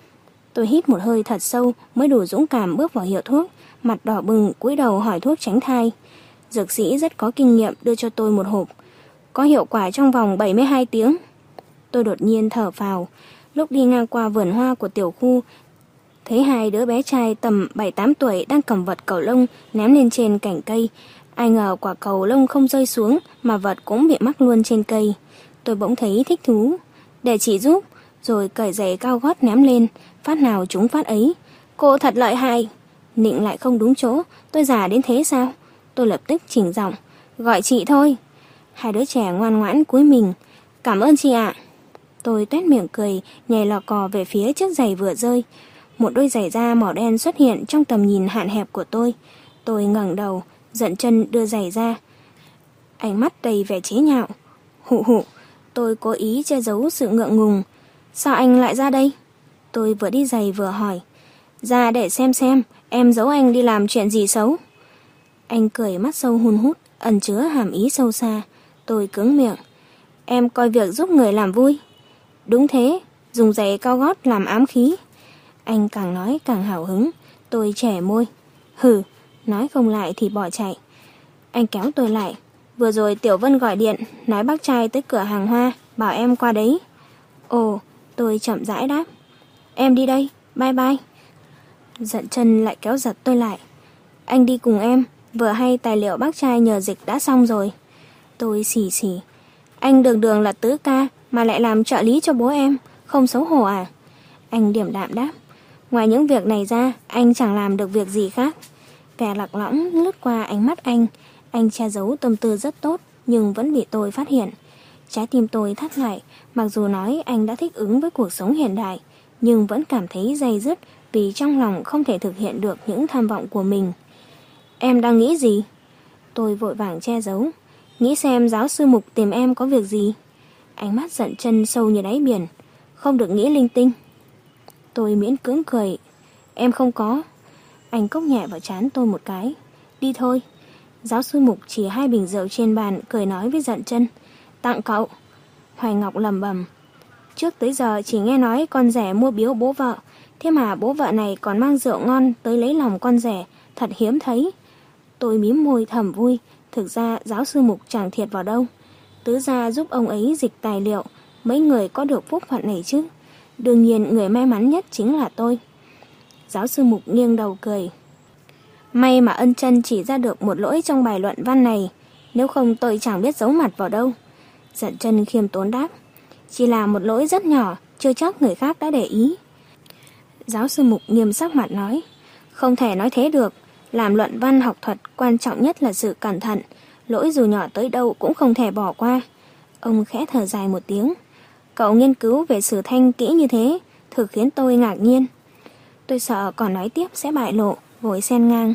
Tôi hít một hơi thật sâu mới đủ dũng cảm bước vào hiệu thuốc, mặt đỏ bừng cúi đầu hỏi thuốc tránh thai. Dược sĩ rất có kinh nghiệm đưa cho tôi một hộp. Có hiệu quả trong vòng bảy mươi hai tiếng. Tôi đột nhiên thở phào. Lúc đi ngang qua vườn hoa của tiểu khu, thấy hai đứa bé trai tầm bảy tám tuổi đang cầm vật cầu lông ném lên trên cành cây. Ai ngờ quả cầu lông không rơi xuống mà vật cũng bị mắc luôn trên cây. Tôi bỗng thấy thích thú. Để chị giúp. Rồi cởi giày cao gót ném lên. Phát nào trúng phát ấy. Cô thật lợi hại. Nịnh lại không đúng chỗ. Tôi già đến thế sao? Tôi lập tức chỉnh giọng. Gọi chị thôi. Hai đứa trẻ ngoan ngoãn cúi mình. Cảm ơn chị ạ. Tôi tuét miệng cười, nhảy lò cò về phía chiếc giày vừa rơi. Một đôi giày da màu đen xuất hiện trong tầm nhìn hạn hẹp của tôi. Tôi ngẩng đầu, Giận chân đưa giày ra. Ánh mắt đầy vẻ chế nhạo. Hụ hụ, tôi cố ý che giấu sự ngượng ngùng. Sao anh lại ra đây? Tôi vừa đi giày vừa hỏi. Ra để xem xem, em giấu anh đi làm chuyện gì xấu. Anh cười mắt sâu hun hút, ẩn chứa hàm ý sâu xa. Tôi cứng miệng. Em coi việc giúp người làm vui. Đúng thế, dùng giày cao gót làm ám khí. Anh càng nói càng hào hứng. Tôi chẻ môi. Hừ, nói không lại thì bỏ chạy. Anh kéo tôi lại. Vừa rồi Tiểu Vân gọi điện, nói bác trai tới cửa hàng hoa, bảo em qua đấy. Ồ, tôi chậm rãi đáp. Em đi đây, bye bye. Dận chân lại kéo giật tôi lại. Anh đi cùng em, vừa hay tài liệu bác trai nhờ dịch đã xong rồi. Tôi xì xì. Anh đường đường là tứ ca mà lại làm trợ lý cho bố em, không xấu hổ à? Anh điềm đạm đáp. Ngoài những việc này ra, anh chẳng làm được việc gì khác. Vẻ lạc lõng lướt qua ánh mắt anh. Anh che giấu tâm tư rất tốt, nhưng vẫn bị tôi phát hiện. Trái tim tôi thắt lại, mặc dù nói anh đã thích ứng với cuộc sống hiện đại, nhưng vẫn cảm thấy day dứt vì trong lòng không thể thực hiện được những tham vọng của mình. Em đang nghĩ gì? Tôi vội vàng che giấu. Nghĩ xem giáo sư Mục tìm em có việc gì. Ánh mắt Dận Chân sâu như đáy biển. Không được nghĩ linh tinh. Tôi miễn cưỡng cười. Em không có. Anh cốc nhẹ vào trán tôi một cái. Đi thôi. Giáo sư Mục chỉ hai bình rượu trên bàn, cười nói với Dận Chân. Tặng cậu. Hoài Ngọc lẩm bẩm. Trước tới giờ chỉ nghe nói con rể mua biếu bố vợ, thế mà bố vợ này còn mang rượu ngon tới lấy lòng con rể, thật hiếm thấy. Tôi mím môi thầm vui. Thực ra giáo sư Mục chẳng thiệt vào đâu. Tứ gia giúp ông ấy dịch tài liệu, mấy người có được phúc phận này chứ. Đương nhiên người may mắn nhất chính là tôi. Giáo sư Mục nghiêng đầu cười. May mà Ân Chân chỉ ra được một lỗi trong bài luận văn này, nếu không tôi chẳng biết giấu mặt vào đâu. Dận Chân khiêm tốn đáp. Chỉ là một lỗi rất nhỏ, chưa chắc người khác đã để ý. Giáo sư Mục nghiêm sắc mặt nói. Không thể nói thế được. Làm luận văn học thuật quan trọng nhất là sự cẩn thận. Lỗi dù nhỏ tới đâu cũng không thể bỏ qua. Ông khẽ thở dài một tiếng. Cậu nghiên cứu về sử thanh kỹ như thế, thực khiến tôi ngạc nhiên. Tôi sợ còn nói tiếp sẽ bại lộ, vội xen ngang.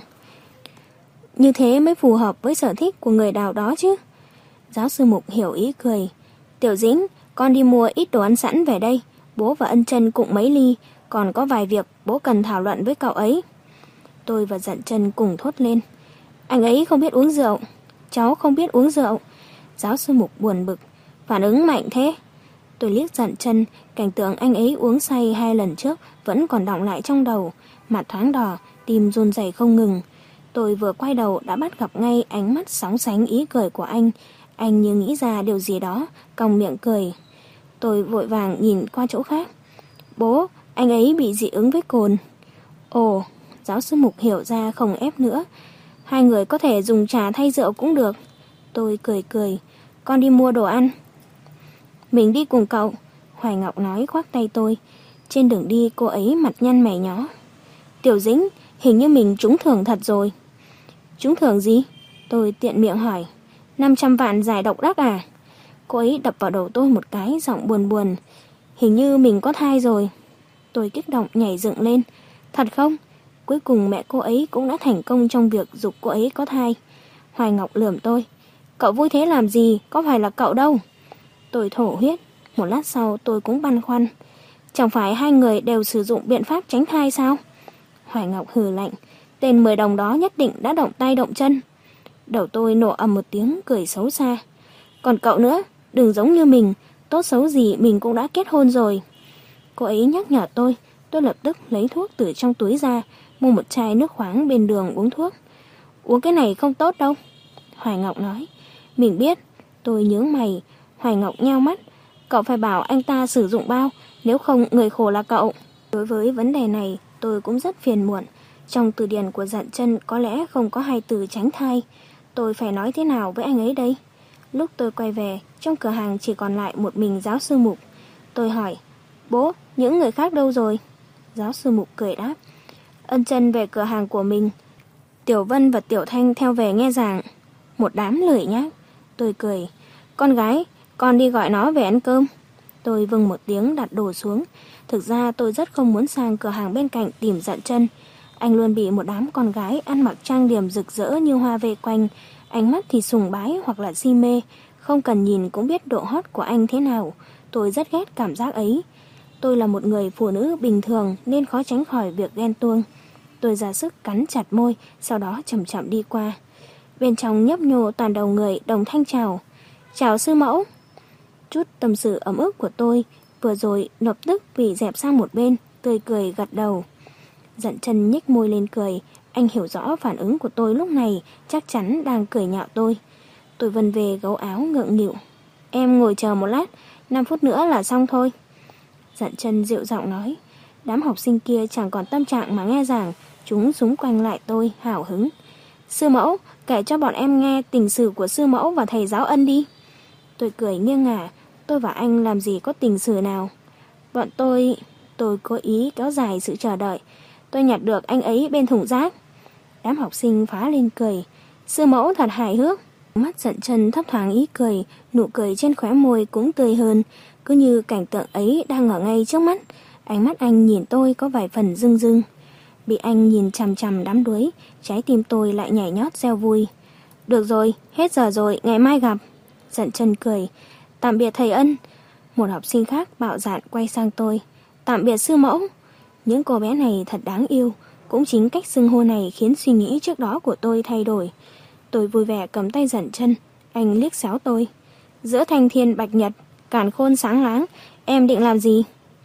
Như thế mới phù hợp với sở thích của người nào đó chứ. Giáo sư Mục hiểu ý cười. Tiểu Dĩnh, con đi mua ít đồ ăn sẵn về đây. Bố và Ân Chân cùng mấy ly, còn có vài việc bố cần thảo luận với cậu ấy. Tôi và Dận Chân cùng thốt lên. Anh ấy không biết uống rượu. Cháu không biết uống rượu. Giáo sư Mục buồn bực. Phản ứng mạnh thế. Tôi liếc Dận Chân, cảnh tượng anh ấy uống say hai lần trước vẫn còn đọng lại trong đầu. Mặt thoáng đỏ, tim run rẩy không ngừng. Tôi vừa quay đầu đã bắt gặp ngay ánh mắt sóng sánh ý cười của anh. Anh như nghĩ ra điều gì đó, cong miệng cười. Tôi vội vàng nhìn qua chỗ khác. Bố, anh ấy bị dị ứng với cồn. Ồ, giáo sư Mục hiểu ra không ép nữa. Hai người có thể dùng trà thay rượu cũng được. Tôi cười cười. Con đi mua đồ ăn. Mình đi cùng cậu. Hoài Ngọc nói khoác tay tôi. Trên đường đi cô ấy mặt nhăn mày nhó. Tiểu Dĩnh, hình như mình trúng thưởng thật rồi. Trúng thưởng gì? Tôi tiện miệng hỏi. năm trăm vạn giải độc đắc à? Cô ấy đập vào đầu tôi một cái, giọng buồn buồn. Hình như mình có thai rồi. Tôi kích động nhảy dựng lên. Thật không? Cuối cùng mẹ cô ấy cũng đã thành công trong việc giục cô ấy có thai. Hoài Ngọc lườm tôi. Cậu vui thế làm gì? Có phải là cậu đâu? Tôi thổ huyết. Một lát sau tôi cũng băn khoăn. Chẳng phải hai người đều sử dụng biện pháp tránh thai sao? Hoài Ngọc hừ lạnh. Tên mười đồng đó nhất định đã động tay động chân. Đầu tôi nổ ầm một tiếng cười xấu xa. Còn cậu nữa, đừng giống như mình. Tốt xấu gì mình cũng đã kết hôn rồi. Cô ấy nhắc nhở tôi. Tôi lập tức lấy thuốc từ trong túi ra, mua một chai nước khoáng bên đường uống thuốc. Uống cái này không tốt đâu. Hoài Ngọc nói. Mình biết. Tôi nhướng mày. Hoài Ngọc nheo mắt. Cậu phải bảo anh ta sử dụng bao, nếu không người khổ là cậu. Đối với vấn đề này tôi cũng rất phiền muộn. Trong từ điển của Dận Chân có lẽ không có hai từ tránh thai. Tôi phải nói thế nào với anh ấy đây? Lúc tôi quay về, trong cửa hàng chỉ còn lại một mình giáo sư Mục. Tôi hỏi, bố, những người khác đâu rồi? Giáo sư Mục cười đáp, Ân Chân về cửa hàng của mình. Tiểu Vân và Tiểu Thanh theo về nghe giảng. Một đám lười nhác. Tôi cười, con gái, con đi gọi nó về ăn cơm. Tôi vâng một tiếng đặt đồ xuống. Thực ra tôi rất không muốn sang cửa hàng bên cạnh tìm Dận Chân. Anh luôn bị một đám con gái ăn mặc trang điểm rực rỡ như hoa vây quanh. Ánh mắt thì sùng bái hoặc là si mê. Không cần nhìn cũng biết độ hot của anh thế nào. Tôi rất ghét cảm giác ấy. Tôi là một người phụ nữ bình thường nên khó tránh khỏi việc ghen tuông. Tôi ra sức cắn chặt môi, sau đó chậm chậm đi qua. Bên trong nhấp nhô toàn đầu người đồng thanh chào. Chào sư mẫu. Chút tâm sự ấm ức của tôi vừa rồi lập tức bị dẹp sang một bên, tươi cười gật đầu. Dận Chân nhếch môi lên cười. Anh hiểu rõ phản ứng của tôi lúc này, chắc chắn đang cười nhạo tôi. Tôi vần về gấu áo ngượng nghịu. Em ngồi chờ một lát, năm phút nữa là xong thôi. Dận Chân dịu giọng nói, Đám học sinh kia chẳng còn tâm trạng mà nghe giảng, chúng xúm quanh lại tôi hào hứng. Sư mẫu, kể cho bọn em nghe tình sử của sư mẫu và thầy giáo Ân đi. Tôi cười nghiêng ngả, tôi và anh làm gì có tình sử nào. Bọn tôi... Tôi cố ý kéo dài sự chờ đợi. Tôi nhặt được anh ấy bên thùng rác. Đám học sinh phá lên cười. Sư mẫu thật hài hước. Mắt Dận Chân thấp thoáng ý cười, nụ cười trên khóe môi cũng tươi hơn, cứ như cảnh tượng ấy đang ở ngay trước mắt. Ánh mắt anh nhìn tôi có vài phần rưng rưng. Bị anh nhìn chằm chằm đắm đuối, trái tim tôi lại nhảy nhót reo vui. Được rồi, hết giờ rồi, ngày mai gặp. Dận Chân cười. Tạm biệt thầy Ân. Một học sinh khác bạo dạn quay sang tôi. Tạm biệt sư mẫu. Những cô bé này thật đáng yêu. Cũng chính cách xưng hô này khiến suy nghĩ trước đó của tôi thay đổi. Tôi vui vẻ cầm tay Dận Chân. Anh liếc xéo tôi. Giữa thanh thiên bạch nhật, càn khôn sáng láng, em định làm gì?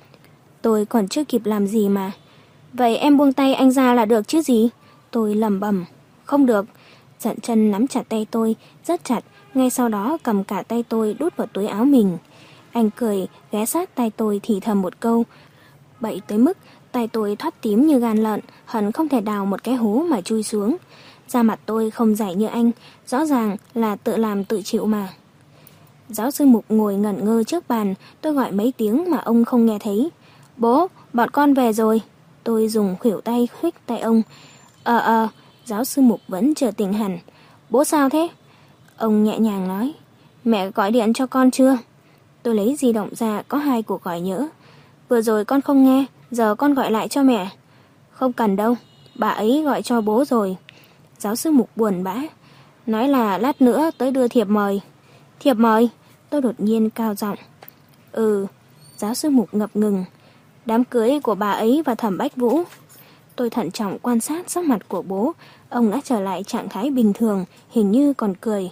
Tôi còn chưa kịp làm gì mà. Vậy em buông tay anh ra là được chứ gì? Tôi lẩm bẩm. Không được. Dận Chân nắm chặt tay tôi, rất chặt, ngay sau đó cầm cả tay tôi đút vào túi áo mình. Anh cười, ghé sát tay tôi thì thầm một câu. Bậy tới mức tay tôi thoát tím như gan lợn, hận không thể đào một cái hố mà chui xuống. Da mặt tôi không dày như anh, rõ ràng là tự làm tự chịu mà. Giáo sư Mục ngồi ngẩn ngơ trước bàn, tôi gọi mấy tiếng mà ông không nghe thấy. Bố, bọn con về rồi. Tôi dùng khuỷu tay khuých tay ông. Ờ ờ, giáo sư Mục vẫn chưa tỉnh hẳn. Bố sao thế? Ông nhẹ nhàng nói. Mẹ gọi điện cho con chưa? Tôi lấy di động ra, có hai cuộc gọi nhỡ. Vừa rồi con không nghe, giờ con gọi lại cho mẹ. Không cần đâu, bà ấy gọi cho bố rồi. Giáo sư Mục buồn bã. Nói là lát nữa tới đưa thiệp mời. Thiệp mời? Tôi đột nhiên cao giọng. Ừ, giáo sư Mục ngập ngừng. Đám cưới của bà ấy và Thẩm Bách Vũ. Tôi thận trọng quan sát sắc mặt của bố. Ông đã trở lại trạng thái bình thường, hình như còn cười.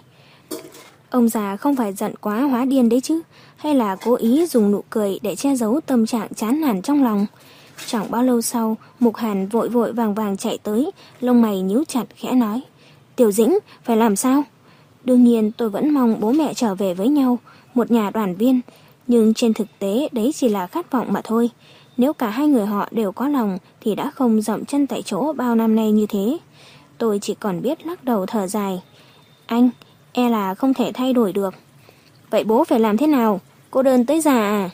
Ông già không phải giận quá hóa điên đấy chứ, hay là cố ý dùng nụ cười để che giấu tâm trạng chán nản trong lòng. Chẳng bao lâu sau, Mục Hàn vội vội vàng vàng chạy tới, lông mày nhíu chặt khẽ nói. Tiểu Dĩnh, phải làm sao? Đương nhiên tôi vẫn mong bố mẹ trở về với nhau, một nhà đoàn viên. Nhưng trên thực tế đấy chỉ là khát vọng mà thôi. Nếu cả hai người họ đều có lòng thì đã không dậm chân tại chỗ bao năm nay như thế. Tôi chỉ còn biết lắc đầu thở dài. Anh, e là không thể thay đổi được. Vậy bố phải làm thế nào? Cô đơn tới già à?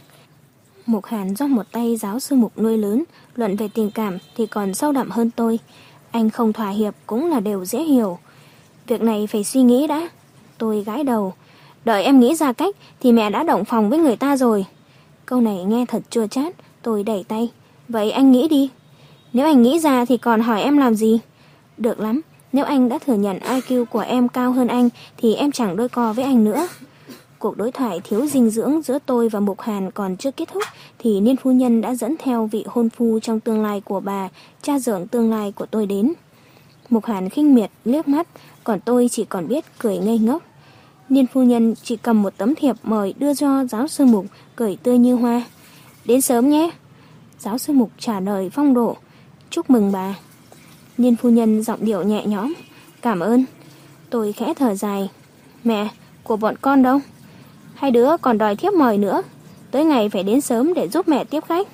Mục Hàn do một tay giáo sư Mục nuôi lớn, luận về tình cảm thì còn sâu đậm hơn tôi. Anh không thỏa hiệp cũng là đều dễ hiểu. Việc này phải suy nghĩ đã. Tôi gãi đầu. Đợi em nghĩ ra cách thì mẹ đã động phòng với người ta rồi. Câu này nghe thật chua chát. Tôi đẩy tay. Vậy anh nghĩ đi. Nếu anh nghĩ ra thì còn hỏi em làm gì? Được lắm. Nếu anh đã thừa nhận i kiu của em cao hơn anh thì em chẳng đôi co với anh nữa. Cuộc đối thoại thiếu dinh dưỡng giữa tôi và Mục Hàn còn chưa kết thúc thì Niên phu nhân đã dẫn theo vị hôn phu trong tương lai của bà, cha dượng tương lai của tôi đến. Mục Hàn khinh miệt liếc mắt, còn tôi chỉ còn biết cười ngây ngốc. Niên phu nhân chỉ cầm một tấm thiệp mời đưa cho giáo sư Mục, cười tươi như hoa. Đến sớm nhé. Giáo sư Mục trả lời phong độ. Chúc mừng bà. Niên phu nhân giọng điệu nhẹ nhõm. Cảm ơn. Tôi khẽ thở dài. Mẹ, của bọn con đâu? Hai đứa còn đòi thiếp mời nữa. Tới ngày phải đến sớm để giúp mẹ tiếp khách.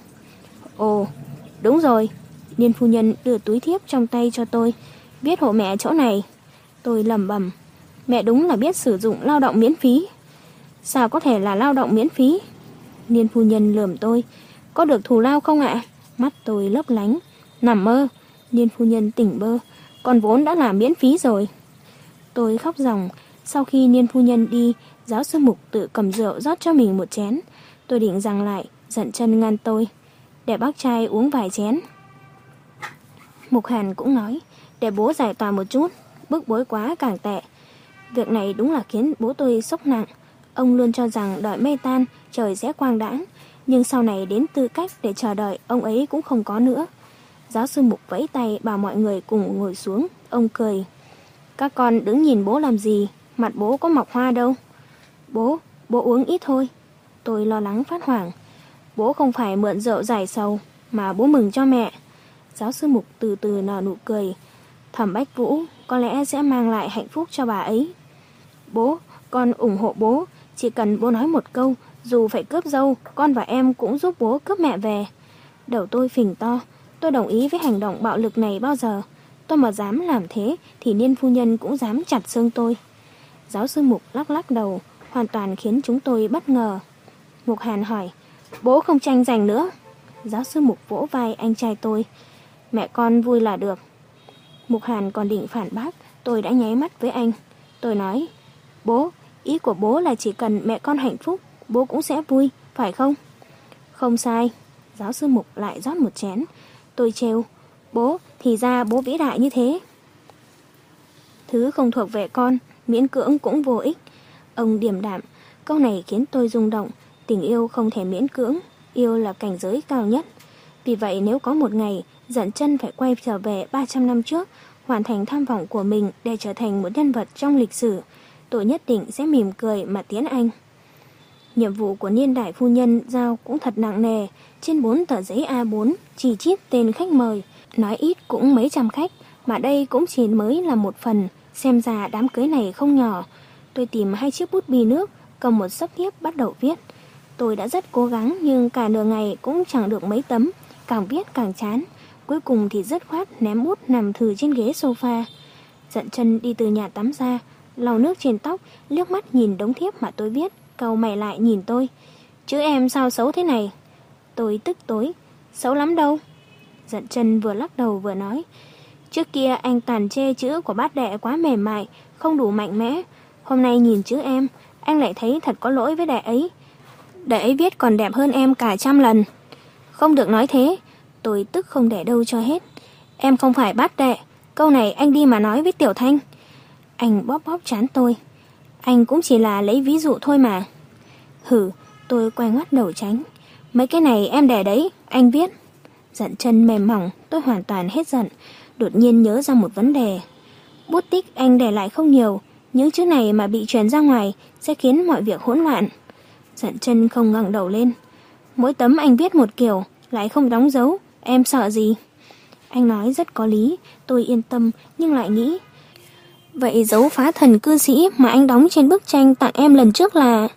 Ồ, đúng rồi. Niên phu nhân đưa túi thiếp trong tay cho tôi. Viết hộ mẹ chỗ này. Tôi lẩm bẩm. Mẹ đúng là biết sử dụng lao động miễn phí. Sao có thể là lao động miễn phí? Niên phu nhân lườm tôi. Có được thù lao không ạ? Mắt tôi lấp lánh. Nằm mơ. Niên phu nhân tỉnh bơ. Con vốn đã làm miễn phí rồi. Tôi khóc ròng. Sau khi Niên phu nhân đi, giáo sư Mục tự cầm rượu rót cho mình một chén. Tôi định rằng lại, Dận Chân ngăn tôi. Để bác trai uống vài chén. Mục Hàn cũng nói. Để bố giải tỏa một chút. Bức bối quá càng tệ. Việc này đúng là khiến bố tôi sốc nặng. Ông luôn cho rằng đợi mây tan, trời sẽ quang đãng. Nhưng sau này đến tư cách để chờ đợi, ông ấy cũng không có nữa. Giáo sư Mục vẫy tay bảo mọi người cùng ngồi xuống. Ông cười. Các con đứng nhìn bố làm gì? Mặt bố có mọc hoa đâu. Bố, bố uống ít thôi. Tôi lo lắng phát hoảng. Bố không phải mượn rượu giải sầu, mà bố mừng cho mẹ. Giáo sư Mục từ từ nở nụ cười. Thẩm Bách Vũ có lẽ sẽ mang lại hạnh phúc cho bà ấy. Bố, con ủng hộ bố. Chỉ cần bố nói một câu, dù phải cướp dâu, con và em cũng giúp bố cướp mẹ về. Đầu tôi phình to. Tôi đồng ý với hành động bạo lực này bao giờ. Tôi mà dám làm thế thì Niên phu nhân cũng dám chặt xương tôi. Giáo sư Mục lắc lắc đầu, hoàn toàn khiến chúng tôi bất ngờ. Mục Hàn hỏi, bố không tranh giành nữa. Giáo sư Mục vỗ vai anh trai tôi, mẹ con vui là được. Mục Hàn còn định phản bác, tôi đã nháy mắt với anh. Tôi nói, bố, ý của bố là chỉ cần mẹ con hạnh phúc, bố cũng sẽ vui, phải không? Không sai. Giáo sư Mục lại rót một chén. Tôi trêu, bố, thì ra bố vĩ đại như thế. Thứ không thuộc về con, miễn cưỡng cũng vô ích. Ông điềm đạm, câu này khiến tôi rung động. Tình yêu không thể miễn cưỡng, yêu là cảnh giới cao nhất. Vì vậy nếu có một ngày Dận Chân phải quay trở về ba trăm năm trước, hoàn thành tham vọng của mình để trở thành một nhân vật trong lịch sử, tôi nhất định sẽ mỉm cười mà tiễn anh. Nhiệm vụ của Niên đại phu nhân giao cũng thật nặng nề. Trên bốn tờ giấy A bốn chỉ chít tên khách mời, nói ít cũng mấy trăm khách, mà đây cũng chỉ mới là một phần. Xem ra đám cưới này không nhỏ. Tôi tìm hai chiếc bút bi nước, cầm một xấp thiếp bắt đầu viết. Tôi đã rất cố gắng nhưng cả nửa ngày cũng chẳng được mấy tấm, càng viết càng chán. Cuối cùng thì dứt khoát ném bút nằm thừ trên ghế sofa. Dận Chân đi từ nhà tắm ra, lau nước trên tóc, liếc mắt nhìn đống thiếp mà tôi viết, cau mày lại nhìn tôi. Chữ em sao xấu thế này? Tôi tức tối, xấu lắm đâu. Dận Chân vừa lắc đầu vừa nói, trước kia anh toàn chê chữ của bát đệ quá mềm mại, không đủ mạnh mẽ. Hôm nay nhìn chữ em, anh lại thấy thật có lỗi với đệ ấy. Đệ ấy viết còn đẹp hơn em cả trăm lần. Không được nói thế. Tôi tức không để đâu cho hết. Em không phải bát đệ, câu này anh đi mà nói với Tiểu Thanh. Anh bóp bóp trán tôi. Anh cũng chỉ là lấy ví dụ thôi mà. Hử, tôi quay ngoắt đầu tránh. Mấy cái này em để đấy, anh viết. Dận Chân mềm mỏng, tôi hoàn toàn hết giận. Đột nhiên nhớ ra một vấn đề. Bút tích anh để lại không nhiều, những chữ này mà bị truyền ra ngoài sẽ khiến mọi việc hỗn loạn. Dận Chân không ngẩng đầu lên. Mỗi tấm anh viết một kiểu, lại không đóng dấu, em sợ gì? Anh nói rất có lý, tôi yên tâm nhưng lại nghĩ. Vậy dấu phá thần cư sĩ mà anh đóng trên bức tranh tặng em lần trước là...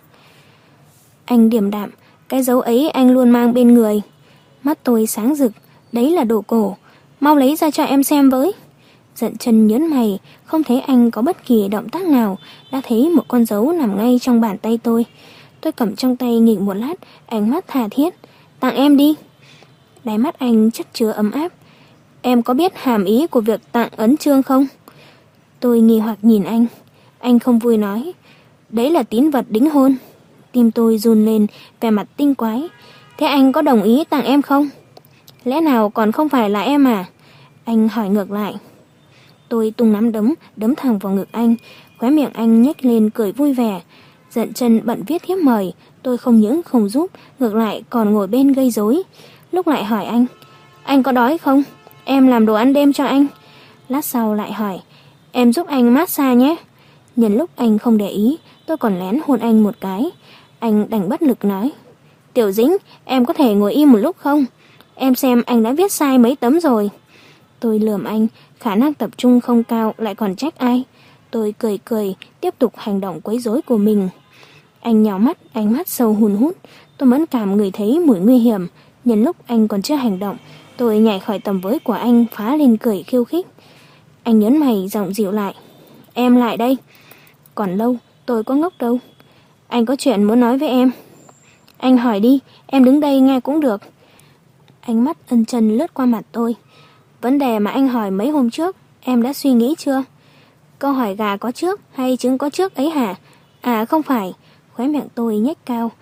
Anh điềm đạm, cái dấu ấy anh luôn mang bên người. Mắt tôi sáng rực, đấy là đồ cổ, mau lấy ra cho em xem với. Dận Chân nhớn mày, không thấy anh có bất kỳ động tác nào, đã thấy một con dấu nằm ngay trong bàn tay tôi. Tôi cầm trong tay nghỉ một lát, ánh mắt tha thiết. Tặng em đi. Đáy mắt anh chất chứa ấm áp. Em có biết hàm ý của việc tặng ấn chương không? Tôi nghi hoặc nhìn anh. Anh không vui nói. Đấy là tín vật đính hôn. Tim tôi run lên, vẻ mặt tinh quái. Thế anh có đồng ý tặng em không? Lẽ nào còn không phải là em à? Anh hỏi ngược lại. Tôi tung nắm đấm, đấm thẳng vào ngực anh. Khóe miệng anh nhếch lên cười vui vẻ. Dận Chân bận viết thiếp mời. Tôi không những không giúp, ngược lại còn ngồi bên gây rối. Lúc lại hỏi anh, anh có đói không? Em làm đồ ăn đêm cho anh. Lát sau lại hỏi, em giúp anh massage nhé. Nhân lúc anh không để ý, tôi còn lén hôn anh một cái. Anh đành bất lực nói, Tiểu Dĩnh, em có thể ngồi im một lúc không? Em xem anh đã viết sai mấy tấm rồi. Tôi lườm anh, khả năng tập trung không cao lại còn trách ai. Tôi cười cười, tiếp tục hành động quấy rối của mình. Anh nhào mắt, ánh mắt sâu hun hút. Tôi mẫn cảm ngửi thấy mùi nguy hiểm. Nhân lúc anh còn chưa hành động, tôi nhảy khỏi tầm với của anh, phá lên cười khiêu khích. Anh nhớn mày, giọng dịu lại. Em lại đây. Còn lâu, tôi có ngốc đâu. Anh có chuyện muốn nói với em. Anh hỏi đi, em đứng đây nghe cũng được. Ánh mắt ân chân lướt qua mặt tôi. Vấn đề mà anh hỏi mấy hôm trước, em đã suy nghĩ chưa? Câu hỏi gà có trước hay trứng có trước ấy hả? À không phải. Khóe miệng tôi nhếch cao.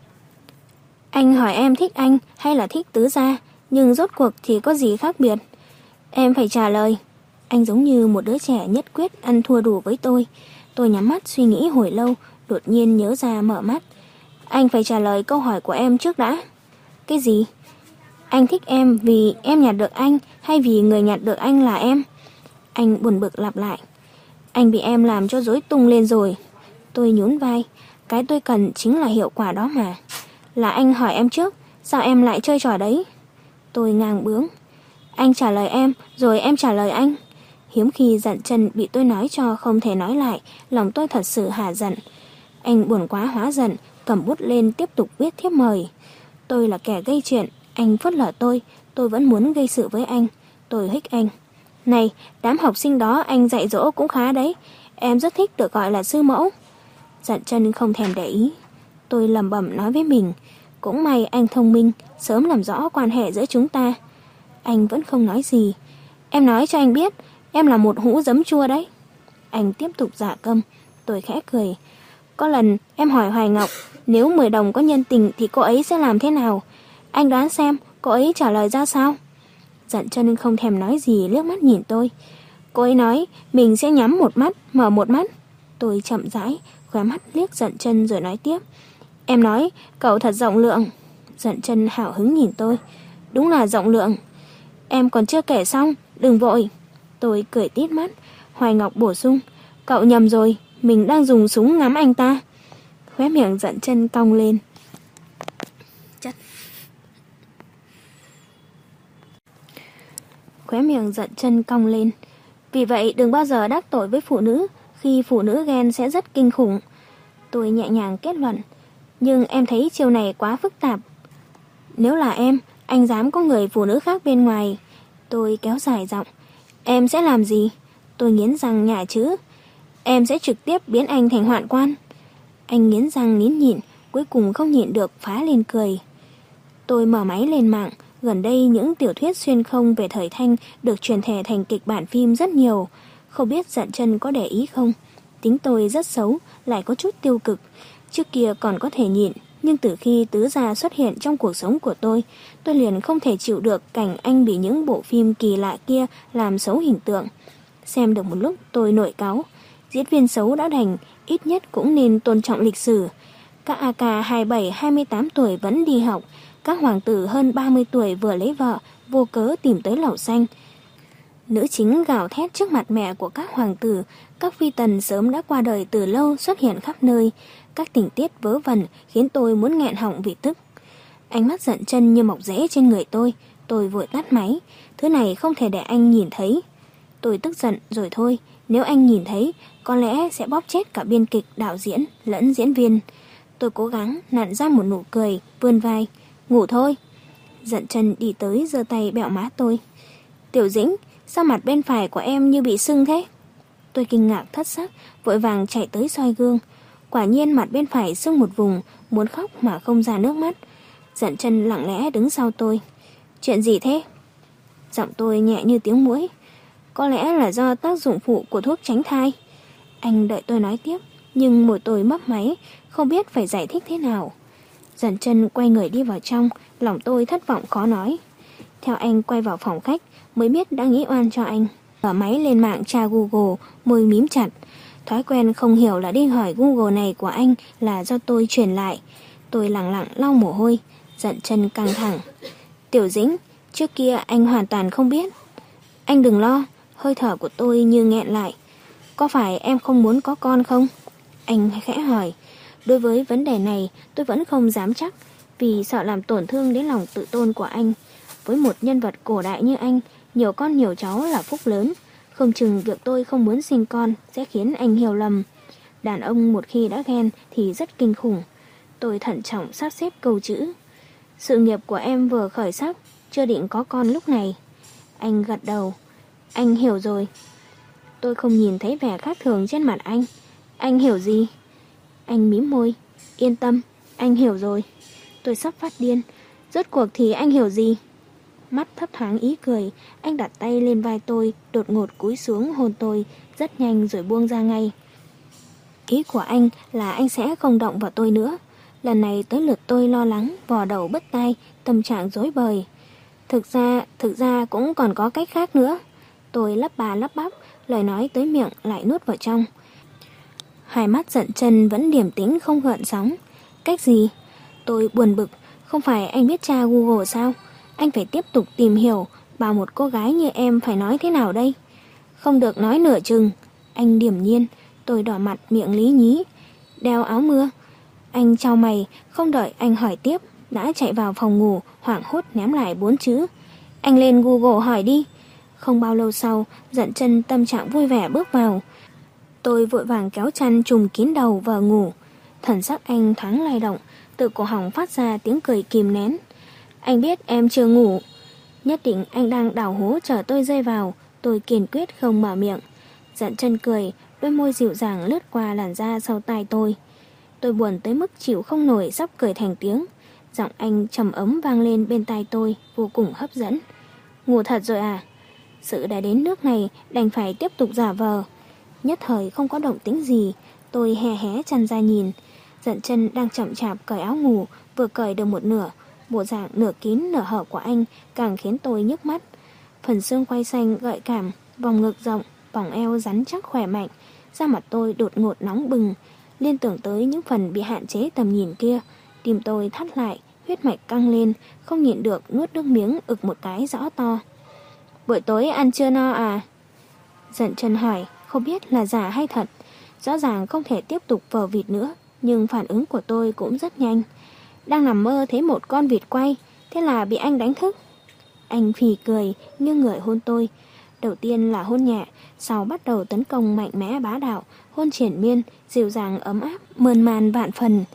Anh hỏi em thích anh hay là thích tứ gia, nhưng rốt cuộc thì có gì khác biệt? Em phải trả lời. Anh giống như một đứa trẻ nhất quyết ăn thua đủ với tôi. Tôi nhắm mắt suy nghĩ hồi lâu, đột nhiên nhớ ra mở mắt. Anh phải trả lời câu hỏi của em trước đã. Cái gì? Anh thích em vì em nhặt được anh hay vì người nhặt được anh là em? Anh buồn bực lặp lại. Anh bị em làm cho rối tung lên rồi. Tôi nhún vai. Cái tôi cần chính là hiệu quả đó mà. Là anh hỏi em trước, sao em lại chơi trò đấy? Tôi ngang bướng. Anh trả lời em, rồi em trả lời anh. Hiếm khi Dận Chân bị tôi nói cho không thể nói lại, lòng tôi thật sự hả giận. Anh buồn quá hóa giận, cầm bút lên tiếp tục viết thiếp mời. Tôi là kẻ gây chuyện, Anh phớt lờ tôi, tôi vẫn muốn gây sự với anh. Tôi hích anh. Này, đám học sinh đó anh dạy dỗ cũng khá đấy. Em rất thích được gọi là sư mẫu. Dận Chân không thèm để ý. Tôi lẩm bẩm nói với mình, cũng may anh thông minh, sớm làm rõ quan hệ giữa chúng ta. Anh vẫn không nói gì. Em nói cho anh biết, em là một hũ giấm chua đấy. Anh tiếp tục dạ câm. Tôi khẽ cười. Có lần em hỏi Hoài Ngọc, nếu mười đồng có nhân tình thì cô ấy sẽ làm thế nào? Anh đoán xem cô ấy trả lời ra sao? Dận Chân không thèm nói gì, liếc mắt nhìn tôi. Cô ấy nói mình sẽ nhắm một mắt, mở một mắt. Tôi chậm rãi, khóe mắt liếc Dận Chân rồi nói tiếp. Em nói cậu thật rộng lượng. Dận Chân hào hứng nhìn tôi. Đúng là rộng lượng. Em còn chưa kể xong, đừng vội. Tôi cười tít mắt. Hoài Ngọc bổ sung. Cậu nhầm rồi, mình đang dùng súng ngắm anh ta. Khóe miệng Dận Chân cong lên. Chất. Khóe miệng Dận Chân cong lên. Vì vậy đừng bao giờ đắc tội với phụ nữ. Khi phụ nữ ghen sẽ rất kinh khủng. Tôi nhẹ nhàng kết luận. Nhưng em thấy chiêu này quá phức tạp. Nếu là em, anh dám có người phụ nữ khác bên ngoài. Tôi kéo dài giọng. Em sẽ làm gì? Tôi nghiến răng nhả chữ. Em sẽ trực tiếp biến anh thành hoạn quan. Anh nghiến răng nín nhịn, cuối cùng không nhịn được phá lên cười. Tôi mở máy lên mạng. Gần đây những tiểu thuyết xuyên không về thời Thanh được truyền thể thành kịch bản phim rất nhiều. Không biết Dận Chân có để ý không? Tính tôi rất xấu, lại có chút tiêu cực. Trước kia còn có thể nhịn, nhưng từ khi tứ gia xuất hiện trong cuộc sống của tôi, tôi liền không thể chịu được cảnh anh bị những bộ phim kỳ lạ kia làm xấu hình tượng. Xem được một lúc tôi nổi cáu. Diễn viên xấu đã đành, ít nhất cũng nên tôn trọng lịch sử. Các a ca hai mươi bảy hai mươi tám tuổi vẫn đi học, các hoàng tử hơn ba mươi tuổi vừa lấy vợ, vô cớ tìm tới lẩu xanh. Nữ chính gào thét trước mặt mẹ của các hoàng tử, các phi tần sớm đã qua đời từ lâu xuất hiện khắp nơi. Các tình tiết vớ vẩn khiến tôi muốn nghẹn họng vì tức. Ánh mắt Dận Chân như mọc rễ trên người tôi, tôi vội tắt máy. Thứ này không thể để anh nhìn thấy. Tôi tức giận rồi thôi, nếu anh nhìn thấy, có lẽ sẽ bóp chết cả biên kịch, đạo diễn lẫn diễn viên. Tôi cố gắng nặn ra một nụ cười, vươn vai. Ngủ thôi. Dận Chân đi tới giơ tay bẹo má tôi. Tiểu Dĩnh, sao mặt bên phải của em như bị sưng thế? Tôi kinh ngạc thất sắc, vội vàng chạy tới soi gương. Quả nhiên mặt bên phải sưng một vùng, muốn khóc mà không ra nước mắt. Dận Chân lặng lẽ đứng sau tôi. Chuyện gì thế? Giọng tôi nhẹ như tiếng muỗi. Có lẽ là do tác dụng phụ của thuốc tránh thai. Anh đợi tôi nói tiếp, nhưng môi tôi mấp máy, không biết phải giải thích thế nào. Dận Chân quay người đi vào trong, lòng tôi thất vọng khó nói. Theo anh quay vào phòng khách, mới biết đã nghĩ oan cho anh. Mở máy lên mạng tra Google, môi mím chặt. Thói quen không hiểu là đi hỏi Google này của anh là do tôi truyền lại. Tôi lặng lặng lau mồ hôi. Dận Chân căng thẳng. Tiểu Dĩnh, trước kia anh hoàn toàn không biết. Anh đừng lo. Hơi thở của tôi như nghẹn lại. Có phải em không muốn có con không? Anh khẽ hỏi. Đối với vấn đề này tôi vẫn không dám chắc, vì sợ làm tổn thương đến lòng tự tôn của anh. Với một nhân vật cổ đại như anh, nhiều con nhiều cháu là phúc lớn. Không chừng việc tôi không muốn sinh con sẽ khiến anh hiểu lầm. Đàn ông một khi đã ghen thì rất kinh khủng. Tôi thận trọng sắp xếp câu chữ. Sự nghiệp của em vừa khởi sắc, chưa định có con lúc này. Anh gật đầu. Anh hiểu rồi. Tôi không nhìn thấy vẻ khác thường trên mặt anh. Anh hiểu gì? Anh mím môi. Yên tâm, anh hiểu rồi. Tôi sắp phát điên. Rốt cuộc thì anh hiểu gì? Mắt thấp thoáng ý cười, anh đặt tay lên vai tôi, đột ngột cúi xuống hôn tôi, rất nhanh rồi buông ra ngay. Ý của anh là anh sẽ không động vào tôi nữa. Lần này tới lượt tôi lo lắng, vò đầu bứt tai, tâm trạng rối bời. Thực ra, thực ra cũng còn có cách khác nữa. Tôi lắp bà lắp bắp, lời nói tới miệng lại nuốt vào trong. Hai mắt Dận Chân vẫn điềm tĩnh không gợn sóng. Cách gì? Tôi buồn bực. Không phải anh biết tra Google sao? Anh phải tiếp tục tìm hiểu, bảo một cô gái như em phải nói thế nào đây? Không được nói nửa chừng. Anh điềm nhiên. Tôi đỏ mặt miệng lý nhí. Đeo áo mưa. Anh chau mày, không đợi anh hỏi tiếp, đã chạy vào phòng ngủ, hoảng hốt ném lại bốn chữ. Anh lên Google hỏi đi. Không bao lâu sau, Dận Chân tâm trạng vui vẻ bước vào. Tôi vội vàng kéo chăn trùm kín đầu vào ngủ. Thần sắc anh thoáng lay động, từ cổ họng phát ra tiếng cười kìm nén. Anh biết em chưa ngủ. Nhất định anh đang đào hố chờ tôi rơi vào. Tôi kiên quyết không mở miệng. Dận chân cười, đôi môi dịu dàng lướt qua làn da sau tai tôi. Tôi buồn tới mức chịu không nổi, sắp cười thành tiếng. Giọng anh trầm ấm vang lên bên tai tôi, vô cùng hấp dẫn. Ngủ thật rồi à? Sự đã đến nước này, đành phải tiếp tục giả vờ. Nhất thời không có động tĩnh gì, tôi hé hé chăn ra nhìn. Dận chân đang chậm chạp cởi áo ngủ, vừa cởi được một nửa. Bộ dạng nửa kín nửa hở của anh càng khiến tôi nhức mắt. Phần xương quai xanh gợi cảm, vòng ngực rộng, vòng eo rắn chắc khỏe mạnh. Da mặt tôi đột ngột nóng bừng. Liên tưởng tới những phần bị hạn chế tầm nhìn kia, tim tôi thắt lại, huyết mạch căng lên, không nhịn được nuốt nước miếng ực một cái rõ to. Buổi tối ăn chưa no à? Dận chân hỏi, không biết là giả hay thật. Rõ ràng không thể tiếp tục vờ vịt nữa, nhưng phản ứng của tôi cũng rất nhanh. Đang nằm mơ thấy một con vịt quay, thế là bị anh đánh thức. Anh phì cười, nghiêng người hôn tôi. Đầu tiên là hôn nhẹ, sau bắt đầu tấn công mạnh mẽ bá đạo, hôn triển miên, dịu dàng ấm áp, mơn man vạn phần.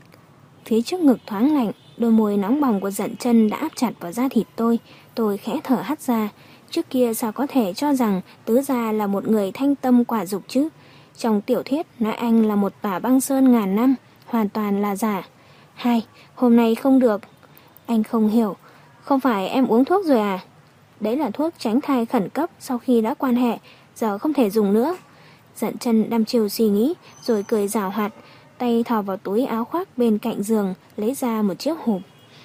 Phía trước ngực thoáng lạnh, đôi môi nóng bỏng của Dận chân đã áp chặt vào da thịt tôi. Tôi khẽ thở hắt ra. Trước kia sao có thể cho rằng Tứ Gia là một người thanh tâm quả dục chứ? Trong tiểu thuyết nói anh là một tòa băng sơn ngàn năm, hoàn toàn là giả. Hai, hôm nay không được. Anh không hiểu. Không phải em uống thuốc rồi à? Đấy là thuốc tránh thai khẩn cấp sau khi đã quan hệ, giờ không thể dùng nữa. Dận chân đăm chiêu suy nghĩ, rồi cười giảo hoạt, tay thò vào túi áo khoác bên cạnh giường, lấy ra một chiếc hộp.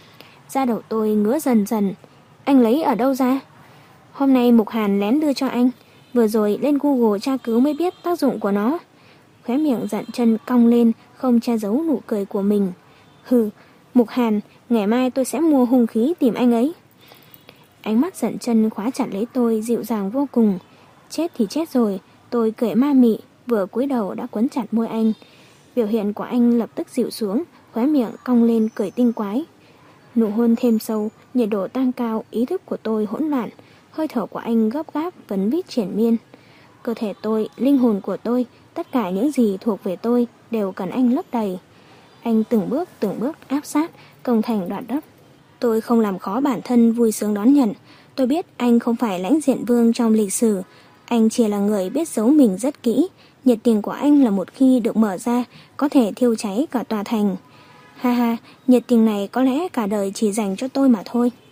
Da đầu tôi ngứa dần dần. Anh lấy ở đâu ra? Hôm nay Mục Hàn lén đưa cho anh, vừa rồi lên Google tra cứu mới biết tác dụng của nó. Khóe miệng Dận chân cong lên, không che giấu nụ cười của mình. Hừ, Mục Hàn, ngày mai tôi sẽ mua hung khí tìm anh ấy. Ánh mắt Dận chân khóa chặt lấy tôi, dịu dàng vô cùng. Chết thì chết rồi, tôi cười ma mị, vừa cúi đầu đã quấn chặt môi anh. Biểu hiện của anh lập tức dịu xuống, khóe miệng cong lên cười tinh quái. Nụ hôn thêm sâu, nhiệt độ tăng cao, ý thức của tôi hỗn loạn. Hơi thở của anh gấp gáp, vấn vít triển miên. Cơ thể tôi, linh hồn của tôi, tất cả những gì thuộc về tôi đều cần anh lấp đầy. Anh từng bước từng bước áp sát, công thành đoạt đất. Tôi không làm khó bản thân vui sướng đón nhận. Tôi biết anh không phải lãnh diện vương trong lịch sử. Anh chỉ là người biết giấu mình rất kỹ. Nhiệt tình của anh là một khi được mở ra, có thể thiêu cháy cả tòa thành. Ha ha, nhiệt tình này có lẽ cả đời chỉ dành cho tôi mà thôi.